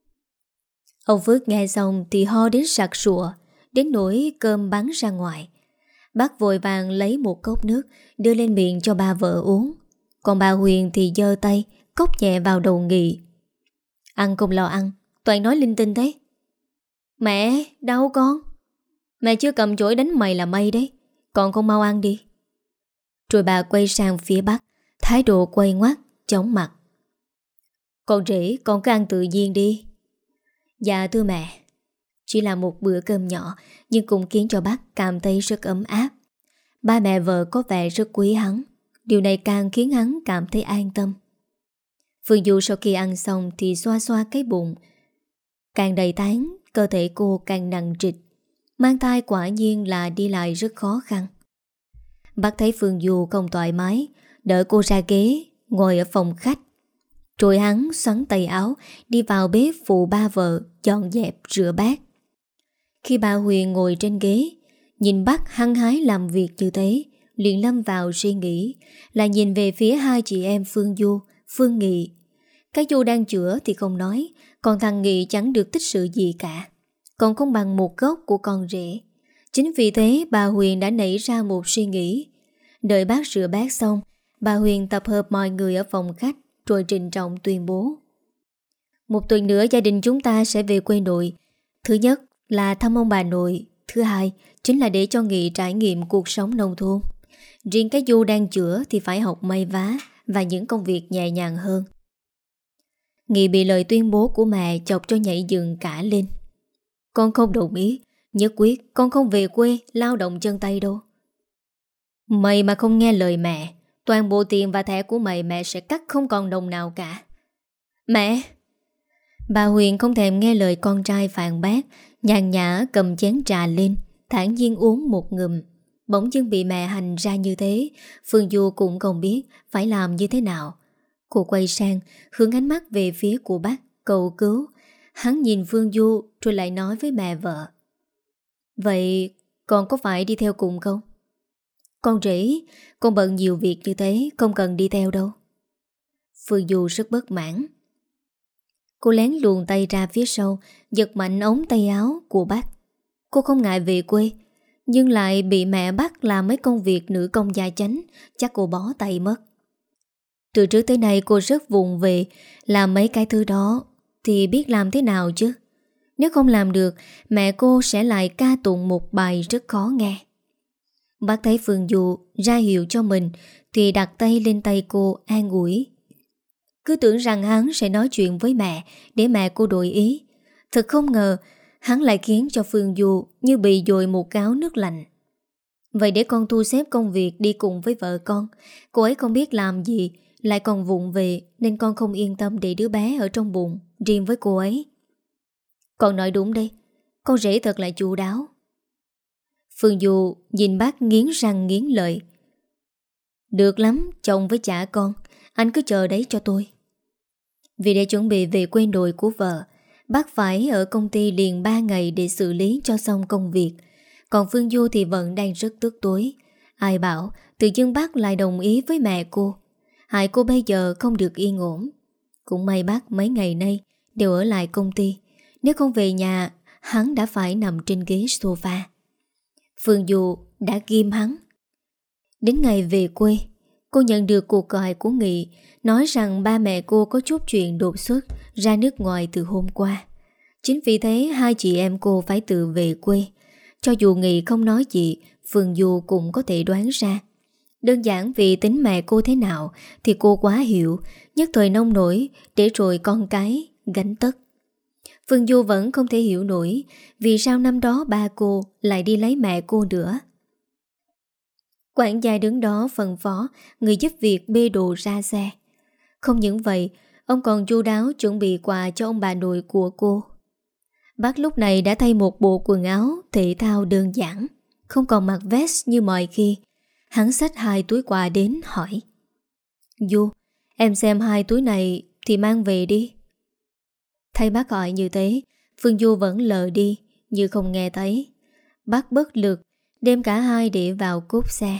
Ông Phước nghe xong thì ho đến sặc sụa, đến nỗi cơm bắn ra ngoài. Bác vội vàng lấy một cốc nước đưa lên miệng cho bà vợ uống. Còn bà Huyền thì giơ tay cốc nhẹ vào đầu Nghị. Ăn không lo ăn, toàn nói linh tinh thế. Mẹ, đau con. Mẹ chưa cầm chổi đánh mày là mây đấy, còn không mau ăn đi. Rồi bà quay sang phía Bắc, thái độ quay ngoắt, chóng mặt. Con rể, con cứ ăn tự nhiên đi. Dạ thưa mẹ. Chỉ là một bữa cơm nhỏ nhưng cũng khiến cho bác cảm thấy rất ấm áp. Ba mẹ vợ có vẻ rất quý hắn. Điều này càng khiến hắn cảm thấy an tâm. Phương Du sau khi ăn xong thì xoa xoa cái bụng. Càng đầy tháng, cơ thể cô càng nặng trịch. Mang thai quả nhiên là đi lại rất khó khăn. Bác thấy Phương Du không thoải mái, đỡ cô ra ghế, ngồi ở phòng khách. Rồi hắn xoắn tay áo, đi vào bếp phụ ba vợ dọn dẹp rửa bát. Khi bà Huyền ngồi trên ghế, nhìn bác hăng hái làm việc như thế, liền lâm vào suy nghĩ, là nhìn về phía hai chị em Phương Du, Phương Nghị. Cái Du đang chữa thì không nói, còn thằng Nghị chẳng được tích sự gì cả, còn không bằng một gốc của con rể. Chính vì thế bà Huyền đã nảy ra một suy nghĩ. Đợi bác rửa bát xong, bà Huyền tập hợp mọi người ở phòng khách rồi trịnh trọng tuyên bố: Một tuần nữa gia đình chúng ta sẽ về quê nội. Thứ nhất là thăm ông bà nội, thứ hai chính là để cho Nghị trải nghiệm cuộc sống nông thôn. Riêng cái Du đang chữa thì phải học may vá và những công việc nhẹ nhàng hơn. Nghị bị lời tuyên bố của mẹ chọc cho nhảy dựng cả lên. Con không đồng ý, nhất quyết con không về quê lao động chân tay đâu. Mày mà không nghe lời mẹ, toàn bộ tiền và thẻ của mày mẹ sẽ cắt không còn đồng nào cả. Mẹ! Bà Huyền không thèm nghe lời con trai phản bác, nhàn nhã cầm chén trà lên, thản nhiên uống một ngụm. Bỗng dưng bị mẹ hành ra như thế, Phương Du cũng không biết phải làm như thế nào. Cô quay sang, hướng ánh mắt về phía của bác, cầu cứu. Hắn nhìn Phương Du rồi lại nói với mẹ vợ: Vậy con có phải đi theo cùng không? Con rể, con bận nhiều việc như thế, không cần đi theo đâu. Phương Du rất bất mãn. Cô lén luồn tay ra phía sau, giật mạnh ống tay áo của bác. Cô không ngại về quê, nhưng lại bị mẹ bắt làm mấy công việc nữ công gia chánh, chắc cô bó tay mất. Từ trước tới nay cô rất vụng về, làm mấy cái thứ đó thì biết làm thế nào chứ. Nếu không làm được, mẹ cô sẽ lại ca tụng một bài rất khó nghe. Bác thấy Phương Du ra hiệu cho mình thì đặt tay lên tay cô an ủi. Cứ tưởng rằng hắn sẽ nói chuyện với mẹ để mẹ cô đổi ý. Thật không ngờ hắn lại khiến cho Phương Du như bị dội một gáo nước lạnh. Vậy để con thu xếp công việc đi cùng với vợ con. Cô ấy không biết làm gì, lại còn vụng về, nên con không yên tâm để đứa bé ở trong bụng riêng với cô ấy. Con nói đúng đây, con rể thật là chu đáo. Phương Du nhìn bác nghiến răng nghiến lợi. Được lắm, chồng với chả con, anh cứ chờ đấy cho tôi. Vì để chuẩn bị về quê nội của vợ, bác phải ở công ty liền ba ngày để xử lý cho xong công việc. Còn Phương Du thì vẫn đang rất tức tối. Ai bảo tự dưng bác lại đồng ý với mẹ cô, hại cô bây giờ không được yên ổn. Cũng may bác mấy ngày nay đều ở lại công ty. Nếu không về nhà, hắn đã phải nằm trên ghế sofa. Phương Du đã ghim hắn. Đến ngày về quê, cô nhận được cuộc gọi của Nghị, nói rằng ba mẹ cô có chút chuyện đột xuất ra nước ngoài từ hôm qua. Chính vì thế hai chị em cô phải tự về quê. Cho dù Nghị không nói gì, Phương Du cũng có thể đoán ra. Đơn giản vì tính mẹ cô thế nào thì cô quá hiểu, nhất thời nông nổi để rồi con cái gánh tất. Phương Du vẫn không thể hiểu nổi vì sao năm đó ba cô lại đi lấy mẹ cô nữa. Quản gia đứng đó phân phó người giúp việc bê đồ ra xe. Không những vậy, ông còn chu đáo chuẩn bị quà cho ông bà nội của cô. Bác lúc này đã thay một bộ quần áo thể thao đơn giản, không còn mặc vest như mọi khi. Hắn xách hai túi quà đến hỏi: Du, em xem hai túi này thì mang về đi. Thấy bác gọi như thế, Phương Du vẫn lờ đi như không nghe thấy. Bác bất lực đem cả hai để vào cốp xe.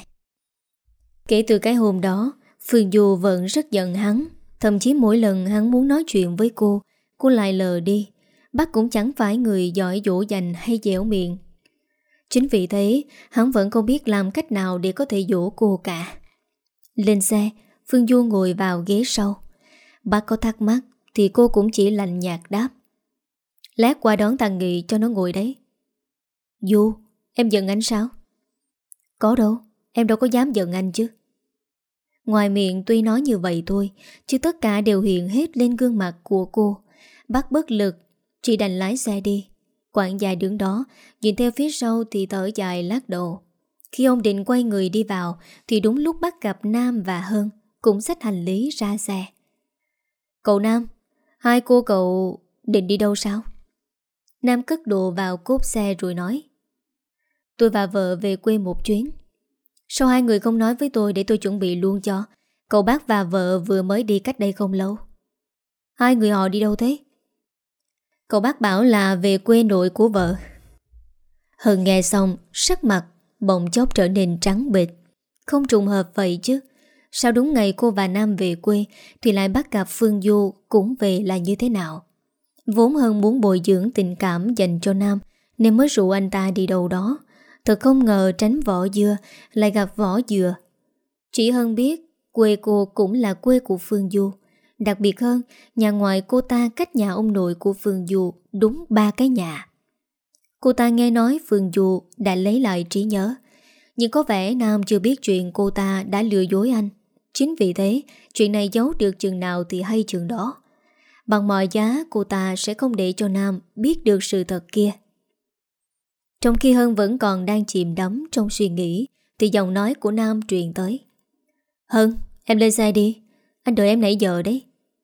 Kể từ cái hôm đó, Phương Du vẫn rất giận hắn. Thậm chí mỗi lần hắn muốn nói chuyện với cô, cô lại lờ đi. Bác cũng chẳng phải người giỏi dỗ dành hay dẻo miệng. Chính vì thế, hắn vẫn không biết làm cách nào để có thể dỗ cô cả. Lên xe, Phương Du ngồi vào ghế sau. Bác có thắc mắc thì cô cũng chỉ lạnh nhạt đáp: Lát qua đón thằng Nghị cho nó ngồi đấy. Du, em giận anh sao? Có đâu, em đâu có dám giận anh chứ. Ngoài miệng tuy nói như vậy thôi, chứ tất cả đều hiện hết lên gương mặt của cô. Bác bất lực, chỉ đành lái xe đi. Quản gia đứng đó, nhìn theo phía sau thì thở dài lắc đầu. Khi ông định quay người đi vào, thì đúng lúc bắt gặp Nam và Hân cũng xách hành lý ra xe. Cậu Nam, hai cô cậu định đi đâu sao? Nam cất đồ vào cốp xe rồi nói: Tôi và vợ về quê một chuyến. Sao hai người không nói với tôi để tôi chuẩn bị luôn cho? Cậu bác và vợ vừa mới đi cách đây không lâu. Hai người họ đi đâu thế? Cậu bác bảo là về quê nội của vợ. Hân nghe xong, sắc mặt bỗng chốc trở nên trắng bệch. Không trùng hợp vậy chứ. Sao đúng ngày cô và Nam về quê thì lại bắt gặp Phương Du cũng về là như thế nào? Vốn Hân muốn bồi dưỡng tình cảm dành cho Nam nên mới rủ anh ta đi đâu đó. Thật không ngờ tránh vỏ dưa lại gặp vỏ dừa. Chỉ Hân biết quê cô cũng là quê của Phương Du. Đặc biệt hơn, nhà ngoại cô ta cách nhà ông nội của Phương Du đúng ba cái nhà. Cô ta nghe nói Phương Du đã lấy lại trí nhớ, nhưng có vẻ Nam chưa biết chuyện cô ta đã lừa dối anh. Chính vì thế, chuyện này giấu được chừng nào thì hay chừng đó. Bằng mọi giá cô ta sẽ không để cho Nam biết được sự thật kia. Trong khi Hân vẫn còn đang chìm đắm trong suy nghĩ thì giọng nói của Nam truyền tới: Hân, em lên xe đi, anh đợi em nãy giờ đấy.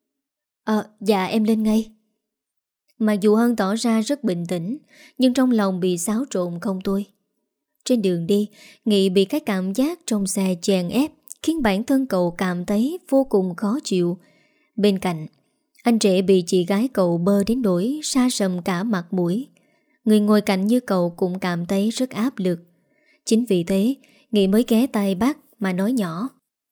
Ờ, dạ em lên ngay. Mặc dù Hân tỏ ra rất bình tĩnh, nhưng trong lòng bị xáo trộn không thôi. Trên đường đi, Nghị bị cái cảm giác trong xe chèn ép khiến bản thân cậu cảm thấy vô cùng khó chịu. Bên cạnh, anh rể bị chị gái cậu bơ đến nỗi sa sầm cả mặt mũi. Người ngồi cạnh như cậu cũng cảm thấy rất áp lực. Chính vì thế, Nghị mới ghé tay bác mà nói nhỏ: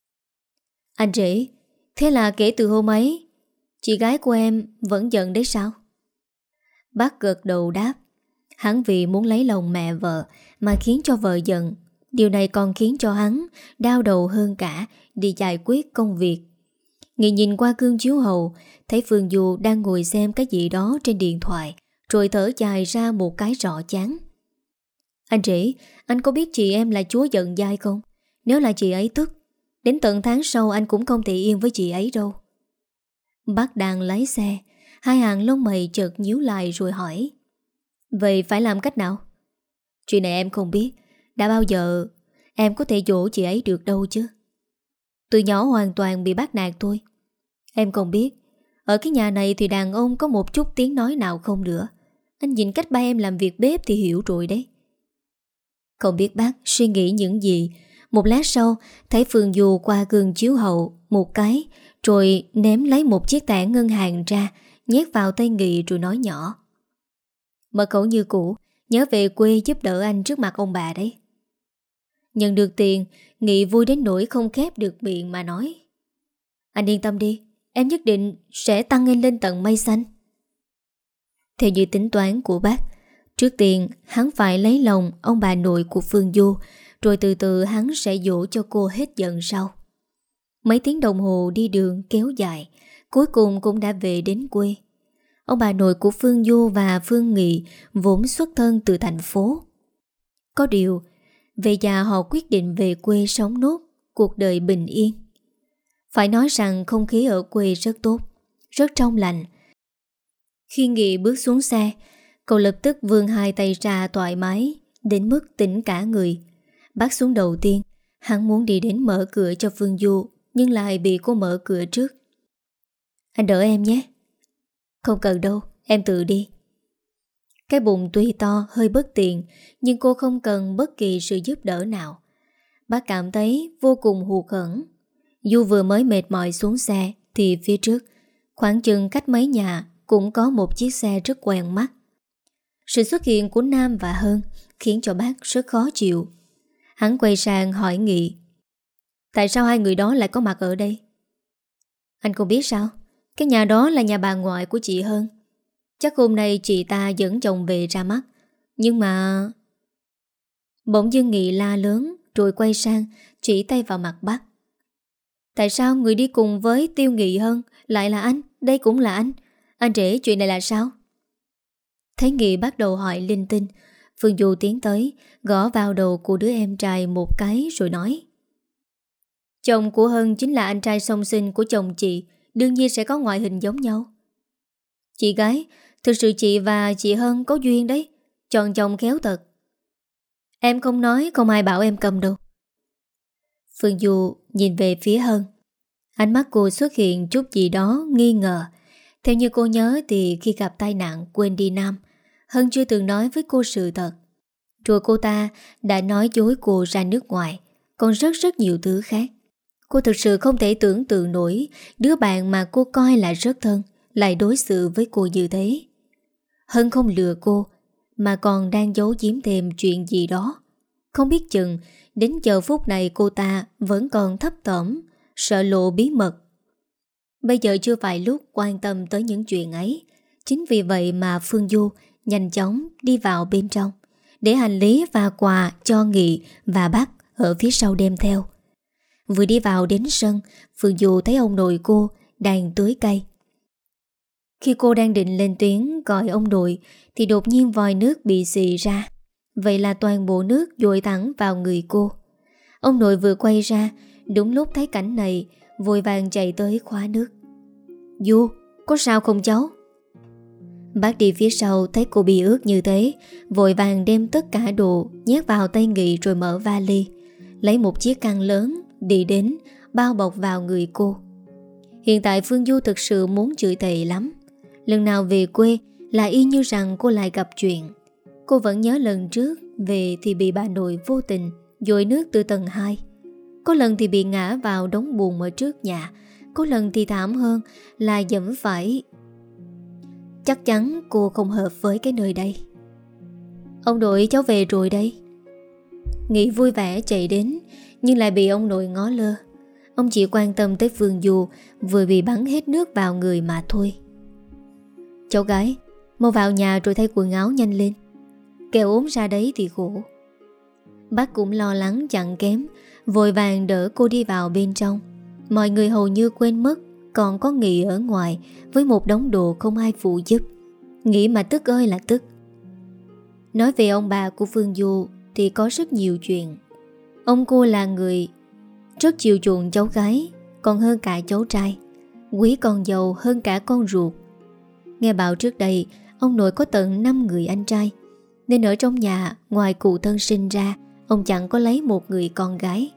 Anh rể, thế là kể từ hôm ấy, chị gái của em vẫn giận đấy sao? Bác gật đầu đáp: Hắn vì muốn lấy lòng mẹ vợ mà khiến cho vợ giận. Điều này còn khiến cho hắn đau đầu hơn cả đi giải quyết công việc. Nghị nhìn qua gương chiếu hậu, thấy Phương Du đang ngồi xem cái gì đó trên điện thoại, rồi thở dài ra một cái rõ chán. Anh rể, anh có biết chị em là chúa giận dai không? Nếu là chị ấy tức, đến tận tháng sau anh cũng không thể yên với chị ấy đâu. Bác đang lái xe, hai hàng lông mày chợt nhíu lại rồi hỏi: Vậy phải làm cách nào? Chuyện này em không biết. Đã bao giờ em có thể dỗ chị ấy được đâu chứ. Từ nhỏ hoàn toàn bị bắt nạt thôi. Em không biết, ở cái nhà này thì đàn ông có một chút tiếng nói nào không nữa. Anh nhìn cách ba em làm việc bếp thì hiểu rồi đấy. Không biết bác suy nghĩ những gì. Một lát sau, thấy Phương Du qua gương chiếu hậu một cái, rồi ném lấy một chiếc thẻ ngân hàng ra, nhét vào tay Nghị rồi nói nhỏ: Mật khẩu như cũ, nhớ về quê giúp đỡ anh trước mặt ông bà đấy. Nhận được tiền, Nghị vui đến nỗi không khép được miệng mà nói: Anh yên tâm đi, em nhất định sẽ tăng anh lên tận mây xanh. Theo như tính toán của bác, trước tiên hắn phải lấy lòng ông bà nội của Phương Du, rồi từ từ hắn sẽ dỗ cho cô hết giận sau. Mấy tiếng đồng hồ đi đường kéo dài, cuối cùng cũng đã về đến quê. Ông bà nội của Phương Du và Phương Nghị vốn xuất thân từ thành phố. Có điều, về già họ quyết định về quê sống nốt cuộc đời bình yên. Phải nói rằng không khí ở quê rất tốt, rất trong lành. Khi Nghị bước xuống xe, cậu lập tức vươn hai tay ra thoải mái, đến mức tỉnh cả người. Bác xuống đầu tiên, hắn muốn đi đến mở cửa cho Phương Du, nhưng lại bị cô mở cửa trước. Anh đỡ em nhé. Không cần đâu, em tự đi. Cái bụng tuy to hơi bất tiện, nhưng cô không cần bất kỳ sự giúp đỡ nào. Bác cảm thấy vô cùng hụt hẫng. Du vừa mới mệt mỏi xuống xe thì phía trước, khoảng chừng cách mấy nhà, cũng có một chiếc xe rất quen mắt. Sự xuất hiện của Nam và Hơn khiến cho bác rất khó chịu. Hắn quay sang hỏi Nghị: Tại sao hai người đó lại có mặt ở đây? Anh không biết sao? Cái nhà đó là nhà bà ngoại của chị Hơn. Chắc hôm nay chị ta dẫn chồng về ra mắt. Nhưng mà... Bỗng dưng Nghị la lớn, rồi quay sang chỉ tay vào mặt bác. Tại sao người đi cùng với Tiêu Nghị Hơn lại là anh? Đây cũng là anh. Anh rể, chuyện này là sao? Thấy Nghị bắt đầu hỏi linh tinh, Phương Du tiến tới, gõ vào đầu của đứa em trai một cái rồi nói: Chồng của Hân chính là anh trai song sinh của chồng chị, đương nhiên sẽ có ngoại hình giống nhau. Chị gái, thực sự chị và chị Hân có duyên đấy, chọn chồng khéo thật. Em không nói, không ai bảo em cầm đâu. Phương Du nhìn về phía Hân. Ánh mắt cô xuất hiện chút gì đó nghi ngờ. Theo như cô nhớ thì khi gặp tai nạn quên đi Nam, Hân chưa từng nói với cô sự thật. Rồi cô ta đã nói dối cô ra nước ngoài, còn rất rất nhiều thứ khác. Cô thực sự không thể tưởng tượng nổi đứa bạn mà cô coi là rất thân lại đối xử với cô như thế. Hân không lừa cô, mà còn đang giấu giếm thêm chuyện gì đó. Không biết chừng đến giờ phút này cô ta vẫn còn thấp thỏm, sợ lộ bí mật. Bây giờ chưa phải lúc quan tâm tới những chuyện ấy. Chính vì vậy mà Phương Du nhanh chóng đi vào bên trong, để hành lý và quà cho Nghị và bác ở phía sau đem theo. Vừa đi vào đến sân, Phương Du thấy ông nội cô đang tưới cây. Khi cô đang định lên tiếng gọi ông nội thì đột nhiên vòi nước bị xì ra. Vậy là toàn bộ nước dội thẳng vào người cô. Ông nội vừa quay ra, đúng lúc thấy cảnh này, vội vàng chạy tới khóa nước. Du, có sao không cháu? Bác đi phía sau thấy cô bị ướt như thế, vội vàng đem tất cả đồ nhét vào tay Nghị rồi mở vali, lấy một chiếc khăn lớn đi đến bao bọc vào người cô. Hiện tại Phương Du thực sự muốn chửi thề lắm. Lần nào về quê là y như rằng cô lại gặp chuyện. Cô vẫn nhớ lần trước về thì bị bà nội vô tình dội nước từ tầng hai. Có lần thì bị ngã vào đống bùn ở trước nhà. có lần thì thảm hơn là dẫm phải. Chắc chắn cô không hợp với cái nơi đây. Ông nội, cháu về rồi đây. Nghị vui vẻ chạy đến, nhưng lại bị ông nội ngó lơ. Ông chỉ quan tâm tới Phương Du vừa bị bắn hết nước vào người mà thôi. Cháu gái, mau vào nhà rồi thay quần áo nhanh lên, kẻo ốm ra đấy thì khổ. Bác cũng lo lắng chẳng kém, vội vàng đỡ cô đi vào bên trong. Mọi người hầu như quên mất còn có Nghị ở ngoài với một đống đồ không ai phụ giúp. Nghĩ mà tức ơi là tức. Nói về ông bà của Phương Du thì có rất nhiều chuyện. Ông cô là người rất chiều chuộng cháu gái, còn hơn cả cháu trai, quý con dâu hơn cả con ruột. Nghe bảo trước đây ông nội có tận năm người anh trai, nên ở trong nhà ngoài cụ thân sinh ra, ông chẳng có lấy một người con gái.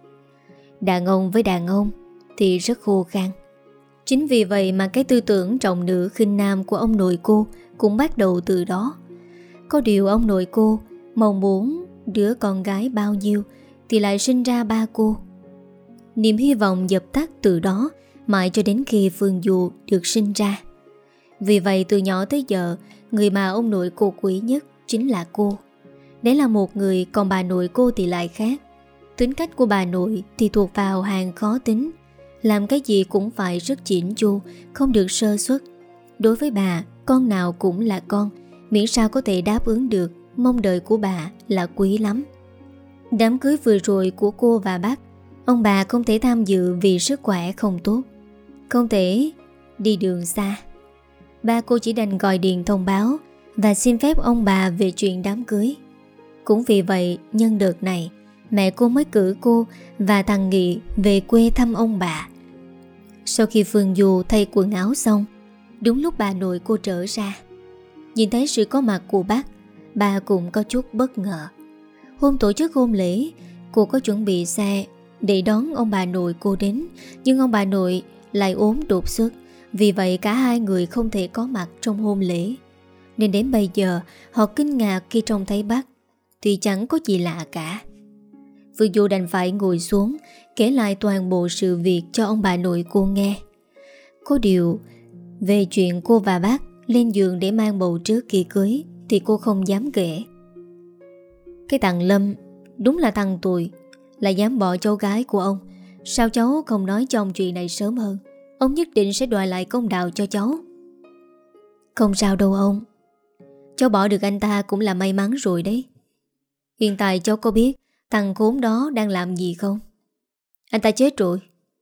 Đàn ông với đàn ông thì rất khô khan. Chính vì vậy mà cái tư tưởng trọng nữ khinh nam của ông nội cô cũng bắt đầu từ đó. Có điều ông nội cô mong muốn đứa con gái bao nhiêu thì lại sinh ra ba cô. Niềm hy vọng dập tắt từ đó mãi cho đến khi Phương Du được sinh ra. Vì vậy từ nhỏ tới giờ, người mà ông nội cô quý nhất chính là cô. Đấy là một người, còn bà nội cô thì lại khác. Tính cách của bà nội thì thuộc vào hàng khó tính, làm cái gì cũng phải rất chỉnh chu, không được sơ suất. Đối với bà, con nào cũng là con, miễn sao có thể đáp ứng được mong đợi của bà là quý lắm. Đám cưới vừa rồi của cô và bác, ông bà không thể tham dự vì sức khỏe không tốt, không thể đi đường xa. Ba cô chỉ đành gọi điện thông báo và xin phép ông bà về chuyện đám cưới. Cũng vì vậy, nhân đợt này, mẹ cô mới cử cô và thằng Nghị về quê thăm ông bà. Sau khi Phương Du thay quần áo xong, đúng lúc bà nội cô trở ra. Nhìn thấy sự có mặt của bác, bà cũng có chút bất ngờ. Hôm tổ chức hôn lễ, cô có chuẩn bị xe để đón ông bà nội cô đến, nhưng ông bà nội lại ốm đột xuất. Vì vậy cả hai người không thể có mặt trong hôn lễ. Nên đến bây giờ họ kinh ngạc khi trông thấy bác thì chẳng có gì lạ cả. Phương Du đành phải ngồi xuống kể lại toàn bộ sự việc cho ông bà nội cô nghe. Có điều về chuyện cô và bác lên giường để mang bầu trước kỳ cưới thì cô không dám kể. Cái thằng Lâm đúng là thằng tồi, là dám bỏ cháu gái của ông. Sao cháu không nói cho ông chuyện này sớm hơn? Ông nhất định sẽ đòi lại công đạo cho cháu. Không sao đâu ông, cháu bỏ được anh ta cũng là may mắn rồi đấy. Hiện tại cháu có biết thằng khốn đó đang làm gì không? Anh ta chết rồi.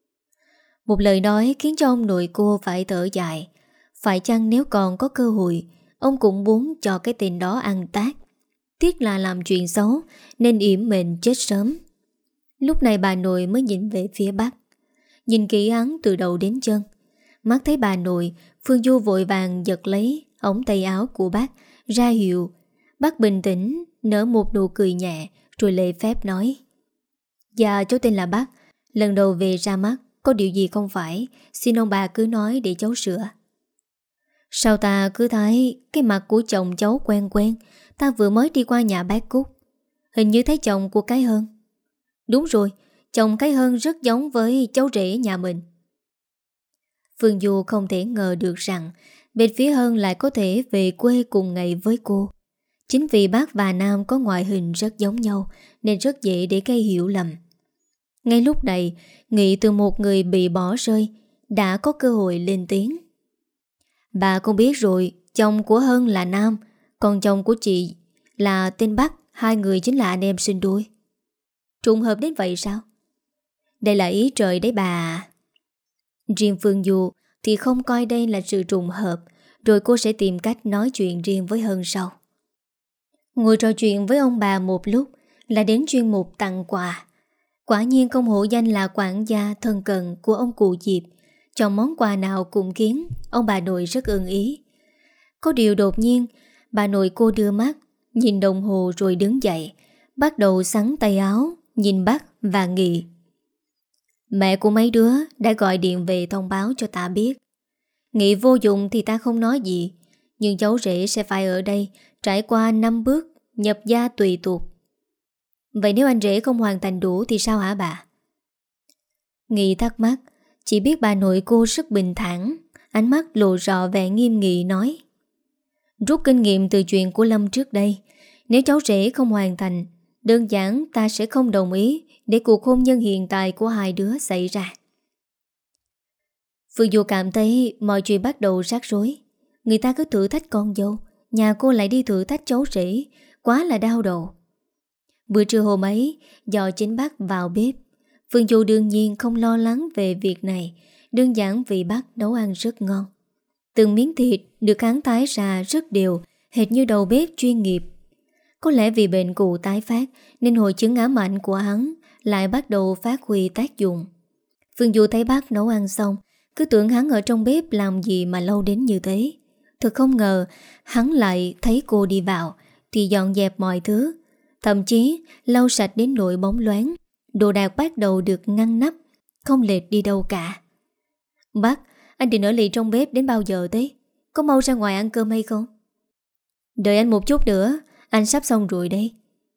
Một lời nói khiến cho ông nội cô phải thở dài. Phải chăng nếu còn có cơ hội, ông cũng muốn cho cái tên đó ăn tát. Tiếc là làm chuyện xấu nên yểm mệnh chết sớm. Lúc này bà nội mới nhìn về phía bác, nhìn kỹ hắn từ đầu đến chân. Mắt thấy bà nội, Phương Du vội vàng giật lấy ống tay áo của bác ra hiệu. Bác bình tĩnh nở một nụ cười nhẹ rồi lễ phép nói: Dạ cháu tên là Bác, lần đầu về ra mắt, có điều gì không phải, xin ông bà cứ nói để cháu sửa. Sao ta cứ thấy cái mặt của chồng cháu quen quen, ta vừa mới đi qua nhà bác Cúc, hình như thấy chồng của cái Hơn. Đúng rồi, chồng cái Hơn rất giống với cháu rể nhà mình. Phương Du không thể ngờ được rằng bên phía Hơn lại có thể về quê cùng ngày với cô. Chính vì bác và Nam có ngoại hình rất giống nhau nên rất dễ để gây hiểu lầm. Ngay lúc này, Nghị từ một người bị bỏ rơi đã có cơ hội lên tiếng. Bà không biết rồi, chồng của Hân là Nam, còn chồng của chị là tên Bắc, hai người chính là anh em sinh đôi. Trùng hợp đến vậy sao? Đây là ý trời đấy bà. Riêng Phương Du thì không coi đây là sự trùng hợp, rồi cô sẽ tìm cách nói chuyện riêng với Hân sau. Ngồi trò chuyện với ông bà một lúc là đến chuyên mục tặng quà. Quả nhiên không hổ danh là quản gia thân cận của ông cụ Diệp, chọn món quà nào cũng khiến ông bà nội rất ưng ý. Có điều đột nhiên, bà nội cô đưa mắt, nhìn đồng hồ rồi đứng dậy, bắt đầu xắn tay áo, nhìn bác và Nghị. Mẹ của mấy đứa đã gọi điện về thông báo cho ta biết. Nghị vô dụng thì ta không nói gì, nhưng cháu rể sẽ phải ở đây trải qua năm bước nhập gia tùy tục. Vậy nếu anh rể không hoàn thành đủ thì sao hả bà? Nghị thắc mắc, Chỉ biết bà nội cô rất bình thản, ánh mắt lộ rõ vẻ nghiêm nghị nói: Rút kinh nghiệm từ chuyện của Lâm trước đây, nếu cháu rể không hoàn thành, đơn giản ta sẽ không đồng ý để cuộc hôn nhân hiện tại của hai đứa xảy ra. Phương Du cảm thấy mọi chuyện bắt đầu rắc rối. Người ta cứ thử thách con dâu, nhà cô lại đi thử thách cháu rể, quá là đau đầu. Bữa trưa hôm ấy, do chính bác vào bếp, Phương Du đương nhiên không lo lắng về việc này, đơn giản vì bác nấu ăn rất ngon. Từng miếng thịt được hắn thái ra rất đều, hệt như đầu bếp chuyên nghiệp. Có lẽ vì bệnh cũ tái phát nên hội chứng ám ảnh của hắn lại bắt đầu phát huy tác dụng. Phương Du thấy bác nấu ăn xong, cứ tưởng hắn ở trong bếp làm gì mà lâu đến như thế. Thật không ngờ hắn lại thấy cô đi vào thì dọn dẹp mọi thứ, thậm chí lau sạch đến nỗi bóng loáng. Đồ đạc bắt đầu được ngăn nắp, không lệch đi đâu cả. Bác, anh định ở lì trong bếp đến bao giờ thế? Có mau ra ngoài ăn cơm hay không? Đợi anh một chút nữa, anh sắp xong rồi đây.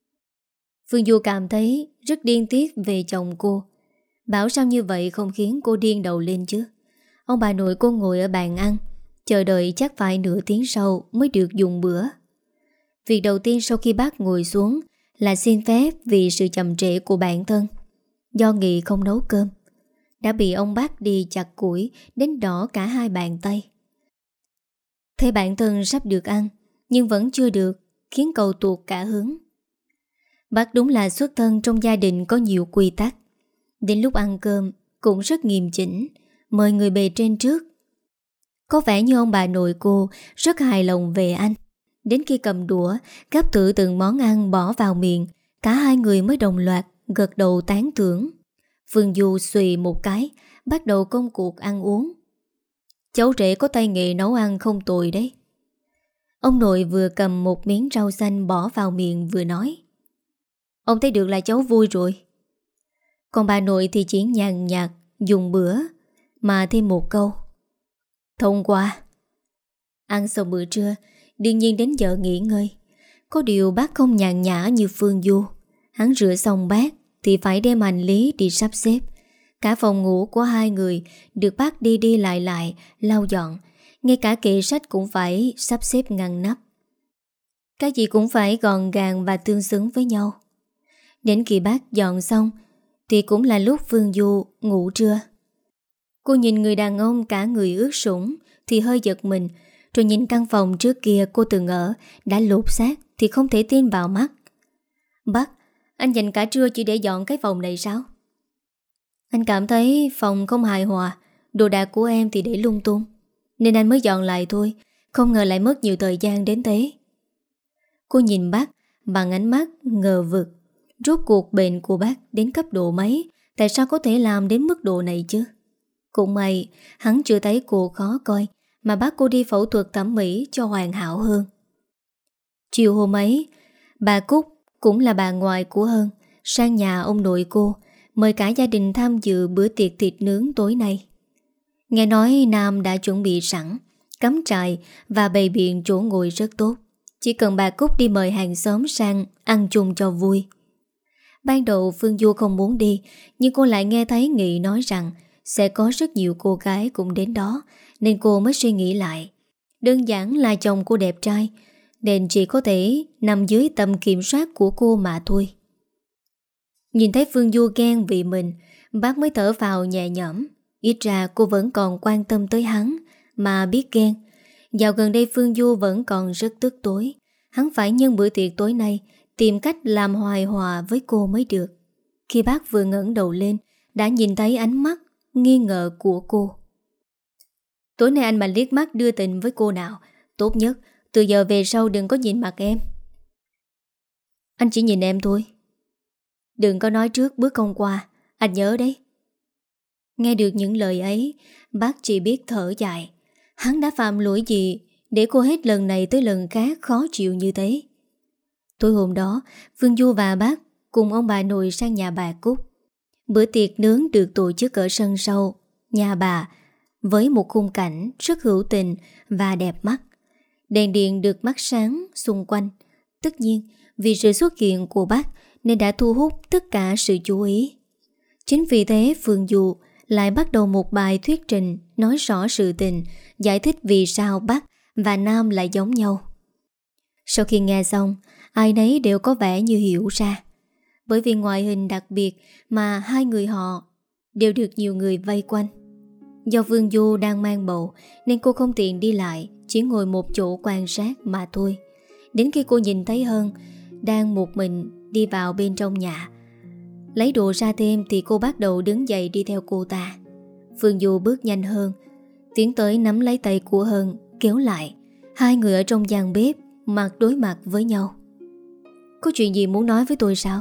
Phương Du cảm thấy rất điên tiết về chồng cô. Bảo sao như vậy không khiến cô điên đầu lên chứ. Ông bà nội cô ngồi ở bàn ăn, chờ đợi chắc phải nửa tiếng sau mới được dùng bữa. Việc đầu tiên sau khi bác ngồi xuống là xin phép vì sự chậm trễ của bản thân. Do Nghị không nấu cơm, đã bị ông bác đi chặt củi đến đỏ cả hai bàn tay. Thấy bản thân sắp được ăn nhưng vẫn chưa được, khiến cậu tuột cả hứng. Bác đúng là xuất thân trong gia đình có nhiều quy tắc. Đến lúc ăn cơm cũng rất nghiêm chỉnh, mời người bề trên trước. Có vẻ như ông bà nội cô rất hài lòng về anh. Đến khi cầm đũa gắp thử từng món ăn bỏ vào miệng, cả hai người mới đồng loạt gật đầu tán thưởng. Phương Du xùy một cái, bắt đầu công cuộc ăn uống. Cháu rể có tay nghề nấu ăn không tồi đấy. Ông nội vừa cầm một miếng rau xanh bỏ vào miệng vừa nói: Ông thấy được là cháu vui rồi. Còn bà nội thì chỉ nhàn nhạt dùng bữa mà thêm một câu: Thông qua. Ăn xong bữa trưa, đương nhiên đến giờ nghỉ ngơi. Có điều bác không nhàn nhã như Phương Du. Hắn rửa xong bát thì phải đem hành lý đi sắp xếp. Cả phòng ngủ của hai người được bác đi đi lại lại, lau dọn. Ngay cả kệ sách cũng phải sắp xếp ngăn nắp. Cái gì cũng phải gọn gàng và tương xứng với nhau. Đến khi bác dọn xong thì cũng là lúc Phương Du ngủ trưa. Cô nhìn người đàn ông cả người ướt sũng thì hơi giật mình, rồi nhìn căn phòng trước kia cô từng ở đã lột xác thì không thể tin vào mắt. Bác, anh dành cả trưa chỉ để dọn cái phòng này sao? Anh cảm thấy phòng không hài hòa, đồ đạc của em thì để lung tung, nên anh mới dọn lại thôi. Không ngờ lại mất nhiều thời gian đến thế. Cô nhìn bác bằng ánh mắt ngờ vực. Rốt cuộc bệnh của bác đến cấp độ mấy, tại sao có thể làm đến mức độ này chứ? Cũng may hắn chưa thấy cô khó coi, mà bác cô đi phẫu thuật thẩm mỹ cho hoàn hảo hơn. Chiều hôm ấy, bà Cúc cũng là bà ngoại của Hân sang nhà ông nội cô, mời cả gia đình tham dự bữa tiệc thịt nướng tối nay. Nghe nói Nam đã chuẩn bị sẵn, cắm trại và bày biện chỗ ngồi rất tốt. Chỉ cần bà Cúc đi mời hàng xóm sang ăn chung cho vui. Ban đầu Phương Du không muốn đi, nhưng cô lại nghe thấy Nghị nói rằng sẽ có rất nhiều cô gái cũng đến đó, nên cô mới suy nghĩ lại. Đơn giản là chồng cô đẹp trai, nên chỉ có thể nằm dưới tầm kiểm soát của cô mà thôi. Nhìn thấy Phương Du ghen vì mình, bác mới thở vào nhẹ nhõm. Ít ra cô vẫn còn quan tâm tới hắn, mà biết ghen. Dạo gần đây Phương Du vẫn còn rất tức tối. Hắn phải nhân bữa tiệc tối nay tìm cách làm hoài hòa với cô mới được. Khi bác vừa ngẩng đầu lên, đã nhìn thấy ánh mắt nghi ngờ của cô. Tối nay anh mà liếc mắt đưa tình với cô nào, tốt nhất từ giờ về sau đừng có nhìn mặt em. Anh chỉ nhìn em thôi. Đừng có nói trước bước không qua, anh nhớ đấy. Nghe được những lời ấy, bác chỉ biết thở dài. Hắn đã phạm lỗi gì để cô hết lần này tới lần khác khó chịu như thế? Tối hôm đó, Phương Du và bác cùng ông bà nội sang nhà bà Cúc. Bữa tiệc nướng được tổ chức ở sân sau nhà bà, với một khung cảnh rất hữu tình và đẹp mắt. Đèn điện được mắt sáng xung quanh. Tất nhiên, vì sự xuất hiện của bác nên đã thu hút tất cả sự chú ý. Chính vì thế Phương Du lại bắt đầu một bài thuyết trình nói rõ sự tình, giải thích vì sao Bắc và Nam lại giống nhau. Sau khi nghe xong, ai nấy đều có vẻ như hiểu ra. Bởi vì ngoại hình đặc biệt mà hai người họ đều được nhiều người vây quanh. Do Phương Du đang mang bầu nên cô không tiện đi lại, chỉ ngồi một chỗ quan sát mà thôi. Đến khi cô nhìn thấy Hân đang một mình đi vào bên trong nhà lấy đồ ra thêm thì cô bắt đầu đứng dậy đi theo cô ta. Phương Du bước nhanh hơn, tiến tới nắm lấy tay của Hân kéo lại. Hai người ở trong gian bếp mặt đối mặt với nhau. Có chuyện gì muốn nói với tôi sao?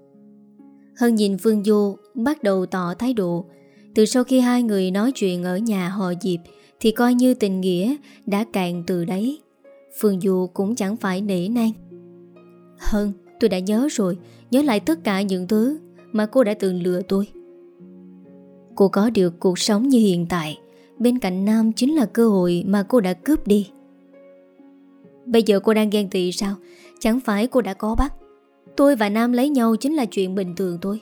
Hân nhìn Phương Du bắt đầu tỏ thái độ. Từ sau khi hai người nói chuyện ở nhà họ Diệp thì coi như tình nghĩa đã cạn từ đấy. Phương Du cũng chẳng phải nể nang. Hân, tôi đã nhớ rồi. Nhớ lại tất cả những thứ mà cô đã từng lừa tôi. Cô có được cuộc sống như hiện tại, bên cạnh Nam chính là cơ hội mà cô đã cướp đi. Bây giờ cô đang ghen tị sao? Chẳng phải cô đã có Bắc. Tôi và Nam lấy nhau chính là chuyện bình thường thôi.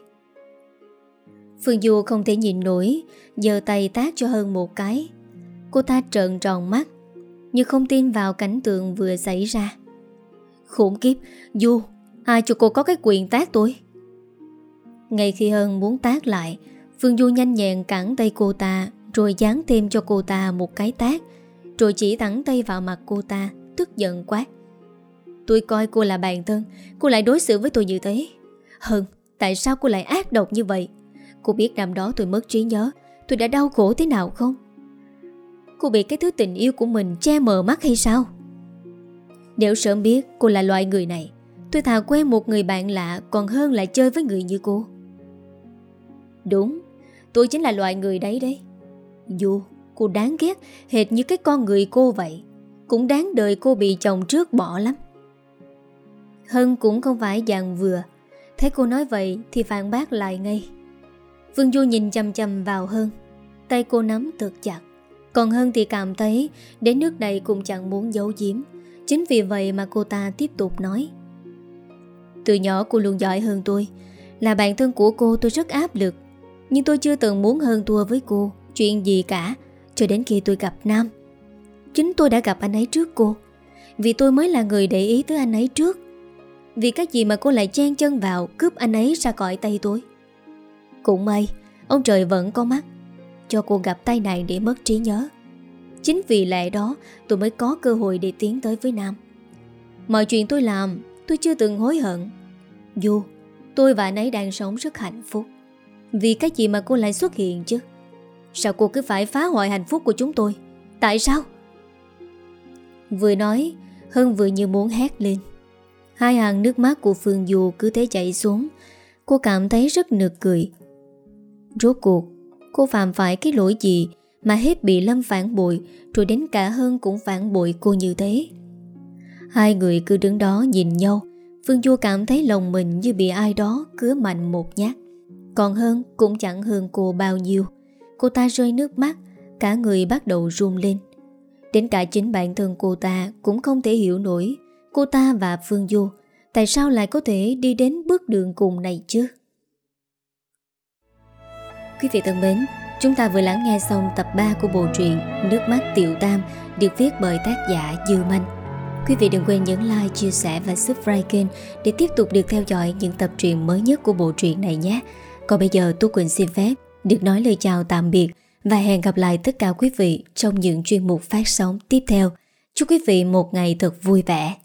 Phương Du không thể nhìn nổi, giơ tay tát cho Hân một cái. Cô ta trợn tròn mắt như không tin vào cảnh tượng vừa xảy ra. Khủng khiếp, Du, ai cho cô có cái quyền tát tôi? Ngay khi Hân muốn tát lại, Phương Du nhanh nhẹn cản tay cô ta, rồi giáng thêm cho cô ta một cái tát, rồi chỉ thẳng tay vào mặt cô ta, tức giận quát. Tôi coi cô là bạn thân, cô lại đối xử với tôi như thế. Hân, tại sao cô lại ác độc như vậy? Cô biết năm đó tôi mất trí nhớ, tôi đã đau khổ thế nào không? Cô bị cái thứ tình yêu của mình che mờ mắt hay sao? Nếu sớm biết cô là loại người này, tôi thà quen một người bạn lạ còn hơn là chơi với người như cô. Đúng, tôi chính là loại người đấy đấy. Du, cô đáng ghét hệt như cái con người cô vậy. Cũng đáng đời cô bị chồng trước bỏ lắm. Hân cũng không phải dạng vừa. Thấy cô nói vậy thì phản bác lại ngay. Phương Du nhìn chăm chăm vào Hân, tay cô nắm thật chặt. Còn Hân thì cảm thấy đến nước này cũng chẳng muốn giấu giếm. Chính vì vậy mà cô ta tiếp tục nói. Từ nhỏ cô luôn giỏi hơn tôi. Là bạn thân của cô tôi rất áp lực. Nhưng tôi chưa từng muốn hơn thua với cô chuyện gì cả, cho đến khi tôi gặp Nam. Chính tôi đã gặp anh ấy trước cô, vì tôi mới là người để ý tới anh ấy trước. Vì cái gì mà cô lại chen chân vào cướp anh ấy ra khỏi tay tôi? Cũng may ông trời vẫn có mắt, cho cô gặp tai nạn để mất trí nhớ. Chính vì lẽ đó tôi mới có cơ hội để tiến tới với Nam. Mọi chuyện tôi làm tôi chưa từng hối hận. Du, tôi và anh ấy đang sống rất hạnh phúc. Vì cái gì mà cô lại xuất hiện chứ? Sao cô cứ phải phá hoại hạnh phúc của chúng tôi? Tại sao? Vừa nói Hân vừa như muốn hét lên. Hai hàng nước mắt của Phương Du cứ thế chảy xuống. Cô cảm thấy rất nực cười. Rốt cuộc cô phạm phải cái lỗi gì mà hết bị Lâm phản bội, rồi đến cả Hân cũng phản bội cô như thế? Hai người cứ đứng đó nhìn nhau. Phương Du cảm thấy lòng mình như bị ai đó cứa mạnh một nhát. Còn Hân cũng chẳng hơn cô bao nhiêu. Cô ta rơi nước mắt, cả người bắt đầu run lên. Đến cả chính bản thân cô ta cũng không thể hiểu nổi cô ta và Phương Du tại sao lại có thể đi đến bước đường cùng này chứ. Quý vị thân mến, chúng ta vừa lắng nghe xong tập ba của bộ truyện Nước mắt Tiểu Tam được viết bởi tác giả Dư Manh. Quý vị đừng quên nhấn like, chia sẻ và subscribe kênh để tiếp tục được theo dõi những tập truyện mới nhất của bộ truyện này nhé. Còn bây giờ Tú Quỳnh xin phép được nói lời chào tạm biệt và hẹn gặp lại tất cả quý vị trong những chuyên mục phát sóng tiếp theo. Chúc quý vị một ngày thật vui vẻ.